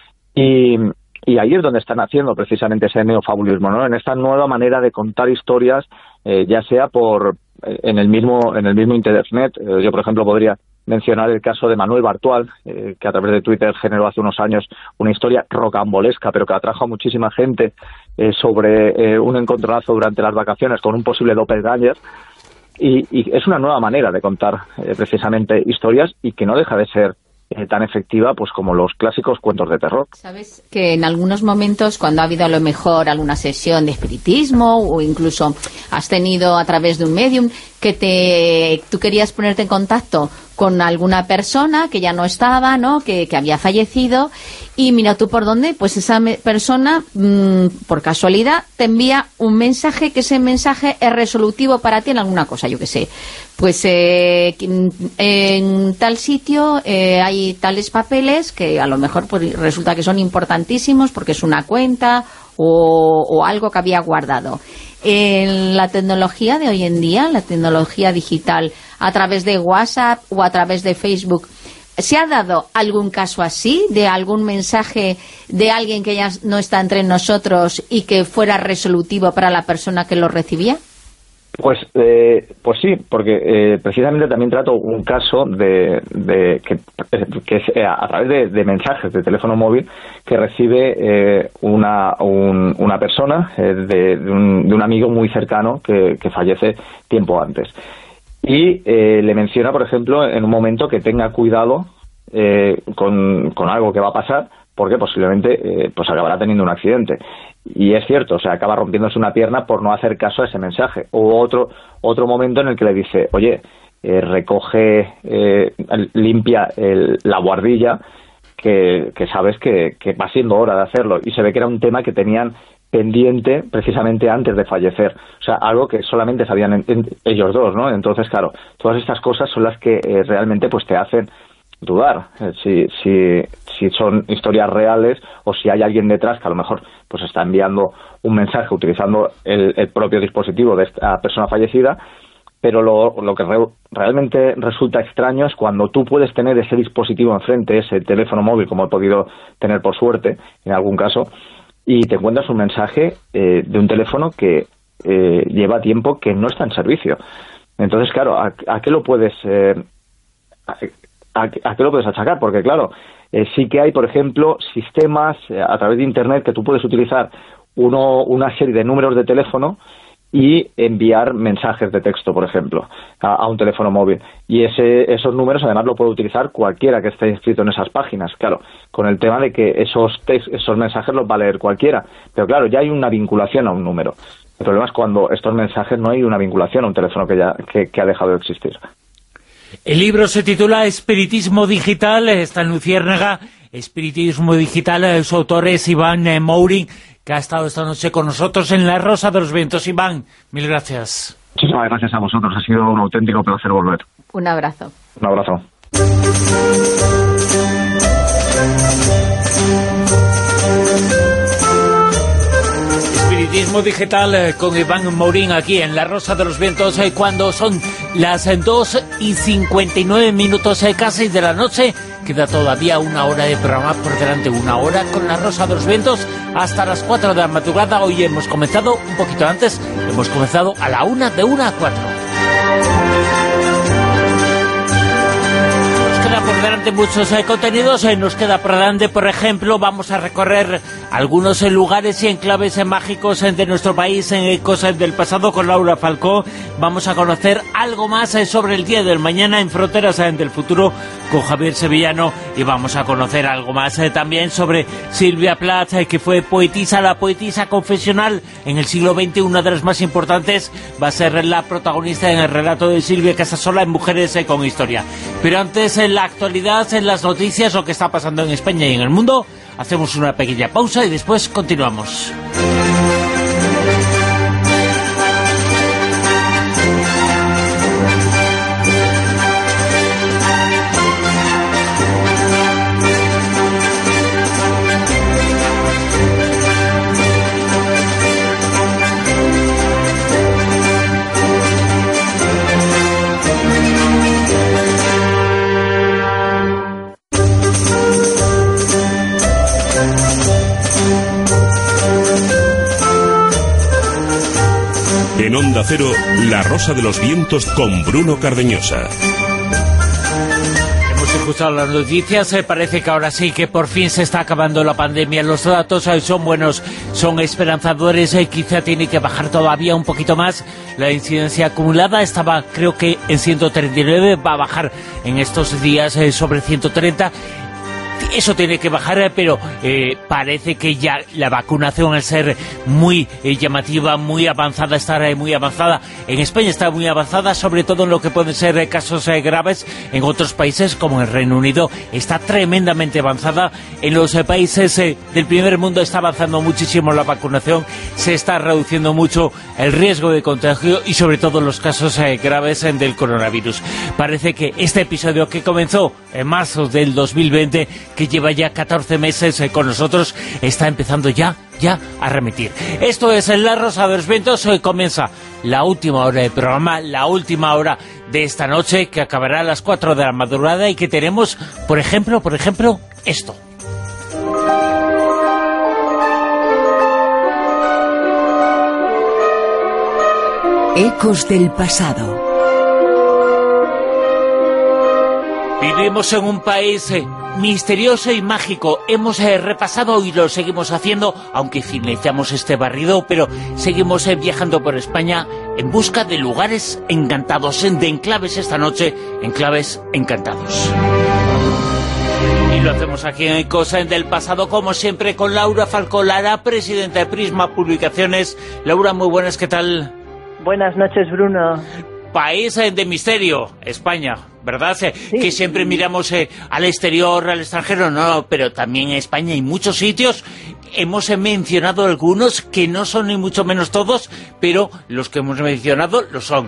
Y, y ahí es donde están haciendo precisamente ese neofabulismo, ¿no? En esta nueva manera de contar historias, eh, ya sea por en el mismo en el mismo Internet. Eh, yo, por ejemplo, podría mencionar el caso de Manuel Bartual, eh, que a través de Twitter generó hace unos años una historia rocambolesca, pero que atrajo a muchísima gente eh, sobre eh, un encontronazo durante las vacaciones con un posible doppelganger, y, y es una nueva manera de contar eh, precisamente historias, y que no deja de ser eh, tan efectiva pues como los clásicos cuentos de terror. Sabes que en algunos momentos, cuando ha habido a lo mejor alguna sesión de espiritismo, o incluso has tenido a través de un medium que te tú querías ponerte en contacto con alguna persona que ya no estaba, ¿no? Que, que había fallecido, y mira tú por dónde, pues esa persona, mmm, por casualidad, te envía un mensaje, que ese mensaje es resolutivo para ti en alguna cosa, yo qué sé. Pues eh, en tal sitio eh, hay tales papeles que a lo mejor pues, resulta que son importantísimos porque es una cuenta o, o algo que había guardado. En la tecnología de hoy en día, la tecnología digital, a través de WhatsApp o a través de Facebook, ¿se ha dado algún caso así, de algún mensaje de alguien que ya no está entre nosotros y que fuera resolutivo para la persona que lo recibía? Pues eh, pues sí, porque eh, precisamente también trato un caso de, de que, que es a través de, de mensajes de teléfono móvil que recibe eh, una un, una persona eh, de, de, un, de un amigo muy cercano que, que fallece tiempo antes, y eh, le menciona, por ejemplo, en un momento que tenga cuidado eh, con, con algo que va a pasar, porque posiblemente eh, pues acabará teniendo un accidente. Y es cierto, o sea, acaba rompiéndose una pierna por no hacer caso a ese mensaje. O otro otro momento en el que le dice, oye, eh, recoge, eh, limpia el, la buhardilla, que, que sabes que, que va siendo hora de hacerlo. Y se ve que era un tema que tenían pendiente precisamente antes de fallecer. O sea, algo que solamente sabían en, en, ellos dos, ¿no? Entonces, claro, todas estas cosas son las que eh, realmente pues te hacen dudar eh, si, si, si son historias reales, o si hay alguien detrás que a lo mejor pues está enviando un mensaje utilizando el, el propio dispositivo de esta persona fallecida. Pero lo, lo que re, realmente resulta extraño es cuando tú puedes tener ese dispositivo enfrente, ese teléfono móvil, como he podido tener por suerte en algún caso, y te encuentras un mensaje eh, de un teléfono que eh, lleva tiempo que no está en servicio. Entonces, claro, ¿a, a qué lo puedes eh, a, a, a qué lo puedes achacar? Porque, claro, eh, sí que hay, por ejemplo, sistemas eh, a través de Internet que tú puedes utilizar uno, una serie de números de teléfono y enviar mensajes de texto, por ejemplo, a, a un teléfono móvil. Y ese, esos números, además, lo puede utilizar cualquiera que esté inscrito en esas páginas. Claro, con el tema de que esos, text, esos mensajes los va a leer cualquiera. Pero, claro, ya hay una vinculación a un número. El problema es cuando estos mensajes no hay una vinculación a un teléfono que, ya, que, que ha dejado de existir. El libro se titula Espiritismo Digital, está en Luciérnaga. Espiritismo Digital, su autor es Iván eh, Mourín, que ha estado esta noche con nosotros en La Rosa de los Vientos. Iván, mil gracias. Muchísimas gracias a vosotros, ha sido un auténtico placer volver. Un abrazo. Un abrazo. Espiritismo Digital eh, con Iván Mourín aquí en La Rosa de los Vientos, eh, cuando son las eh, dos y cincuenta y nueve minutos eh, casi de la noche. Queda todavía una hora de programa por delante, una hora con La Rosa de los Vientos hasta las cuatro de la madrugada. Hoy hemos comenzado un poquito antes, hemos comenzado a la una, de una a cuatro. Nos queda por delante muchos eh, contenidos, eh, nos queda por delante, por ejemplo, vamos a recorrer algunos lugares y enclaves mágicos de nuestro país en Ecos del Pasado con Laura Falcó. Vamos a conocer algo más sobre el día del mañana en Fronteras del Futuro con Javier Sevillano, y vamos a conocer algo más también sobre Silvia Plath, que fue poetisa, la poetisa confesional en el siglo veinte, una de las más importantes. Va a ser la protagonista en el relato de Silvia Casasola en Mujeres con Historia. Pero antes, en la actualidad, en las noticias, lo que está pasando en España y en el mundo, hacemos una pequeña pausa y después continuamos. En Onda Cero, La Rosa de los Vientos con Bruno Cardeñosa. Hemos escuchado las noticias, eh, parece que ahora sí que por fin se está acabando la pandemia. Los datos eh, son buenos, son esperanzadores, eh, quizá tiene que bajar todavía un poquito más. La incidencia acumulada estaba, creo que en ciento treinta y nueve, va a bajar en estos días eh, sobre ciento treinta. Eso tiene que bajar, pero eh, parece que ya la vacunación, al ser muy eh, llamativa, muy avanzada, estar eh, muy avanzada, en España está muy avanzada, sobre todo en lo que pueden ser eh, casos eh, graves. En otros países, como el Reino Unido, está tremendamente avanzada. En los eh, países eh, del primer mundo está avanzando muchísimo la vacunación, se está reduciendo mucho el riesgo de contagio y sobre todo los casos eh, graves eh, del coronavirus. Parece que este episodio, que comenzó en marzo del dos mil veinte, que lleva ya catorce meses eh, con nosotros, está empezando ya, ya a remitir. Esto es La Rosa de los Vientos. Hoy comienza la última hora del programa, la última hora de esta noche, que acabará a las cuatro de la madrugada, y que tenemos, por ejemplo, por ejemplo, esto. Ecos del pasado. Vivimos en un país eh, misterioso y mágico. Hemos eh, repasado y lo seguimos haciendo, aunque finalizamos este barrido, pero seguimos eh, viajando por España en busca de lugares encantados, de enclaves esta noche, enclaves encantados. Y lo hacemos aquí en Ecos del Pasado, como siempre, con Laura Falcó Lara, presidenta de Prisma Publicaciones. Laura, muy buenas, ¿qué tal? Buenas noches, Bruno. País eh, de misterio, España, ¿verdad? Eh, sí. Que siempre miramos eh, al exterior, al extranjero, no, pero también en España hay muchos sitios. Hemos eh, mencionado algunos que no son ni mucho menos todos, pero los que hemos mencionado lo son.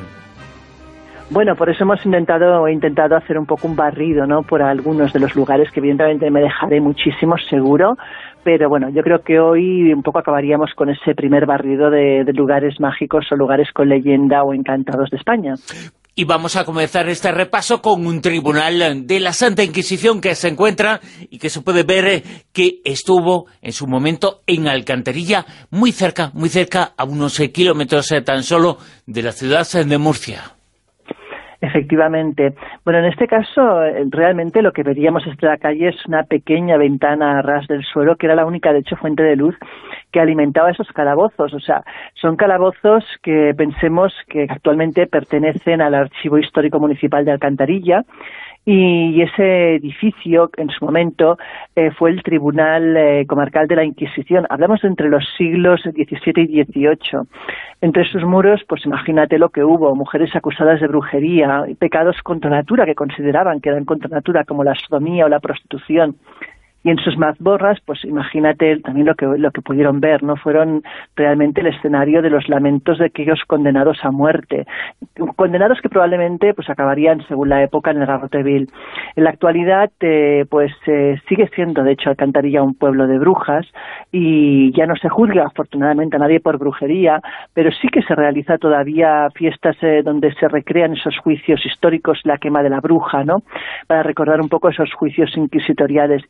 Bueno, por eso hemos intentado intentado hacer un poco un barrido, ¿no?, por algunos de los lugares, que evidentemente me dejaré muchísimos, seguro. Pero bueno, yo creo que hoy un poco acabaríamos con ese primer barrido de, de lugares mágicos o lugares con leyenda o encantados de España. Y vamos a comenzar este repaso con un tribunal de la Santa Inquisición que se encuentra y que se puede ver que estuvo en su momento en Alcantarilla, muy cerca, muy cerca, a unos kilómetros tan solo de la ciudad de Murcia. Efectivamente. Bueno, en este caso, realmente lo que veríamos desde la calle es una pequeña ventana a ras del suelo, que era la única, de hecho, fuente de luz que alimentaba esos calabozos. O sea, son calabozos que pensemos que actualmente pertenecen al Archivo Histórico Municipal de Alcantarilla, y ese edificio, en su momento, eh, fue el Tribunal eh, Comarcal de la Inquisición. Hablamos de entre los siglos diecisiete y dieciocho. Entre sus muros, pues imagínate lo que hubo: mujeres acusadas de brujería, pecados contra natura que consideraban que eran contra natura, como la sodomía o la prostitución. Y en sus mazmorras, pues imagínate también lo que lo que pudieron ver, ¿no? Fueron realmente el escenario de los lamentos de aquellos condenados a muerte. Condenados que probablemente pues acabarían, según la época, en el garrote vil. En la actualidad, eh, pues eh, sigue siendo, de hecho, Alcantarilla un pueblo de brujas, y ya no se juzga, afortunadamente, a nadie por brujería, pero sí que se realiza todavía fiestas eh, donde se recrean esos juicios históricos, la quema de la bruja, ¿no?, para recordar un poco esos juicios inquisitoriales. Y, lógicamente,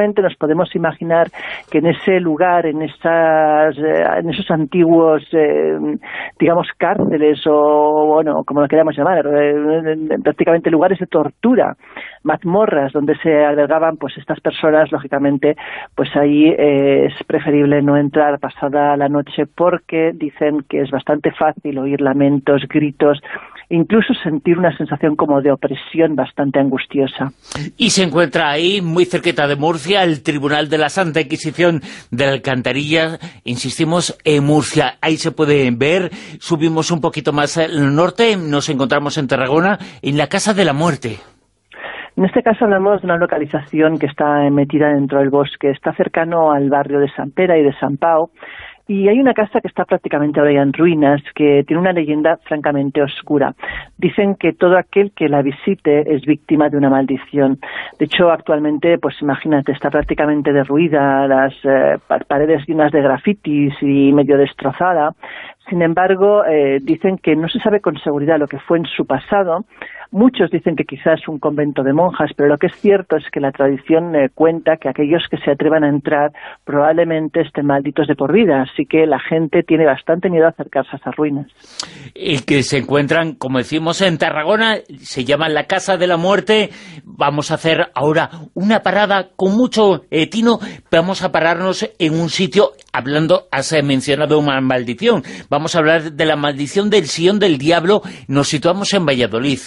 perfectamente nos podemos imaginar que en ese lugar, en, esas, en esos antiguos, eh, digamos, cárceles o, bueno, como lo queramos llamar, eh, prácticamente lugares de tortura, mazmorras donde se albergaban pues estas personas, lógicamente, pues ahí eh, es preferible no entrar pasada la noche porque dicen que es bastante fácil oír lamentos, gritos, incluso sentir una sensación como de opresión bastante angustiosa. Y se encuentra ahí, muy cerquita de Murcia, el Tribunal de la Santa Inquisición de la Alcantarilla, insistimos, en Murcia. Ahí se puede ver, subimos un poquito más al norte, nos encontramos en Tarragona, en la Casa de la Muerte. En este caso hablamos de una localización que está metida dentro del bosque, está cercano al barrio de Sant Pere y de Sant Pau, y hay una casa que está prácticamente ahora ya en ruinas, que tiene una leyenda francamente oscura. Dicen que todo aquel que la visite es víctima de una maldición. De hecho, actualmente, pues imagínate, está prácticamente derruida, las eh, paredes llenas de grafitis y medio destrozada. Sin embargo, eh, dicen que no se sabe con seguridad lo que fue en su pasado. Muchos dicen que quizás es un convento de monjas, pero lo que es cierto es que la tradición eh, cuenta que aquellos que se atrevan a entrar probablemente estén malditos de por vida, así que la gente tiene bastante miedo a acercarse a esas ruinas. Y que se encuentran, como decimos, en Tarragona, se llama la Casa de la Muerte. Vamos a hacer ahora una parada con mucho eh, tino, vamos a pararnos en un sitio, hablando, has mencionado una maldición, vamos a hablar de la maldición del Sillón del Diablo, nos situamos en Valladolid.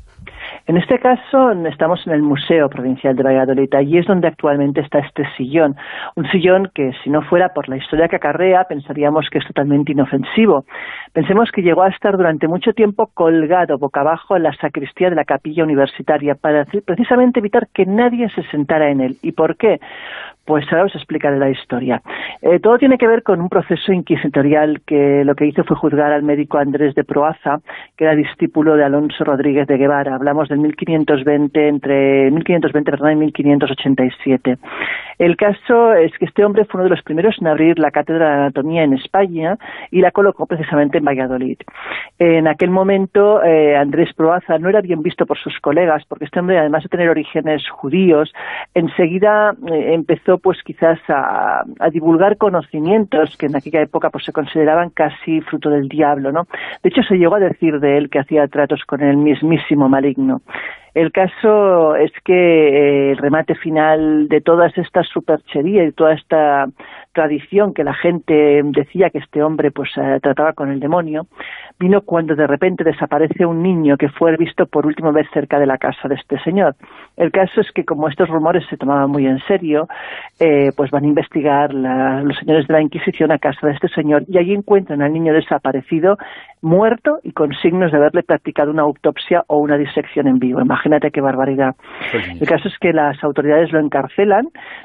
En este caso estamos en el Museo Provincial de Valladolid, allí es donde actualmente está este sillón, un sillón que si no fuera por la historia que acarrea pensaríamos que es totalmente inofensivo. Pensemos que llegó a estar durante mucho tiempo colgado boca abajo en la sacristía de la capilla universitaria para precisamente evitar que nadie se sentara en él. ¿Y por qué? Pues ahora os explicaré la historia. Eh, todo tiene que ver con un proceso inquisitorial que lo que hizo fue juzgar al médico Andrés de Proaza, que era discípulo de Alonso Rodríguez de Guevara. Hablamos del mil quinientos veinte, entre mil quinientos veinte perdón, y mil quinientos ochenta y siete. El caso es que este hombre fue uno de los primeros en abrir la cátedra de anatomía en España y la colocó precisamente en Valladolid. En aquel momento eh, Andrés Proaza no era bien visto por sus colegas, porque este hombre, además de tener orígenes judíos, enseguida eh, empezó pues quizás a, a divulgar conocimientos que en aquella época pues se consideraban casi fruto del diablo, ¿no? De hecho, se llegó a decir de él que hacía tratos con el mismísimo maligno. El caso es que eh, el remate final de todas estas supercherías y toda esta tradición que la gente decía que este hombre pues eh, trataba con el demonio, vino cuando de repente desaparece un niño que fue visto por última vez cerca de la casa de este señor. El caso es que como estos rumores se tomaban muy en serio, eh, pues van a investigar la, los señores de la Inquisición a casa de este señor y allí encuentran al niño desaparecido, muerto y con signos de haberle practicado una autopsia o una disección en vivo. Imagínate qué barbaridad. El caso es que las autoridades lo encarcelan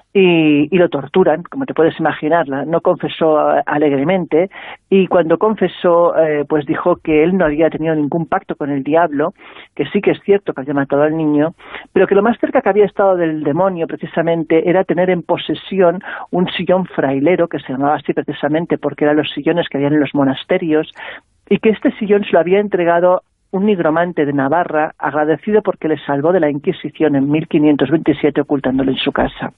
y, y lo torturan, como te puedes imaginar. No confesó alegremente y cuando confesó, eh, pues dijo que él no había tenido ningún pacto con el diablo, que sí que es cierto que había matado al niño, pero que lo más cerca que había estado del demonio precisamente era tener en posesión un sillón frailero, que se llamaba así precisamente porque eran los sillones que habían en los monasterios, y que este sillón se lo había entregado un nigromante de Navarra, agradecido porque le salvó de la Inquisición en mil quinientos veintisiete ocultándolo en su casa.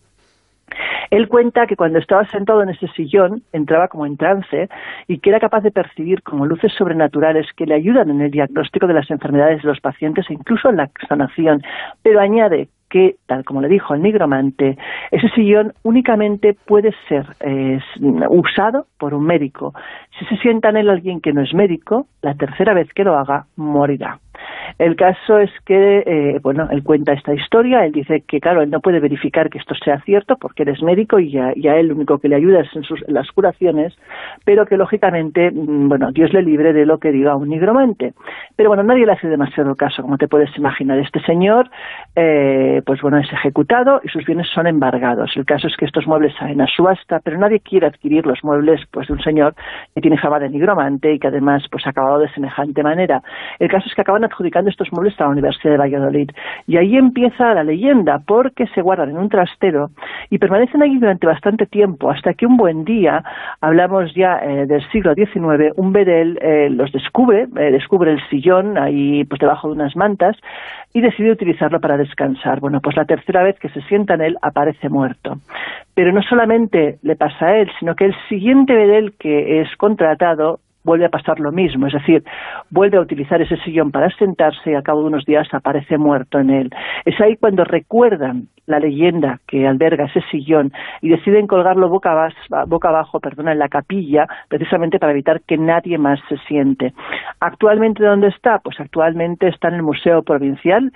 Él cuenta que cuando estaba sentado en ese sillón entraba como en trance y que era capaz de percibir como luces sobrenaturales que le ayudan en el diagnóstico de las enfermedades de los pacientes e incluso en la sanación, pero añade que, tal como le dijo el nigromante, ese sillón únicamente puede ser eh, usado por un médico. Si se sienta en él alguien que no es médico, la tercera vez que lo haga, morirá. El caso es que, eh, bueno, él cuenta esta historia, él dice que, claro, él no puede verificar que esto sea cierto porque él es médico y a, y a él lo único que le ayuda es en, sus, en las curaciones, pero que, lógicamente, bueno, Dios le libre de lo que diga un nigromante. Pero, bueno, nadie le hace demasiado caso, como te puedes imaginar. Este señor, eh, pues, bueno, es ejecutado y sus bienes son embargados. El caso es que estos muebles salen a subasta, pero nadie quiere adquirir los muebles, pues, de un señor que tiene fama de nigromante y que, además, pues, ha acabado de semejante manera. El caso es que acaban adjudicando de estos muebles está la Universidad de Valladolid. Y ahí empieza la leyenda, porque se guardan en un trastero y permanecen allí durante bastante tiempo, hasta que un buen día, hablamos ya eh, del siglo diecinueve, un bedel eh, los descubre, eh, descubre el sillón ahí pues debajo de unas mantas y decide utilizarlo para descansar. Bueno, pues la tercera vez que se sienta en él aparece muerto. Pero no solamente le pasa a él, sino que el siguiente bedel que es contratado vuelve a pasar lo mismo, es decir, vuelve a utilizar ese sillón para sentarse y al cabo de unos días aparece muerto en él. Es ahí cuando recuerdan la leyenda que alberga ese sillón y deciden colgarlo boca abajo, boca abajo perdona, en la capilla, precisamente para evitar que nadie más se siente. ¿Actualmente dónde está? Pues actualmente está en el Museo Provincial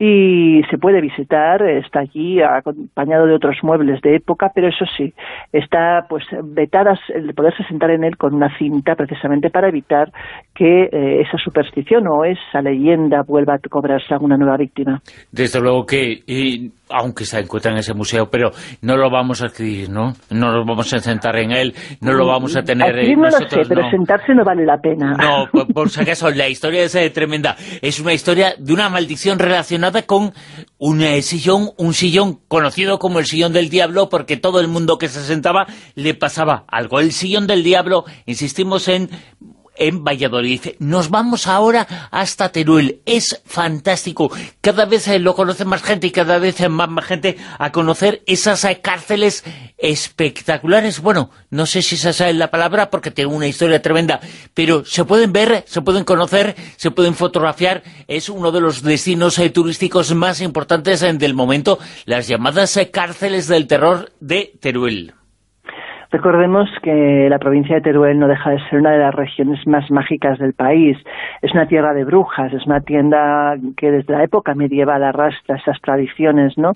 y se puede visitar, está allí acompañado de otros muebles de época, pero eso sí, está pues vetadas el poderse sentar en él con una cinta precisamente para evitar que eh, esa superstición o esa leyenda vuelva a cobrarse alguna nueva víctima. Desde luego que, y, aunque se encuentra en ese museo, pero no lo vamos a adquirir, ¿no? No nos vamos a sentar en él, no lo vamos a tener... Adquirir no nosotros, lo sé, pero no. Sentarse no vale la pena. No, por, por si acaso, la historia es eh, tremenda. Es una historia de una maldición relacionada con un eh, sillón, un sillón conocido como el sillón del diablo, porque todo el mundo que se sentaba le pasaba algo. El sillón del diablo, insistimos en... en Valladolid. Nos vamos ahora hasta Teruel. Es fantástico. Cada vez eh, lo conoce más gente y cada vez eh, más, más gente a conocer esas eh, cárceles espectaculares. Bueno, no sé si esa es la palabra porque tiene una historia tremenda, pero se pueden ver, se pueden conocer, se pueden fotografiar. Es uno de los destinos eh, turísticos más importantes eh, del momento, las llamadas eh, cárceles del terror de Teruel. Recordemos que la provincia de Teruel no deja de ser una de las regiones más mágicas del país. Es una tierra de brujas, es una tienda que desde la época medieval arrastra esas tradiciones, ¿no?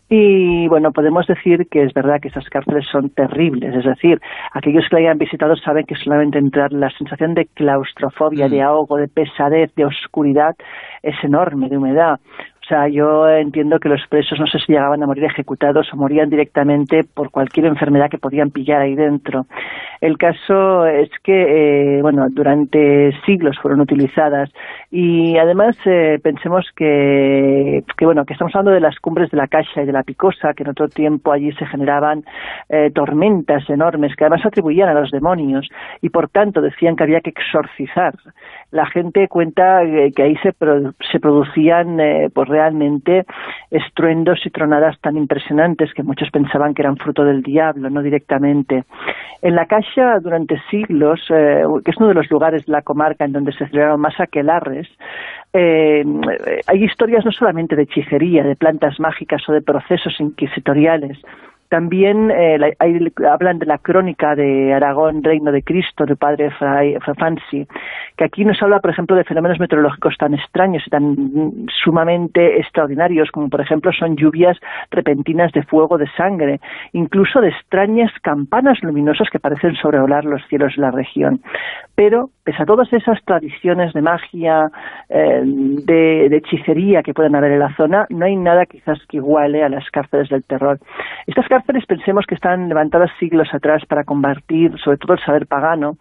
Y bueno, podemos decir que es verdad que esas cárceles son terribles, es decir, aquellos que la hayan visitado saben que solamente entrar la sensación de claustrofobia, mm. de ahogo, de pesadez, de oscuridad es enorme, de humedad. O sea, yo entiendo que los presos no sé si llegaban a morir ejecutados o morían directamente por cualquier enfermedad que podían pillar ahí dentro. El caso es que, eh, bueno, durante siglos fueron utilizadas y además eh, pensemos que, que, bueno, que estamos hablando de las cumbres de la Caixa y de la Picosa, que en otro tiempo allí se generaban eh, tormentas enormes que además se atribuían a los demonios y por tanto decían que había que exorcizar. La gente cuenta eh, que ahí se, pro, se producían eh, pues realmente estruendos y tronadas tan impresionantes que muchos pensaban que eran fruto del diablo, no directamente. En la Caixa, durante siglos, eh, que es uno de los lugares de la comarca en donde se celebraron más aquelarres, eh, hay historias no solamente de hechicería, de plantas mágicas o de procesos inquisitoriales. También eh, la, hay, hablan de la crónica de Aragón, Reino de Cristo, del padre Fray, Fray Fancy, que aquí nos habla, por ejemplo, de fenómenos meteorológicos tan extraños y tan sumamente extraordinarios, como por ejemplo son lluvias repentinas de fuego, de sangre, incluso de extrañas campanas luminosas que parecen sobrevolar los cielos de la región. Pero, pese a todas esas tradiciones de magia, eh, de, de hechicería que pueden haber en la zona, no hay nada quizás que iguale a las cárceles del terror. Estas cárceles pensemos que están levantadas siglos atrás para combatir sobre todo el saber pagano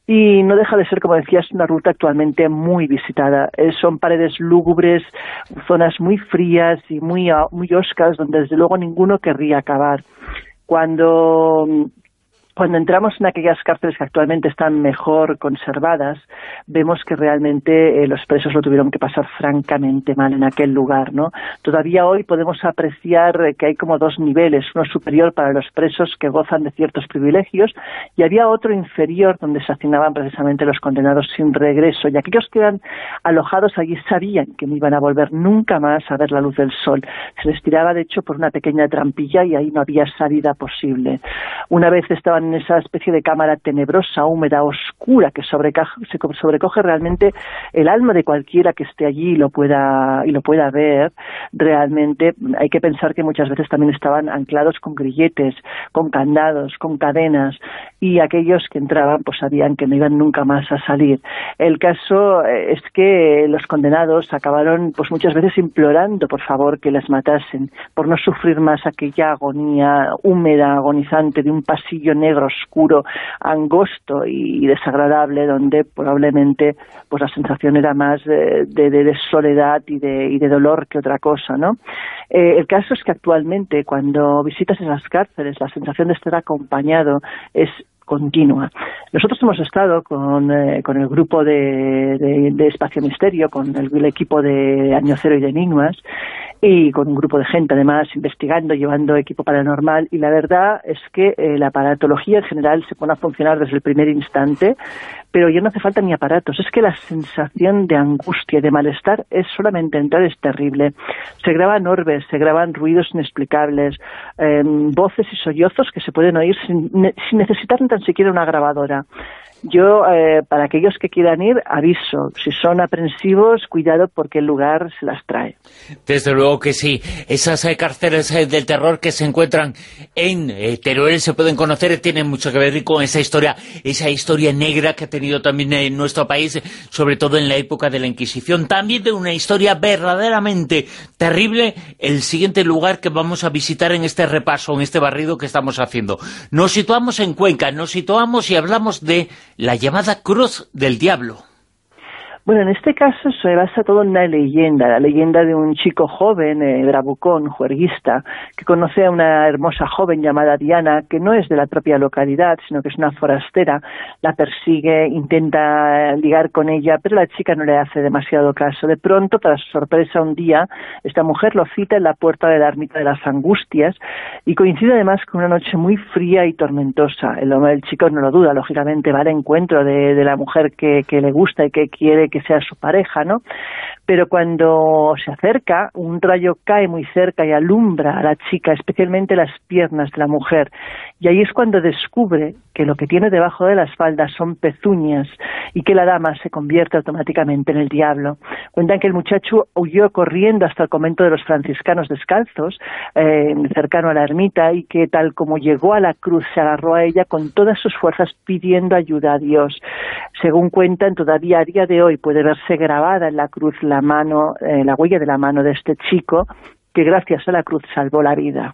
y no deja de ser, como decías, una ruta actualmente muy visitada. Eh, son paredes lúgubres, zonas muy frías y muy, muy hoscas donde desde luego ninguno querría acabar. Cuando... Cuando entramos en aquellas cárceles que actualmente están mejor conservadas, vemos que realmente eh, los presos lo tuvieron que pasar francamente mal en aquel lugar, ¿no? Todavía hoy podemos apreciar eh, que hay como dos niveles, uno superior para los presos que gozan de ciertos privilegios y había otro inferior donde se hacinaban precisamente los condenados sin regreso y aquellos que eran alojados allí sabían que no iban a volver nunca más a ver la luz del sol. Se les tiraba de hecho por una pequeña trampilla y ahí no había salida posible. Una vez estaban en esa especie de cámara tenebrosa, húmeda, oscura, que sobrecoge, se sobrecoge realmente el alma de cualquiera que esté allí y lo pueda y lo pueda ver. Realmente hay que pensar que muchas veces también estaban anclados con grilletes, con candados, con cadenas, y aquellos que entraban pues sabían que no iban nunca más a salir. El caso es que los condenados acabaron pues muchas veces implorando por favor que les matasen, por no sufrir más aquella agonía húmeda, agonizante de un pasillo negro negro, oscuro, angosto y desagradable, donde probablemente pues la sensación era más de, de, de soledad y de, y de dolor que otra cosa, ¿no? Eh, el caso es que actualmente, cuando visitas esas cárceles, la sensación de estar acompañado es continua. Nosotros hemos estado con, eh, con el grupo de, de, de Espacio Misterio, con el, el equipo de Año Cero y de Enigmas, y con un grupo de gente además investigando, llevando equipo paranormal, y la verdad es que eh, la aparatología en general se pone a funcionar desde el primer instante, pero ya no hace falta ni aparatos, es que la sensación de angustia y de malestar es solamente entrar, es terrible. Se graban orbes, se graban ruidos inexplicables, eh, voces y sollozos que se pueden oír sin, sin necesitar ni tan siquiera una grabadora. Yo, eh, para aquellos que quieran ir, aviso, si son aprensivos, cuidado porque el lugar se las trae. Desde luego que sí. Esas eh, cárceles eh, del terror que se encuentran en eh, Teruel se pueden conocer, tienen mucho que ver con esa historia, esa historia negra que ha tenido también en nuestro país, sobre todo en la época de la Inquisición. También de una historia verdaderamente terrible, el siguiente lugar que vamos a visitar en este repaso, en este barrido que estamos haciendo. Nos situamos en Cuenca, nos situamos y hablamos de la llamada Cruz del Diablo. Bueno, en este caso se basa todo en una leyenda, la leyenda de un chico joven, eh, bravucón, juerguista, que conoce a una hermosa joven llamada Diana, que no es de la propia localidad, sino que es una forastera, la persigue, intenta ligar con ella, pero la chica no le hace demasiado caso. De pronto, para su sorpresa, un día, esta mujer lo cita en la puerta de la ermita de las Angustias, y coincide además con una noche muy fría y tormentosa. El, el chico no lo duda, lógicamente va al encuentro de, de la mujer que, que le gusta y que quiere que sea su pareja, ¿no? Pero cuando se acerca, un rayo cae muy cerca y alumbra a la chica, especialmente las piernas de la mujer, y ahí es cuando descubre que lo que tiene debajo de las faldas son pezuñas y que la dama se convierte automáticamente en el diablo. Cuentan que el muchacho huyó corriendo hasta el convento de los franciscanos descalzos, eh, cercano a la ermita, y que tal como llegó a la cruz se agarró a ella con todas sus fuerzas pidiendo ayuda a Dios. Según cuentan, todavía a día de hoy puede verse grabada en la cruz la mano, eh, la huella de la mano de este chico, que gracias a la cruz salvó la vida.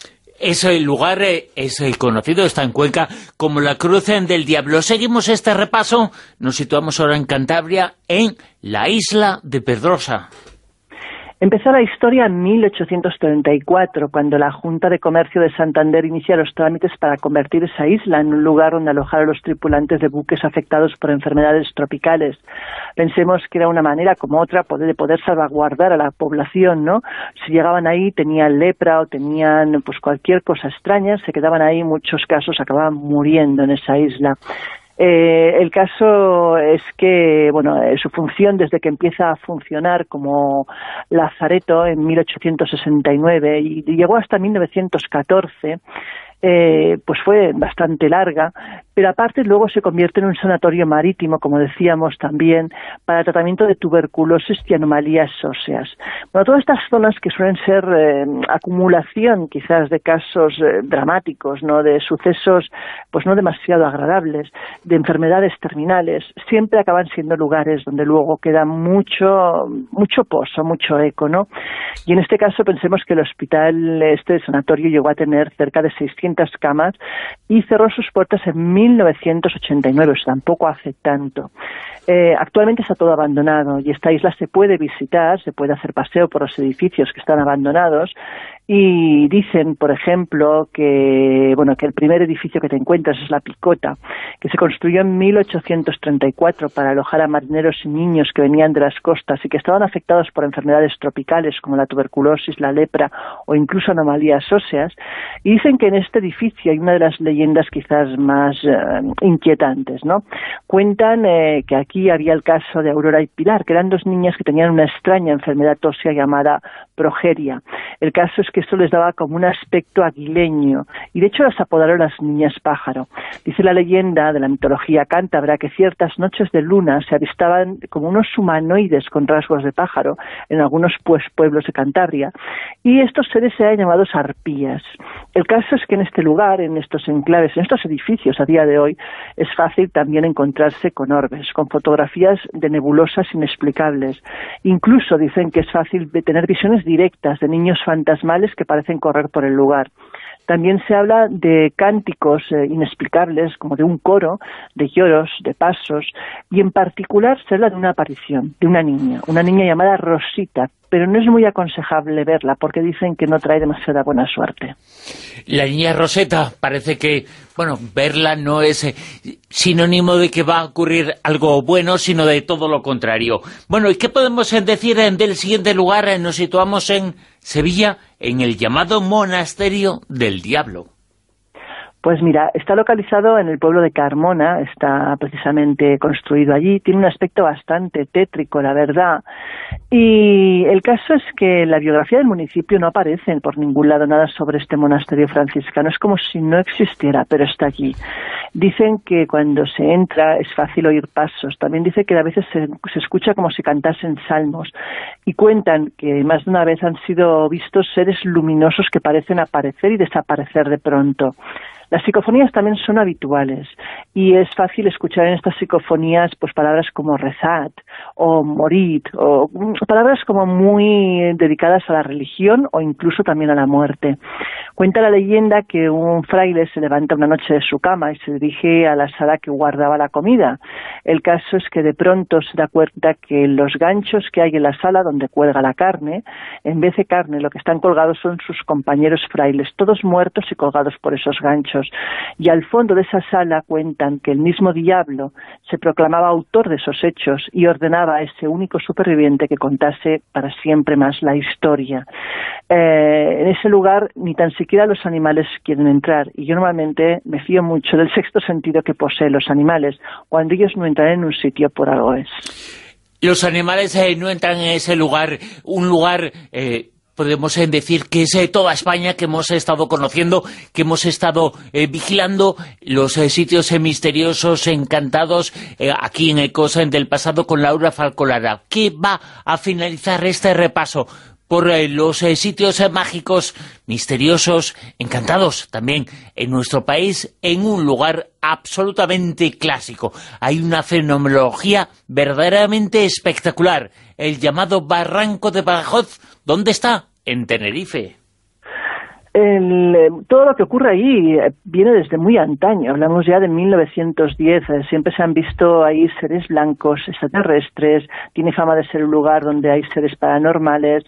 Ese lugar eh, es el conocido, está en Cuenca, como la Cruz del Diablo. Seguimos este repaso, nos situamos ahora en Cantabria, en la isla de Pedrosa. Empezó la historia en mil ochocientos treinta y cuatro, cuando la Junta de Comercio de Santander inicia los trámites para convertir esa isla en un lugar donde alojar a los tripulantes de buques afectados por enfermedades tropicales. Pensemos que era una manera como otra de poder salvaguardar a la población, ¿no? Si llegaban ahí, tenían lepra o tenían pues cualquier cosa extraña, se quedaban ahí, en muchos casos acababan muriendo en esa isla. Eh, el caso es que, bueno, eh, su función desde que empieza a funcionar como lazareto en mil ochocientos sesenta y nueve y llegó hasta mil novecientos catorce, eh, pues fue bastante larga, pero aparte luego se convierte en un sanatorio marítimo, como decíamos también, para tratamiento de tuberculosis y anomalías óseas. Bueno, todas estas zonas que suelen ser eh, acumulación quizás de casos eh, dramáticos, ¿no?, de sucesos pues no demasiado agradables, de enfermedades terminales, siempre acaban siendo lugares donde luego queda mucho mucho pozo, mucho eco, ¿no? Y en este caso pensemos que el hospital, este sanatorio, llegó a tener cerca de seiscientas camas y cerró sus puertas en mil novecientos ochenta y nueve, o sea, tampoco hace tanto. Eh, actualmente está todo abandonado y esta isla se puede visitar, se puede hacer paseo por los edificios que están abandonados, y dicen, por ejemplo, que bueno que el primer edificio que te encuentras es la Picota, que se construyó en mil ochocientos treinta y cuatro para alojar a marineros y niños que venían de las costas y que estaban afectados por enfermedades tropicales como la tuberculosis, la lepra o incluso anomalías óseas, y dicen que en este edificio hay una de las leyendas quizás más eh, inquietantes, ¿no? Cuentan eh, que aquí había el caso de Aurora y Pilar, que eran dos niñas que tenían una extraña enfermedad ósea llamada progeria. El caso es que esto les daba como un aspecto aguileño, y de hecho las apodaron las niñas pájaro. Dice la leyenda de la mitología cántabra que ciertas noches de luna se avistaban como unos humanoides con rasgos de pájaro en algunos pues, pueblos de Cantabria, y estos seres se han llamado arpías. El caso es que en este lugar, en estos enclaves, en estos edificios a día de hoy, es fácil también encontrarse con orbes, con fotografías de nebulosas inexplicables. Incluso dicen que es fácil tener visiones directas de niños fantasmales que parecen correr por el lugar. También se habla de cánticos eh, inexplicables, como de un coro, de lloros, de pasos, y en particular se habla de una aparición, de una niña, una niña llamada Rosita, pero no es muy aconsejable verla porque dicen que no trae demasiada buena suerte. La niña Roseta, parece que, bueno, verla no es eh, sinónimo de que va a ocurrir algo bueno, sino de todo lo contrario. Bueno, ¿y qué podemos eh, decir eh, del siguiente lugar? Eh, nos situamos en Sevilla, en el llamado Monasterio del Diablo. Pues mira, está localizado en el pueblo de Carmona, está precisamente construido allí, tiene un aspecto bastante tétrico, la verdad, y el caso es que en la biografía del municipio no aparece por ningún lado nada sobre este monasterio franciscano, es como si no existiera, pero está allí. Dicen que cuando se entra es fácil oír pasos, también dice que a veces se, se escucha como si cantasen salmos, y cuentan que más de una vez han sido vistos seres luminosos que parecen aparecer y desaparecer de pronto. Las psicofonías también son habituales y es fácil escuchar en estas psicofonías pues palabras como rezad o morid o palabras como muy dedicadas a la religión o incluso también a la muerte. Cuenta la leyenda que un fraile se levanta una noche de su cama y se dirige a la sala que guardaba la comida. El caso es que de pronto se da cuenta que los ganchos que hay en la sala donde cuelga la carne, en vez de carne lo que están colgados son sus compañeros frailes, todos muertos y colgados por esos ganchos. Y al fondo de esa sala cuentan que el mismo diablo se proclamaba autor de esos hechos y ordenaba a ese único superviviente que contase para siempre más la historia. Eh, en ese lugar ni tan siquiera los animales quieren entrar y yo normalmente me fío mucho del sexto sentido que poseen los animales. Cuando ellos no entran en un sitio, por algo es. Los animales eh, no entran en ese lugar, un lugar... Eh... podemos eh, decir que es eh, toda España que hemos estado conociendo, que hemos estado eh, vigilando los eh, sitios eh, misteriosos, encantados, eh, aquí en Ecos del Pasado con Laura Falcolara, que va a finalizar este repaso por eh, los eh, sitios eh, mágicos, misteriosos, encantados también en nuestro país, en un lugar absolutamente clásico. Hay una fenomenología verdaderamente espectacular, el llamado Barranco de Badajoz. ¿Dónde está? En Tenerife. El, eh, todo lo que ocurre ahí eh, viene desde muy antaño, hablamos ya de mil novecientos diez, eh, siempre se han visto ahí seres blancos, extraterrestres, tiene fama de ser un lugar donde hay seres paranormales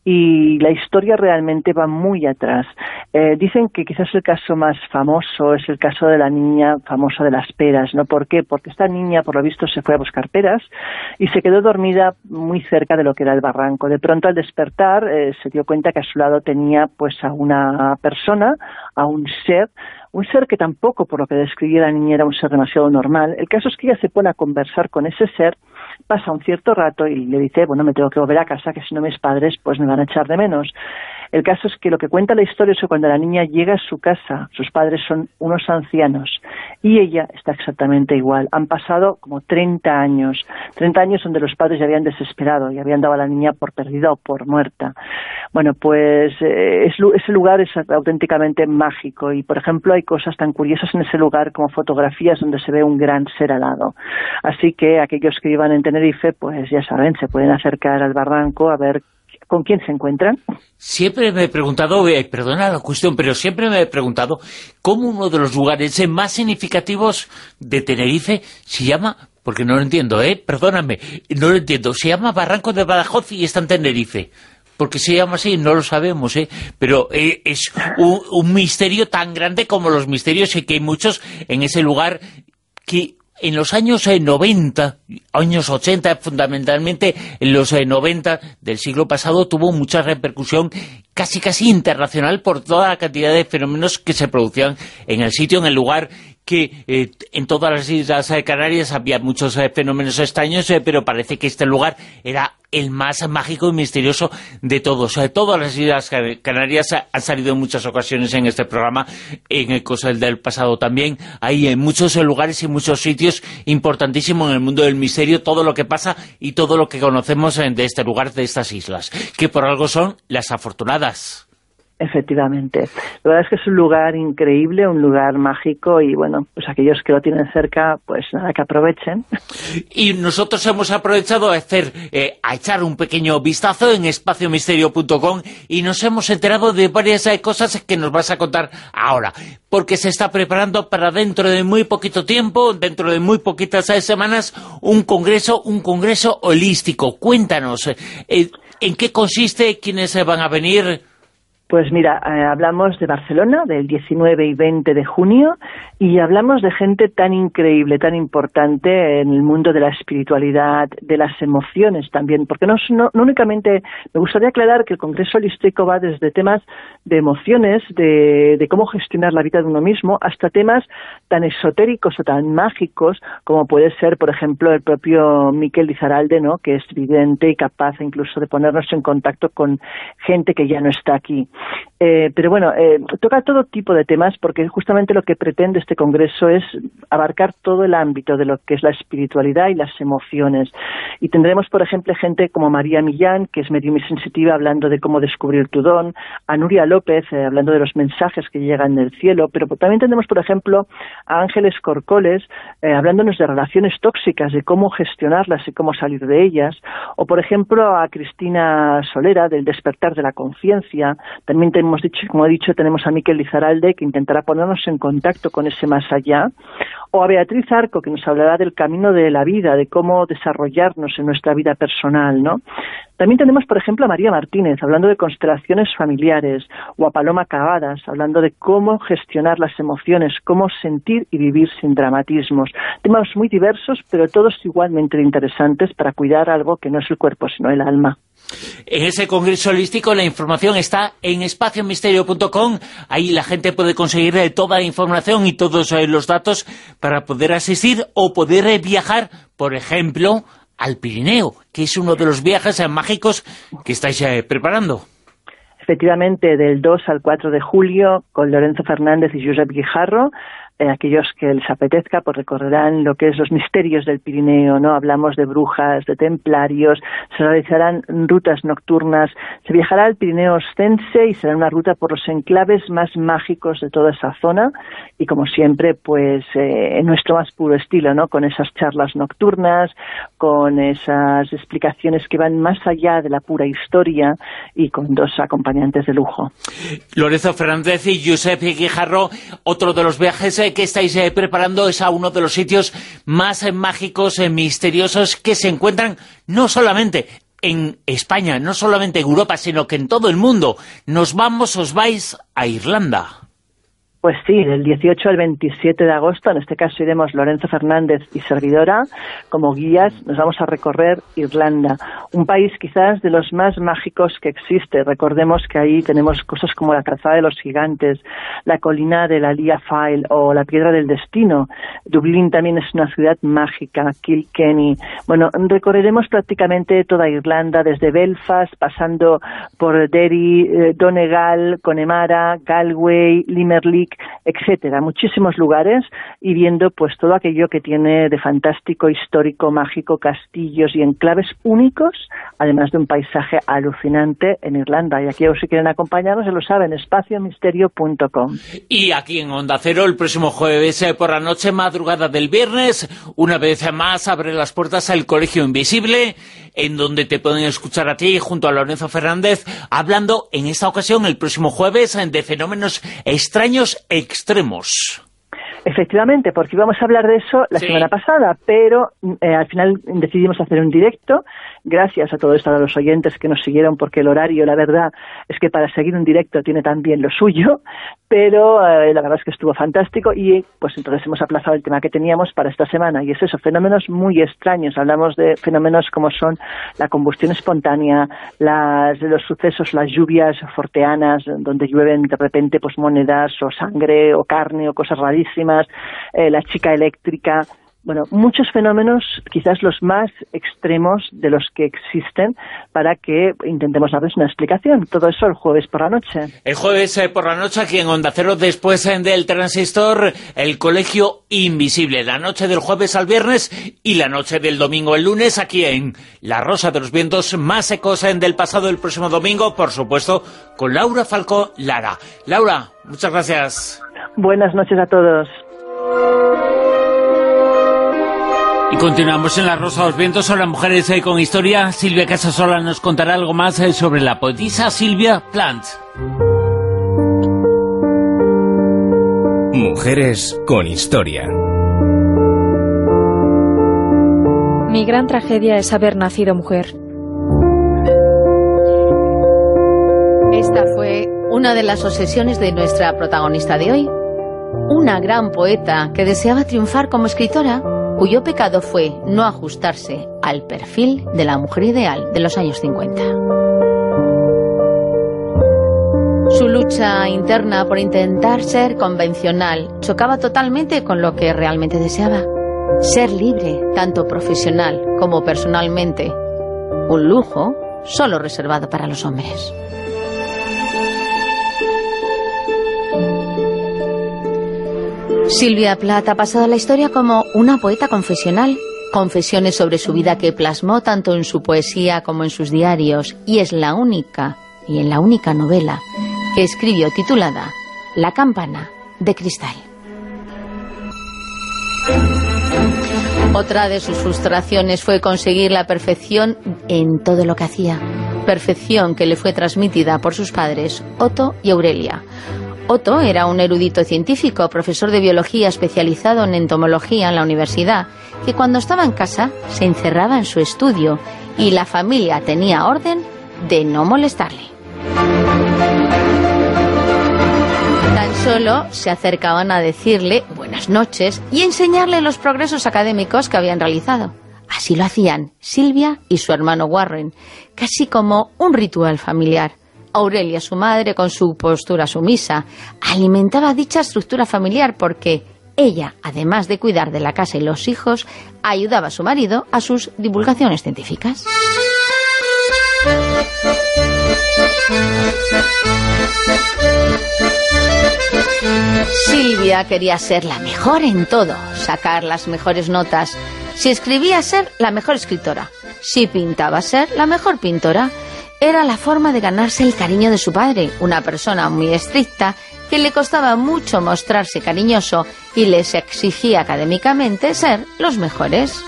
y la historia realmente va muy atrás. Eh, dicen que quizás el caso más famoso es el caso de la niña famosa de las peras, ¿no? ¿Por qué? Porque esta niña, por lo visto, se fue a buscar peras y se quedó dormida muy cerca de lo que era el barranco. De pronto, al despertar, eh, se dio cuenta que a su lado tenía pues a una persona, a un ser, un ser que tampoco, por lo que describía la niña, era un ser demasiado normal. El caso es que ella se pone a conversar con ese ser, pasa un cierto rato y le dice, bueno, me tengo que volver a casa, que si no mis padres pues me van a echar de menos. El caso es que lo que cuenta la historia es que cuando la niña llega a su casa, sus padres son unos ancianos y ella está exactamente igual. Han pasado como treinta años, treinta años donde los padres ya habían desesperado y habían dado a la niña por perdida o por muerta. Bueno, pues eh, es, ese lugar es auténticamente mágico y, por ejemplo, hay cosas tan curiosas en ese lugar como fotografías donde se ve un gran ser alado. Así que aquellos que iban en Tenerife, pues ya saben, se pueden acercar al barranco a ver ¿con quién se encuentran? Siempre me he preguntado, eh, perdona la cuestión, pero siempre me he preguntado cómo uno de los lugares más significativos de Tenerife se llama, porque no lo entiendo, ¿eh? Perdóname, no lo entiendo, se llama Barranco de Badajoz y está en Tenerife. Porque se llama así, no lo sabemos, ¿eh? Pero eh, es un, un misterio tan grande como los misterios y que hay muchos en ese lugar que... En los años eh, noventa, años ochenta, fundamentalmente en los eh, noventa del siglo pasado, tuvo mucha repercusión casi casi internacional por toda la cantidad de fenómenos que se producían en el sitio, en el lugar, que eh, en todas las Islas eh, Canarias había muchos eh, fenómenos extraños, eh, pero parece que este lugar era el más mágico y misterioso de todos. Eh, todas las Islas Canarias eh, han salido en muchas ocasiones en este programa, en el Cosel del Pasado también. Hay eh, muchos eh, lugares y muchos sitios importantísimos en el mundo del misterio, todo lo que pasa y todo lo que conocemos eh, de este lugar, de estas islas, que por algo son las afortunadas. Efectivamente. La verdad es que es un lugar increíble, un lugar mágico y bueno, pues aquellos que lo tienen cerca, pues nada, que aprovechen. Y nosotros hemos aprovechado a hacer, eh, a echar un pequeño vistazo en espacio misterio punto com y nos hemos enterado de varias eh, cosas que nos vas a contar ahora, porque se está preparando para dentro de muy poquito tiempo, dentro de muy poquitas eh, semanas, un congreso, un congreso holístico. Cuéntanos, eh, ¿en qué consiste? ¿Quiénes eh, van a venir? Pues mira, eh, hablamos de Barcelona, del diecinueve y veinte de junio, y hablamos de gente tan increíble, tan importante en el mundo de la espiritualidad, de las emociones también, porque no, no, no únicamente, me gustaría aclarar que el Congreso Holístico va desde temas de emociones, de, de cómo gestionar la vida de uno mismo, hasta temas tan esotéricos o tan mágicos como puede ser, por ejemplo, el propio Miquel Lizarralde, ¿no?, que es vidente y capaz incluso de ponernos en contacto con gente que ya no está aquí. Eh, pero bueno, eh, toca todo tipo de temas porque justamente lo que pretende este congreso es abarcar todo el ámbito de lo que es la espiritualidad y las emociones. Y tendremos, por ejemplo, gente como María Millán, que es medium y sensitiva, hablando de cómo descubrir tu don, a Nuria López, eh, hablando de los mensajes que llegan del cielo, pero también tendremos, por ejemplo, a Ángeles Corcoles, eh, hablándonos de relaciones tóxicas, de cómo gestionarlas y cómo salir de ellas, o, por ejemplo, a Cristina Solera, del despertar de la conciencia. También tenemos dicho, como he dicho, tenemos a Miquel Lizarralde, que intentará ponernos en contacto con ese más allá, o a Beatriz Arco, que nos hablará del camino de la vida, de cómo desarrollarnos en nuestra vida personal, ¿no? También tenemos, por ejemplo, a María Martínez, hablando de constelaciones familiares, o a Paloma Cavadas, hablando de cómo gestionar las emociones, cómo sentir y vivir sin dramatismos. Temas muy diversos, pero todos igualmente interesantes para cuidar algo que no es el cuerpo, sino el alma. En ese congreso holístico la información está en espacio misterio punto com. Ahí la gente puede conseguir eh, toda la información y todos eh, los datos para poder asistir o poder eh, viajar, por ejemplo, al Pirineo, que es uno de los viajes eh, mágicos que estáis eh, preparando. Efectivamente, del dos al cuatro de julio, con Lorenzo Fernández y Josep Guijarro, eh, aquellos que les apetezca, pues recorrerán lo que es los misterios del Pirineo, ¿no? Hablamos de brujas, de templarios, se realizarán rutas nocturnas, se viajará al Pirineo Ostense y será una ruta por los enclaves más mágicos de toda esa zona, y como siempre, pues eh, en nuestro más puro estilo, ¿no? Con esas charlas nocturnas, con esas explicaciones que van más allá de la pura historia y con dos acompañantes de lujo. Lorenzo Fernández y Josep Guijarro, otro de los viajes eh, que estáis eh, preparando es a uno de los sitios más eh, mágicos, eh, misteriosos que se encuentran no solamente en España, no solamente en Europa, sino que en todo el mundo. Nos vamos, os vais a Irlanda. Pues sí, del dieciocho al veintisiete de agosto, en este caso iremos Lorenzo Fernández y servidora, como guías, nos vamos a recorrer Irlanda, un país quizás de los más mágicos que existe. Recordemos que ahí tenemos cosas como la calzada de los gigantes, la colina de la Lia File o la piedra del destino. Dublín también es una ciudad mágica, Kilkenny. Bueno, recorreremos prácticamente toda Irlanda, desde Belfast, pasando por Derry, eh, Donegal, Connemara, Galway, Limerick, etcétera, muchísimos lugares, y viendo pues todo aquello que tiene de fantástico, histórico, mágico, castillos y enclaves únicos, además de un paisaje alucinante en Irlanda. Y aquí, si quieren acompañarnos, ya lo saben, espacio misterio punto com. Y aquí en Onda Cero, el próximo jueves eh, por la noche, madrugada del viernes, una vez más abre las puertas al Colegio Invisible, en donde te pueden escuchar a ti junto a Lorenzo Fernández, hablando en esta ocasión, el próximo jueves, de fenómenos extraños extremos. Efectivamente, porque íbamos a hablar de eso la sí. semana pasada, pero eh, al final decidimos hacer un directo, gracias a todo esto, a los oyentes que nos siguieron, porque el horario, la verdad, es que para seguir un directo tiene también lo suyo, pero eh, la verdad es que estuvo fantástico, y pues entonces hemos aplazado el tema que teníamos para esta semana, y es eso, fenómenos muy extraños. Hablamos de fenómenos como son la combustión espontánea, las, los sucesos, las lluvias forteanas, donde llueven de repente pues monedas o sangre o carne o cosas rarísimas, eh, la chica eléctrica, bueno, muchos fenómenos, quizás los más extremos de los que existen, para que intentemos darles una explicación. Todo eso el jueves por la noche. El jueves eh, por la noche aquí en Onda Cero, después eh, del Transistor, el Colegio Invisible. La noche del jueves al viernes y la noche del domingo al lunes, aquí en La Rosa de los Vientos, más ecos eh, del pasado el próximo domingo, por supuesto, con Laura Falcó Lara. Laura, muchas gracias. Buenas noches a todos. Y continuamos en La Rosa de los Vientos, sobre las mujeres eh, con historia. Silvia Casasola nos contará algo más eh, sobre la poetisa Sylvia Plath. Mujeres con historia. Mi gran tragedia es haber nacido mujer. Esta fue una de las obsesiones de nuestra protagonista de hoy. Una gran poeta que deseaba triunfar como escritora, cuyo pecado fue no ajustarse al perfil de la mujer ideal de los años cincuenta. Su lucha interna por intentar ser convencional chocaba totalmente con lo que realmente deseaba: ser libre, tanto profesional como personalmente, un lujo solo reservado para los hombres. Sylvia Plath ha pasado a la historia como una poeta confesional, confesiones sobre su vida que plasmó tanto en su poesía como en sus diarios, y es la única, y en la única novela que escribió titulada La campana de cristal. Otra de sus frustraciones fue conseguir la perfección en todo lo que hacía, perfección que le fue transmitida por sus padres, Otto y Aurelia. Otto era un erudito científico, profesor de biología especializado en entomología en la universidad, que cuando estaba en casa se encerraba en su estudio y la familia tenía orden de no molestarle. Tan solo se acercaban a decirle buenas noches y enseñarle los progresos académicos que habían realizado. Así lo hacían Sylvia y su hermano Warren, casi como un ritual familiar. Aurelia, su madre, con su postura sumisa, alimentaba dicha estructura familiar porque ella, además de cuidar de la casa y los hijos, ayudaba a su marido a sus divulgaciones científicas. Sylvia quería ser la mejor en todo, sacar las mejores notas. Si escribía, ser la mejor escritora. Si pintaba, ser la mejor pintora. Era la forma de ganarse el cariño de su padre, una persona muy estricta que le costaba mucho mostrarse cariñoso y les exigía académicamente ser los mejores.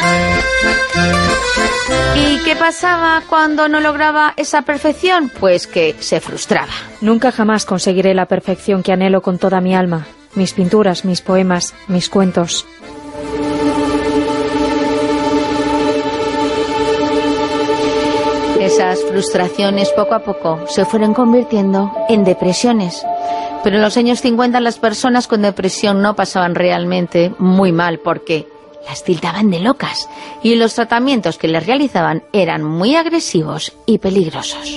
¿Y qué pasaba cuando no lograba esa perfección? Pues que se frustraba. Nunca jamás conseguiré la perfección que anhelo con toda mi alma. Mis pinturas, mis poemas, mis cuentos. Esas frustraciones poco a poco se fueron convirtiendo en depresiones. Pero en los años cincuenta las personas con depresión no pasaban realmente muy mal porque las tildaban de locas y los tratamientos que les realizaban eran muy agresivos y peligrosos.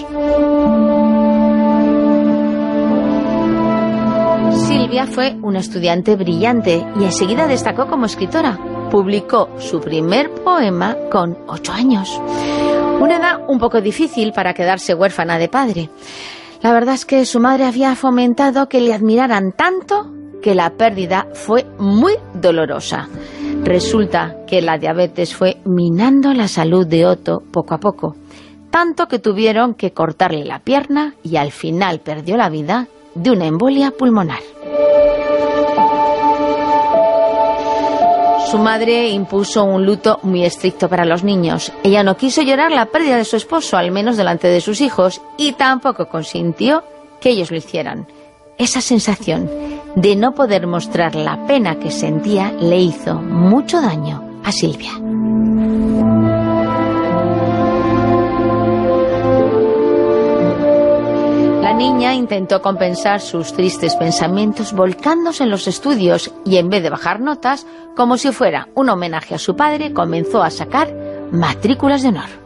Sylvia fue una estudiante brillante y enseguida destacó como escritora. Publicó su primer poema con ocho años. Una edad un poco difícil para quedarse huérfana de padre. La verdad es que su madre había fomentado que le admiraran tanto que la pérdida fue muy dolorosa. Resulta que la diabetes fue minando la salud de Otto poco a poco, tanto que tuvieron que cortarle la pierna y al final perdió la vida de una embolia pulmonar. Su madre impuso un luto muy estricto para los niños. Ella no quiso llorar la pérdida de su esposo, al menos delante de sus hijos, y tampoco consintió que ellos lo hicieran. Esa sensación de no poder mostrar la pena que sentía le hizo mucho daño a Sylvia. La niña intentó compensar sus tristes pensamientos volcándose en los estudios y en vez de bajar notas, como si fuera un homenaje a su padre, comenzó a sacar matrículas de honor.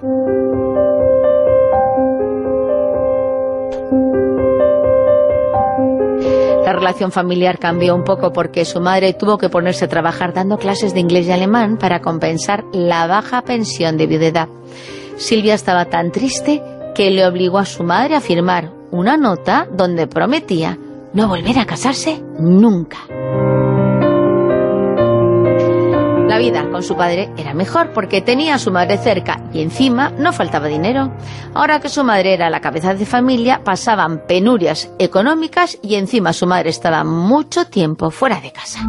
La relación familiar cambió un poco porque su madre tuvo que ponerse a trabajar dando clases de inglés y alemán para compensar la baja pensión de viudedad. Silvia estaba tan triste que le obligó a su madre a firmar una nota donde prometía no volver a casarse nunca. La vida con su padre era mejor porque tenía a su madre cerca y encima no faltaba dinero. Ahora que su madre era la cabeza de familia, pasaban penurias económicas y encima su madre estaba mucho tiempo fuera de casa.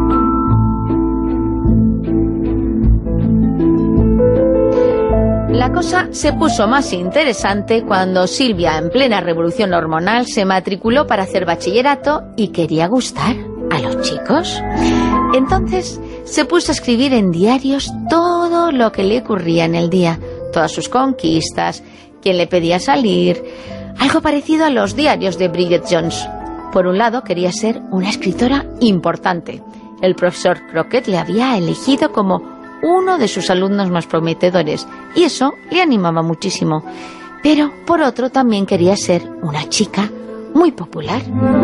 La cosa se puso más interesante cuando Silvia, en plena revolución hormonal, se matriculó para hacer bachillerato y quería gustar a los chicos. Entonces se puso a escribir en diarios todo lo que le ocurría en el día, todas sus conquistas, quién le pedía salir, algo parecido a los diarios de Bridget Jones. Por un lado, quería ser una escritora importante. El profesor Crockett le había elegido como uno de sus alumnos más prometedores y eso le animaba muchísimo. Pero por otro también quería ser una chica muy popular.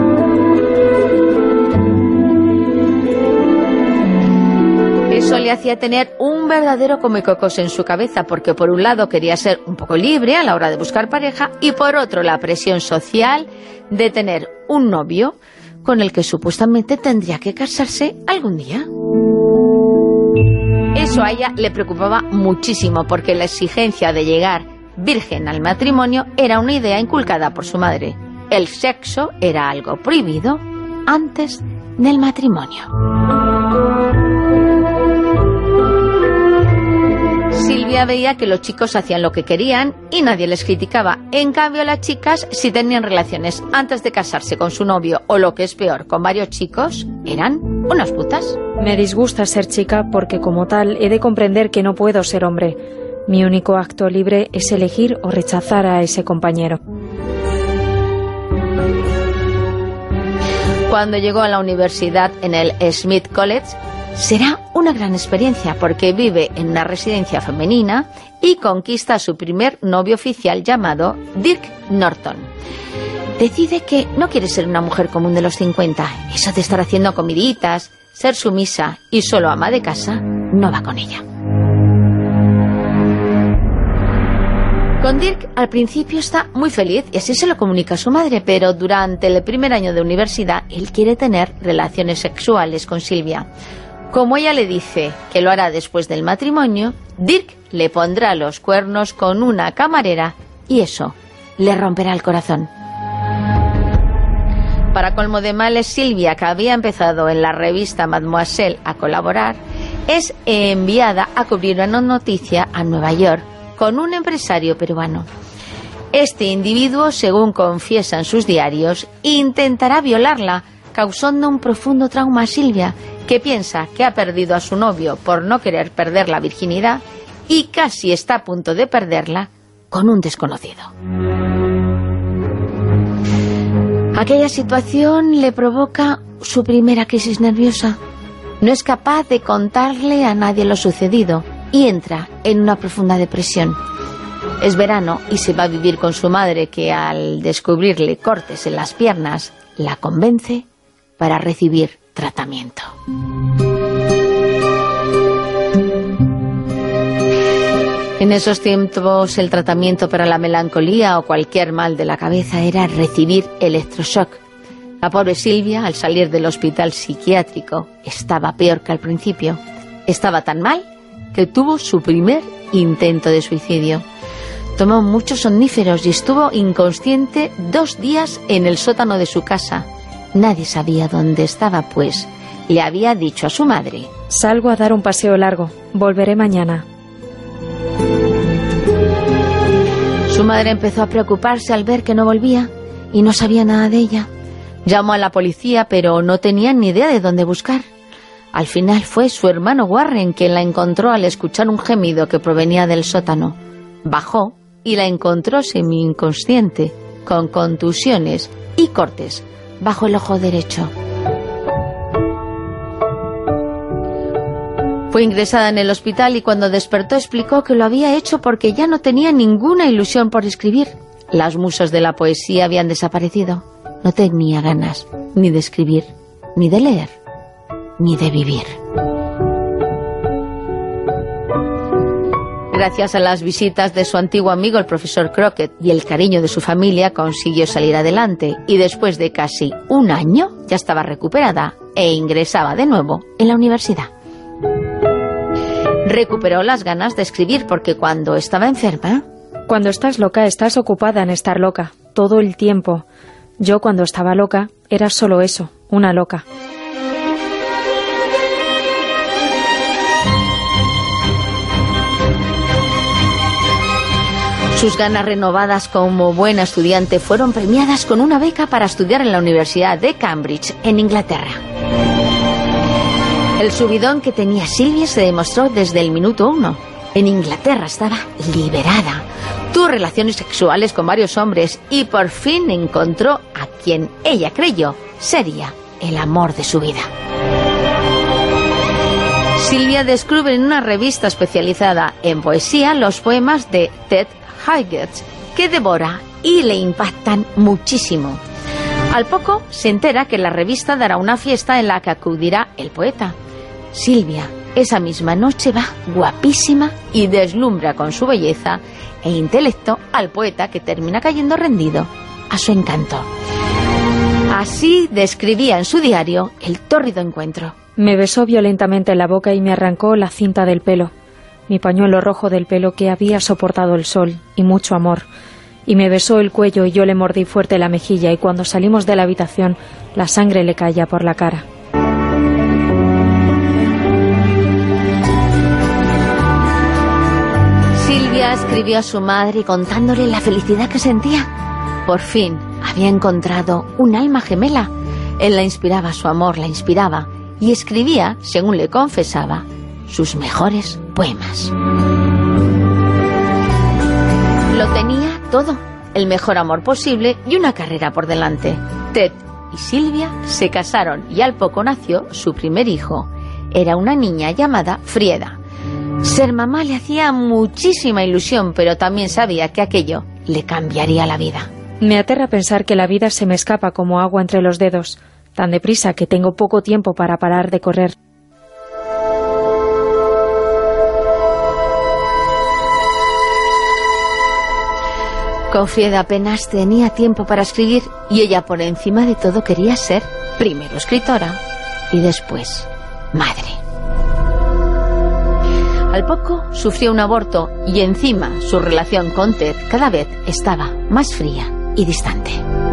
Eso le hacía tener un verdadero comecocos en su cabeza, porque por un lado quería ser un poco libre a la hora de buscar pareja y por otro la presión social de tener un novio con el que supuestamente tendría que casarse algún día. Eso a ella le preocupaba muchísimo porque la exigencia de llegar virgen al matrimonio era una idea inculcada por su madre. El sexo era algo prohibido antes del matrimonio. Silvia veía que los chicos hacían lo que querían y nadie les criticaba. En cambio, las chicas, si tenían relaciones antes de casarse con su novio o lo que es peor, con varios chicos, eran unas putas. Me disgusta ser chica porque como tal he de comprender que no puedo ser hombre. Mi único acto libre es elegir o rechazar a ese compañero. Cuando llegó a la universidad en el Smith College, será una gran experiencia porque vive en una residencia femenina y conquista a su primer novio oficial llamado Dirk Norton. Decide que no quiere ser una mujer común de los cincuenta. Eso de estar haciendo comiditas, ser sumisa y solo ama de casa, no va con ella. Con Dirk al principio está muy feliz y así se lo comunica a su madre, pero durante el primer año de universidad él quiere tener relaciones sexuales con Silvia. Como ella le dice que lo hará después del matrimonio, Dirk le pondrá los cuernos con una camarera y eso le romperá el corazón. Para colmo de males, Silvia, que había empezado en la revista Mademoiselle a colaborar, es enviada a cubrir una noticia a Nueva York con un empresario peruano. Este individuo, según confiesa en sus diarios, intentará violarla, causando un profundo trauma a Silvia, que piensa que ha perdido a su novio por no querer perder la virginidad y casi está a punto de perderla con un desconocido. Aquella situación le provoca su primera crisis nerviosa. No es capaz de contarle a nadie lo sucedido y entra en una profunda depresión. Es verano y se va a vivir con su madre, que al descubrirle cortes en las piernas, la convence para recibir tratamiento. En esos tiempos el tratamiento para la melancolía o cualquier mal de la cabeza era recibir electroshock. La pobre Silvia, al salir del hospital psiquiátrico, estaba peor que al principio. Estaba tan mal que tuvo su primer intento de suicidio. Tomó muchos somníferos y estuvo inconsciente dos días en el sótano de su casa. Nadie sabía dónde estaba, pues le había dicho a su madre: salgo a dar un paseo largo, volveré mañana. Su madre empezó a preocuparse al ver que no volvía y no sabía nada de ella. Llamó a la policía, pero no tenían ni idea de dónde buscar. Al final fue su hermano Warren quien la encontró al escuchar un gemido que provenía del sótano. Bajó y la encontró semi-inconsciente, con contusiones y cortes bajo el ojo derecho. Fue ingresada en el hospital y cuando despertó explicó que lo había hecho porque ya no tenía ninguna ilusión por escribir. Las musas de la poesía habían desaparecido. no tenía ganas ni de escribir, ni de leer, ni de vivir. Gracias a las visitas de su antiguo amigo el profesor Crockett y el cariño de su familia, consiguió salir adelante y después de casi un año ya estaba recuperada e ingresaba de nuevo en la universidad. Recuperó las ganas de escribir porque cuando estaba enferma... Cuando estás loca, estás ocupada en estar loca, todo el tiempo. Yo cuando estaba loca, era solo eso, una loca. Sus ganas renovadas como buena estudiante fueron premiadas con una beca para estudiar en la Universidad de Cambridge, en Inglaterra. El subidón que tenía Silvia se demostró desde el minuto uno. En Inglaterra estaba liberada. Tuvo relaciones sexuales con varios hombres y por fin encontró a quien ella creyó sería el amor de su vida. Silvia descubre en una revista especializada en poesía los poemas de Ted Higgins, que devora y le impactan muchísimo. Al poco se entera que la revista dará una fiesta en la que acudirá el poeta. Silvia esa misma noche va guapísima y deslumbra con su belleza e intelecto al poeta, que termina cayendo rendido a su encanto. Así describía en su diario el tórrido encuentro. Me besó violentamente en la boca y me arrancó la cinta del pelo, mi pañuelo rojo del pelo que había soportado el sol y mucho amor, y me besó el cuello y yo le mordí fuerte la mejilla, y cuando salimos de la habitación la sangre le caía por la cara. Silvia escribió a su madre contándole la felicidad que sentía. Por fin había encontrado un alma gemela. Él la inspiraba, su amor la inspiraba, y escribía, según le confesaba, sus mejores poemas. Lo tenía todo, el mejor amor posible y una carrera por delante. Ted y Silvia se casaron y al poco nació su primer hijo. Era una niña llamada Frieda. Ser mamá le hacía muchísima ilusión, pero también sabía que aquello le cambiaría la vida. Me aterra pensar que la vida se me escapa como agua entre los dedos, tan deprisa que tengo poco tiempo para parar de correr. Con Frieda apenas tenía tiempo para escribir y ella por encima de todo quería ser primero escritora y después madre. Al poco sufrió un aborto y encima su relación con Ted cada vez estaba más fría y distante.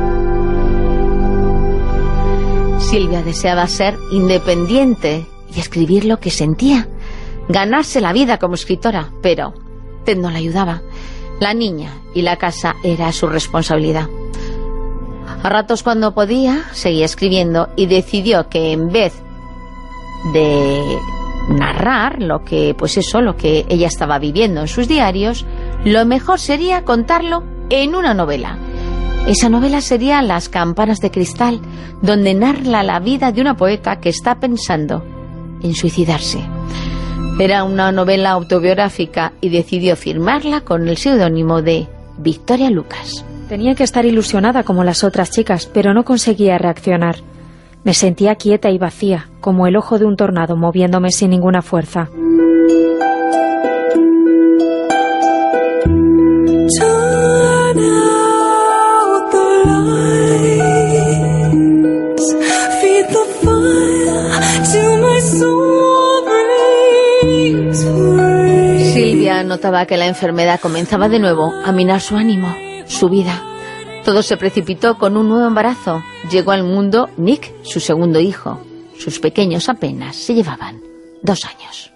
Silvia deseaba ser independiente y escribir lo que sentía, ganarse la vida como escritora, pero Ted no la ayudaba. La niña y la casa era su responsabilidad. A ratos, cuando podía, seguía escribiendo y decidió que en vez de narrar lo que, pues eso, lo que ella estaba viviendo en sus diarios, lo mejor sería contarlo en una novela. Esa novela sería Las campanas de cristal, donde narra la vida de una poeta que está pensando en suicidarse. Era una novela autobiográfica y decidió firmarla con el seudónimo de Victoria Lucas. Tenía que estar ilusionada como las otras chicas, pero no conseguía reaccionar. Me sentía quieta y vacía, como el ojo de un tornado moviéndome sin ninguna fuerza. Silvia notaba que la enfermedad comenzaba de nuevo a minar su ánimo, su vida. Todo se precipitó con un nuevo embarazo. Llegó al mundo Nick, su segundo hijo. Sus pequeños apenas se llevaban dos años.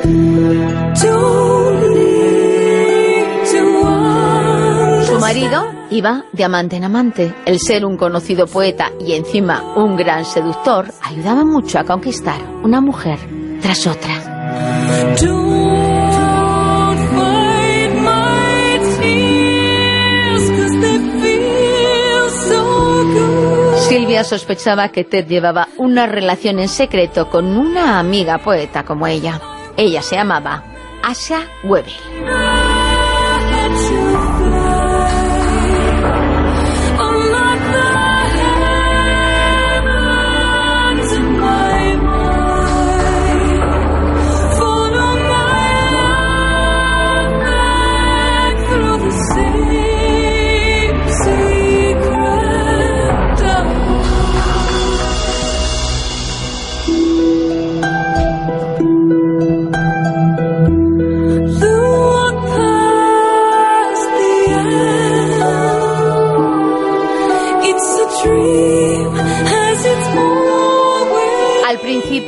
Su marido iba de amante en amante. El ser un conocido poeta y encima un gran seductor ayudaba mucho a conquistar una mujer tras otra. Silvia sospechaba que Ted llevaba una relación en secreto con una amiga poeta como ella. Ella se llamaba Asha Webel.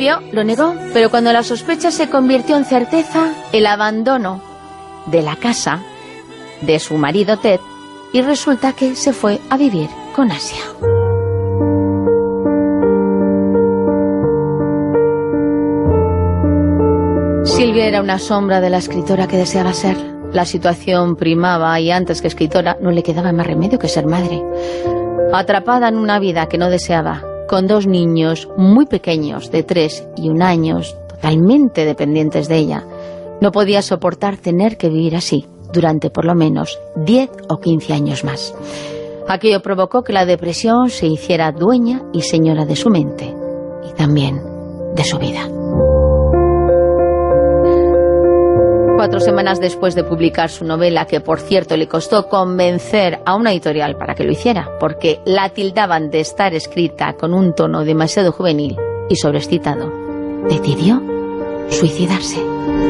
Silvio lo negó, pero cuando la sospecha se convirtió en certeza, el abandono de la casa de su marido Ted, y resulta que se fue a vivir con Asia. Silvia era una sombra de la escritora que deseaba ser. La situación primaba y antes que escritora no le quedaba más remedio que ser madre. Atrapada en una vida que no deseaba, con dos niños muy pequeños, de tres y un año, totalmente dependientes de ella, no podía soportar tener que vivir así durante por lo menos diez o quince años más. Aquello provocó que la depresión se hiciera dueña y señora de su mente y también de su vida. Cuatro semanas después de publicar su novela, que por cierto le costó convencer a una editorial para que lo hiciera, porque la tildaban de estar escrita con un tono demasiado juvenil y sobreexcitado, decidió suicidarse.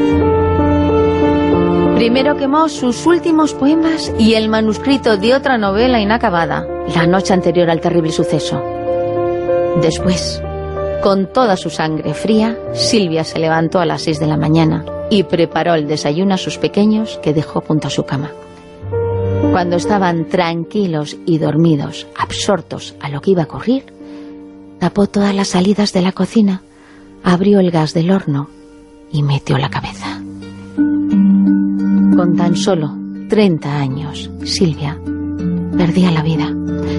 Primero quemó sus últimos poemas y el manuscrito de otra novela inacabada, la noche anterior al terrible suceso. Después, con toda su sangre fría, Silvia se levantó a las seis de la mañana y preparó el desayuno a sus pequeños, que dejó junto a su cama. Cuando estaban tranquilos y dormidos, absortos a lo que iba a ocurrir, tapó todas las salidas de la cocina, abrió el gas del horno y metió la cabeza. Con tan solo treinta años, Silvia perdía la vida.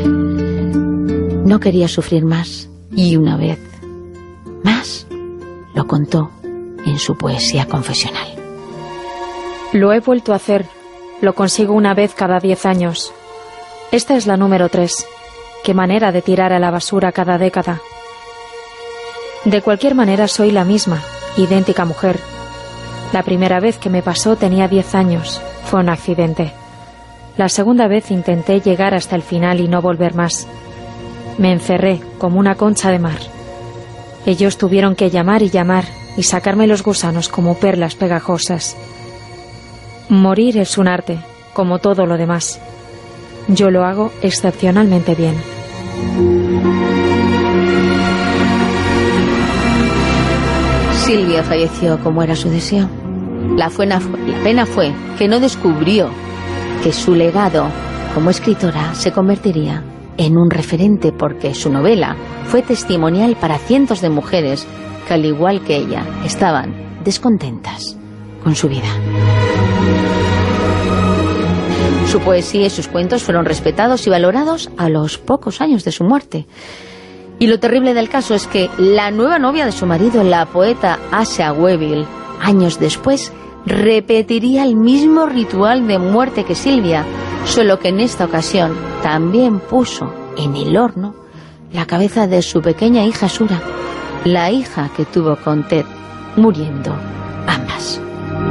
No quería sufrir más y una vez más lo contó en su poesía confesional. Lo he vuelto a hacer. Lo consigo una vez cada diez años. Esta es la número tres. Qué manera de tirar a la basura cada década. De cualquier manera soy la misma, idéntica mujer. La primera vez que me pasó tenía diez años. Fue un accidente. La segunda vez intenté llegar hasta el final y no volver más. Me encerré como una concha de mar. Ellos tuvieron que llamar y llamar y sacarme los gusanos como perlas pegajosas. Morir es un arte, como todo lo demás. Yo lo hago excepcionalmente bien. Silvia falleció como era su deseo. La, fuena, la pena fue que no descubrió que su legado como escritora se convertiría en un referente, porque su novela fue testimonial para cientos de mujeres que, al igual que ella, estaban descontentas con su vida. Su poesía y sus cuentos fueron respetados y valorados a los pocos años de su muerte. Y lo terrible del caso es que la nueva novia de su marido, la poeta Asia Weville, años después, repetiría el mismo ritual de muerte que Silvia, solo que en esta ocasión también puso en el horno la cabeza de su pequeña hija Sura, la hija que tuvo con Ted, muriendo ambas.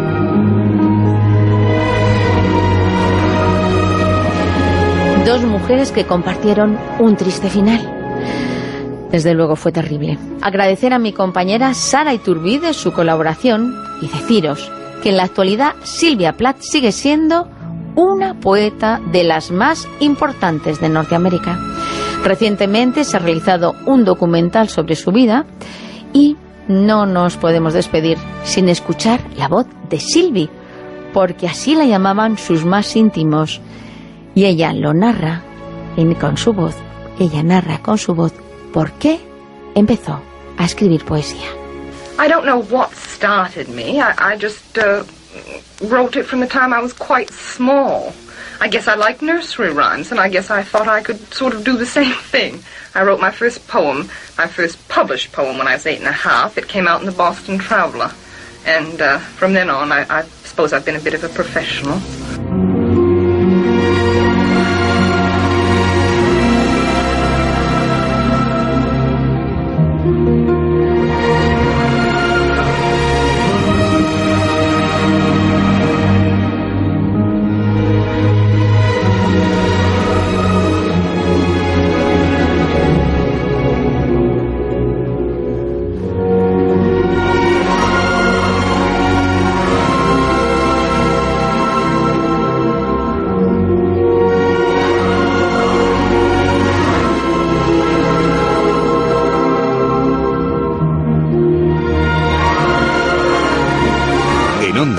Dos mujeres que compartieron un triste final. Desde luego fue terrible. Agradecer a mi compañera Sara Iturbide su colaboración y deciros que en la actualidad Sylvia Plath sigue siendo una poeta de las más importantes de Norteamérica. Recientemente se ha realizado un documental sobre su vida y no nos podemos despedir sin escuchar la voz de Sylvie, porque así la llamaban sus más íntimos. Y ella lo narra en, con su voz, ella narra con su voz por qué empezó a escribir poesía. I don't know what started me. I, I just uh, wrote it from the time I was quite small. I guess I liked nursery rhymes, and I guess I thought I could sort of do the same thing. I wrote my first poem, my first published poem when I was eight and a half. It came out in the Boston Traveler. And uh, from then on, I, I suppose I've been a bit of a professional.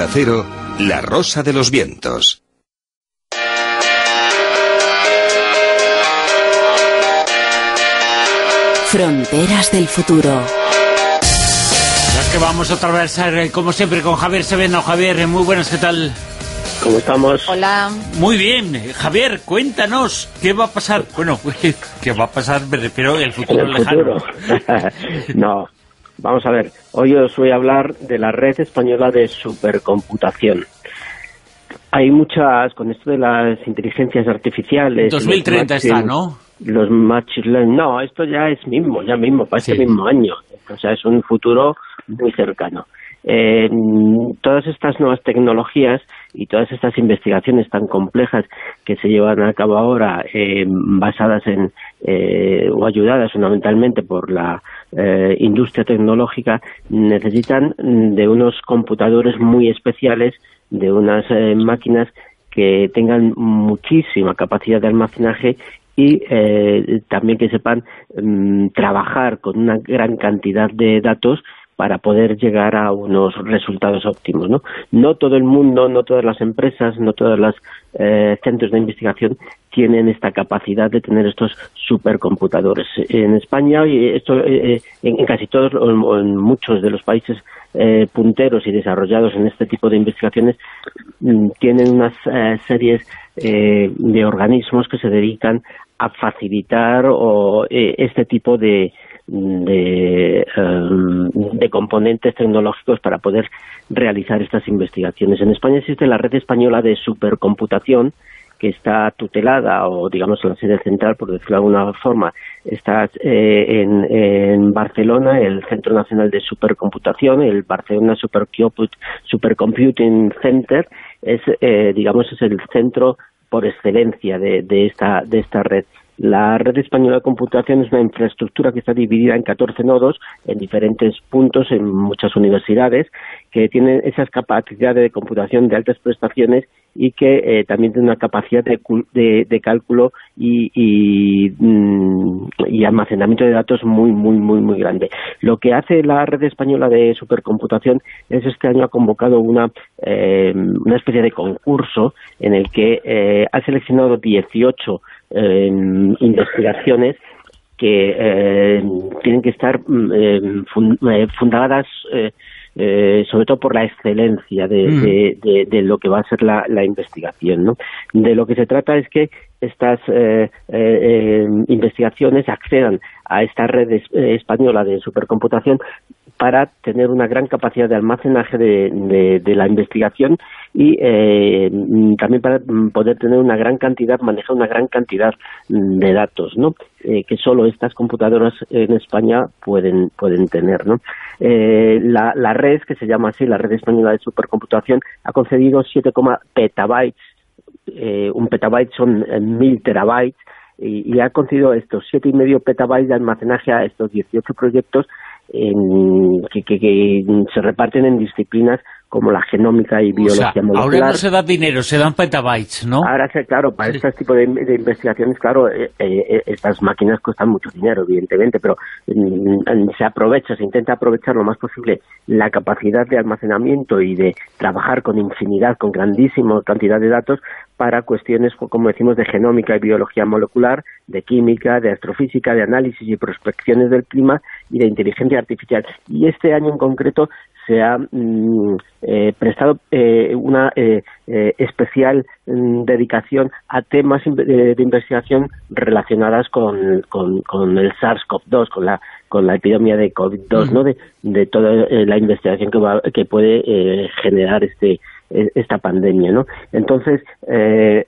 Cero, La Rosa de los Vientos. Fronteras del futuro. Ya que vamos a atravesar, como siempre, con Javier Seveno. Javier, muy buenas, ¿qué tal? ¿Cómo estamos? Hola. Muy bien. Javier, cuéntanos, ¿qué va a pasar? Bueno, ¿qué va a pasar? Me refiero al futuro ¿En el lejano. futuro? No, vamos a ver. Hoy os voy a hablar de la Red Española de Supercomputación. Hay muchas, con esto de las inteligencias artificiales... dos mil treinta machine, está, ¿no? Los machine learning, no, esto ya es mismo, ya mismo, para este Sí. mismo año. O sea, es un futuro muy cercano. Eh, todas estas nuevas tecnologías y todas estas investigaciones tan complejas que se llevan a cabo ahora, eh, basadas en eh, o ayudadas fundamentalmente por la eh, industria tecnológica, necesitan de unos computadores muy especiales, de unas eh, máquinas que tengan muchísima capacidad de almacenaje y eh, también que sepan mm, trabajar con una gran cantidad de datos para poder llegar a unos resultados óptimos, ¿no? No todo el mundo, no todas las empresas, no todos los eh, centros de investigación tienen esta capacidad de tener estos supercomputadores. En España, y esto eh, en, en casi todos, o en muchos de los países eh, punteros y desarrollados en este tipo de investigaciones, mm, tienen unas eh, series eh, de organismos que se dedican a facilitar o, eh, este tipo de de, um, de componentes tecnológicos para poder realizar estas investigaciones. En España existe la Red Española de Supercomputación, que está tutelada, o digamos la sede central, por decirlo de alguna forma, está eh, en, en Barcelona, el Centro Nacional de Supercomputación, el Barcelona Supercomputing Center, es eh, digamos es el centro por excelencia de, de esta de esta red. La Red Española de Computación es una infraestructura que está dividida en catorce nodos en diferentes puntos en muchas universidades, que tienen esas capacidades de computación de altas prestaciones y que eh, también tienen una capacidad de, de, de cálculo y, y, y almacenamiento de datos muy, muy, muy, muy grande. Lo que hace la Red Española de Supercomputación es este año ha convocado una, eh, una especie de concurso en el que eh, ha seleccionado dieciocho Eh, investigaciones que eh, tienen que estar eh, fund, eh, fundadas eh, eh, sobre todo por la excelencia de, mm. de, de, de lo que va a ser la, la investigación, ¿no? De lo que se trata es que estas eh, eh, investigaciones accedan a esta red es, eh, española de supercomputación para tener una gran capacidad de almacenaje de, de, de la investigación y eh, también para poder tener una gran cantidad, manejar una gran cantidad de datos, ¿no? Eh, que solo estas computadoras en España pueden pueden tener, ¿no? Eh, la, la red, que se llama así, la Red Española de Supercomputación, ha concedido siete petabytes, eh, un petabyte son eh, mil terabytes, y, y ha concedido estos siete y medio petabytes de almacenaje a estos dieciocho proyectos en, que, que, que se reparten en disciplinas como la genómica y biología, o sea, molecular. Ahora no se da dinero, se dan petabytes, ¿no? Ahora, claro, para sí. este tipo de, de investigaciones, claro, eh, eh, estas máquinas cuestan mucho dinero, evidentemente, pero mm, se aprovecha, se intenta aprovechar lo más posible la capacidad de almacenamiento y de trabajar con infinidad, con grandísima cantidad de datos para cuestiones, como decimos, de genómica y biología molecular, de química, de astrofísica, de análisis y prospecciones del clima y de inteligencia artificial. Y este año en concreto se ha mm, eh, prestado eh, una eh, eh, especial mm, dedicación a temas de, de investigación relacionadas con, con, con el SARS CoV dos, con la con la epidemia de COVID dos, mm. ¿no? De, de toda eh, la investigación que, va, que puede eh, generar este esta pandemia, ¿no? Entonces, eh,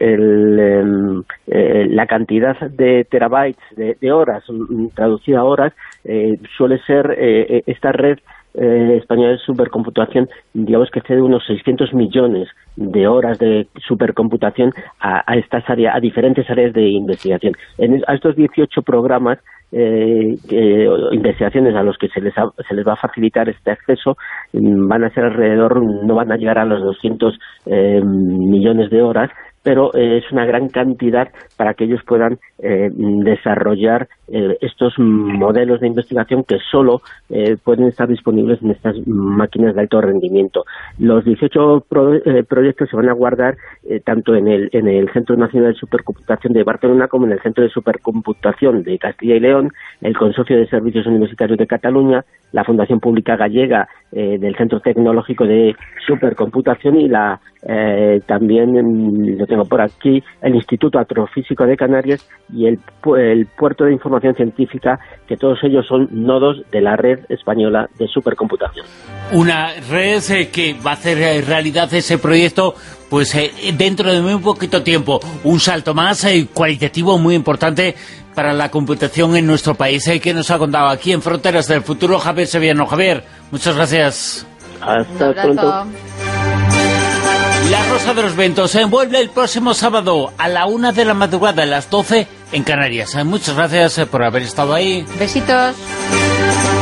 el, eh, la cantidad de terabytes, de, de horas, traducida a horas, eh, suele ser eh, esta red eh, española de supercomputación, digamos que cede unos seiscientos millones de horas de supercomputación a, a estas áreas, a diferentes áreas de investigación. En, a estos dieciocho programas Eh, eh, investigaciones a los que se les, ha, se les va a facilitar este acceso van a ser alrededor, no van a llegar a los doscientos eh, millones de horas, pero eh, es una gran cantidad para que ellos puedan eh, desarrollar eh, estos modelos de investigación que solo eh, pueden estar disponibles en estas máquinas de alto rendimiento. Los dieciocho pro, eh, proyectos se van a guardar eh, tanto en el, en el Centro Nacional de Supercomputación de Barcelona como en el Centro de Supercomputación de Castilla y León, el Consorcio de Servicios Universitarios de Cataluña, la Fundación Pública Gallega eh, del Centro Tecnológico de Supercomputación y la eh, también, lo tengo por aquí, el Instituto Astrofísico de Canarias y el, el Puerto de Información Científica, que todos ellos son nodos de la red española de supercomputación. Una red eh, que va a hacer eh, realidad ese proyecto pues eh, dentro de muy poquito tiempo. Un salto más eh, cualitativo muy importante para la computación en nuestro país, eh, que nos ha contado aquí en Fronteras del Futuro Javier Sevillano. Javier, muchas gracias. Hasta pronto. La Rosa de los Vientos se envuelve el próximo sábado a la una de la madrugada, a las doce en Canarias. Muchas gracias por haber estado ahí. Besitos.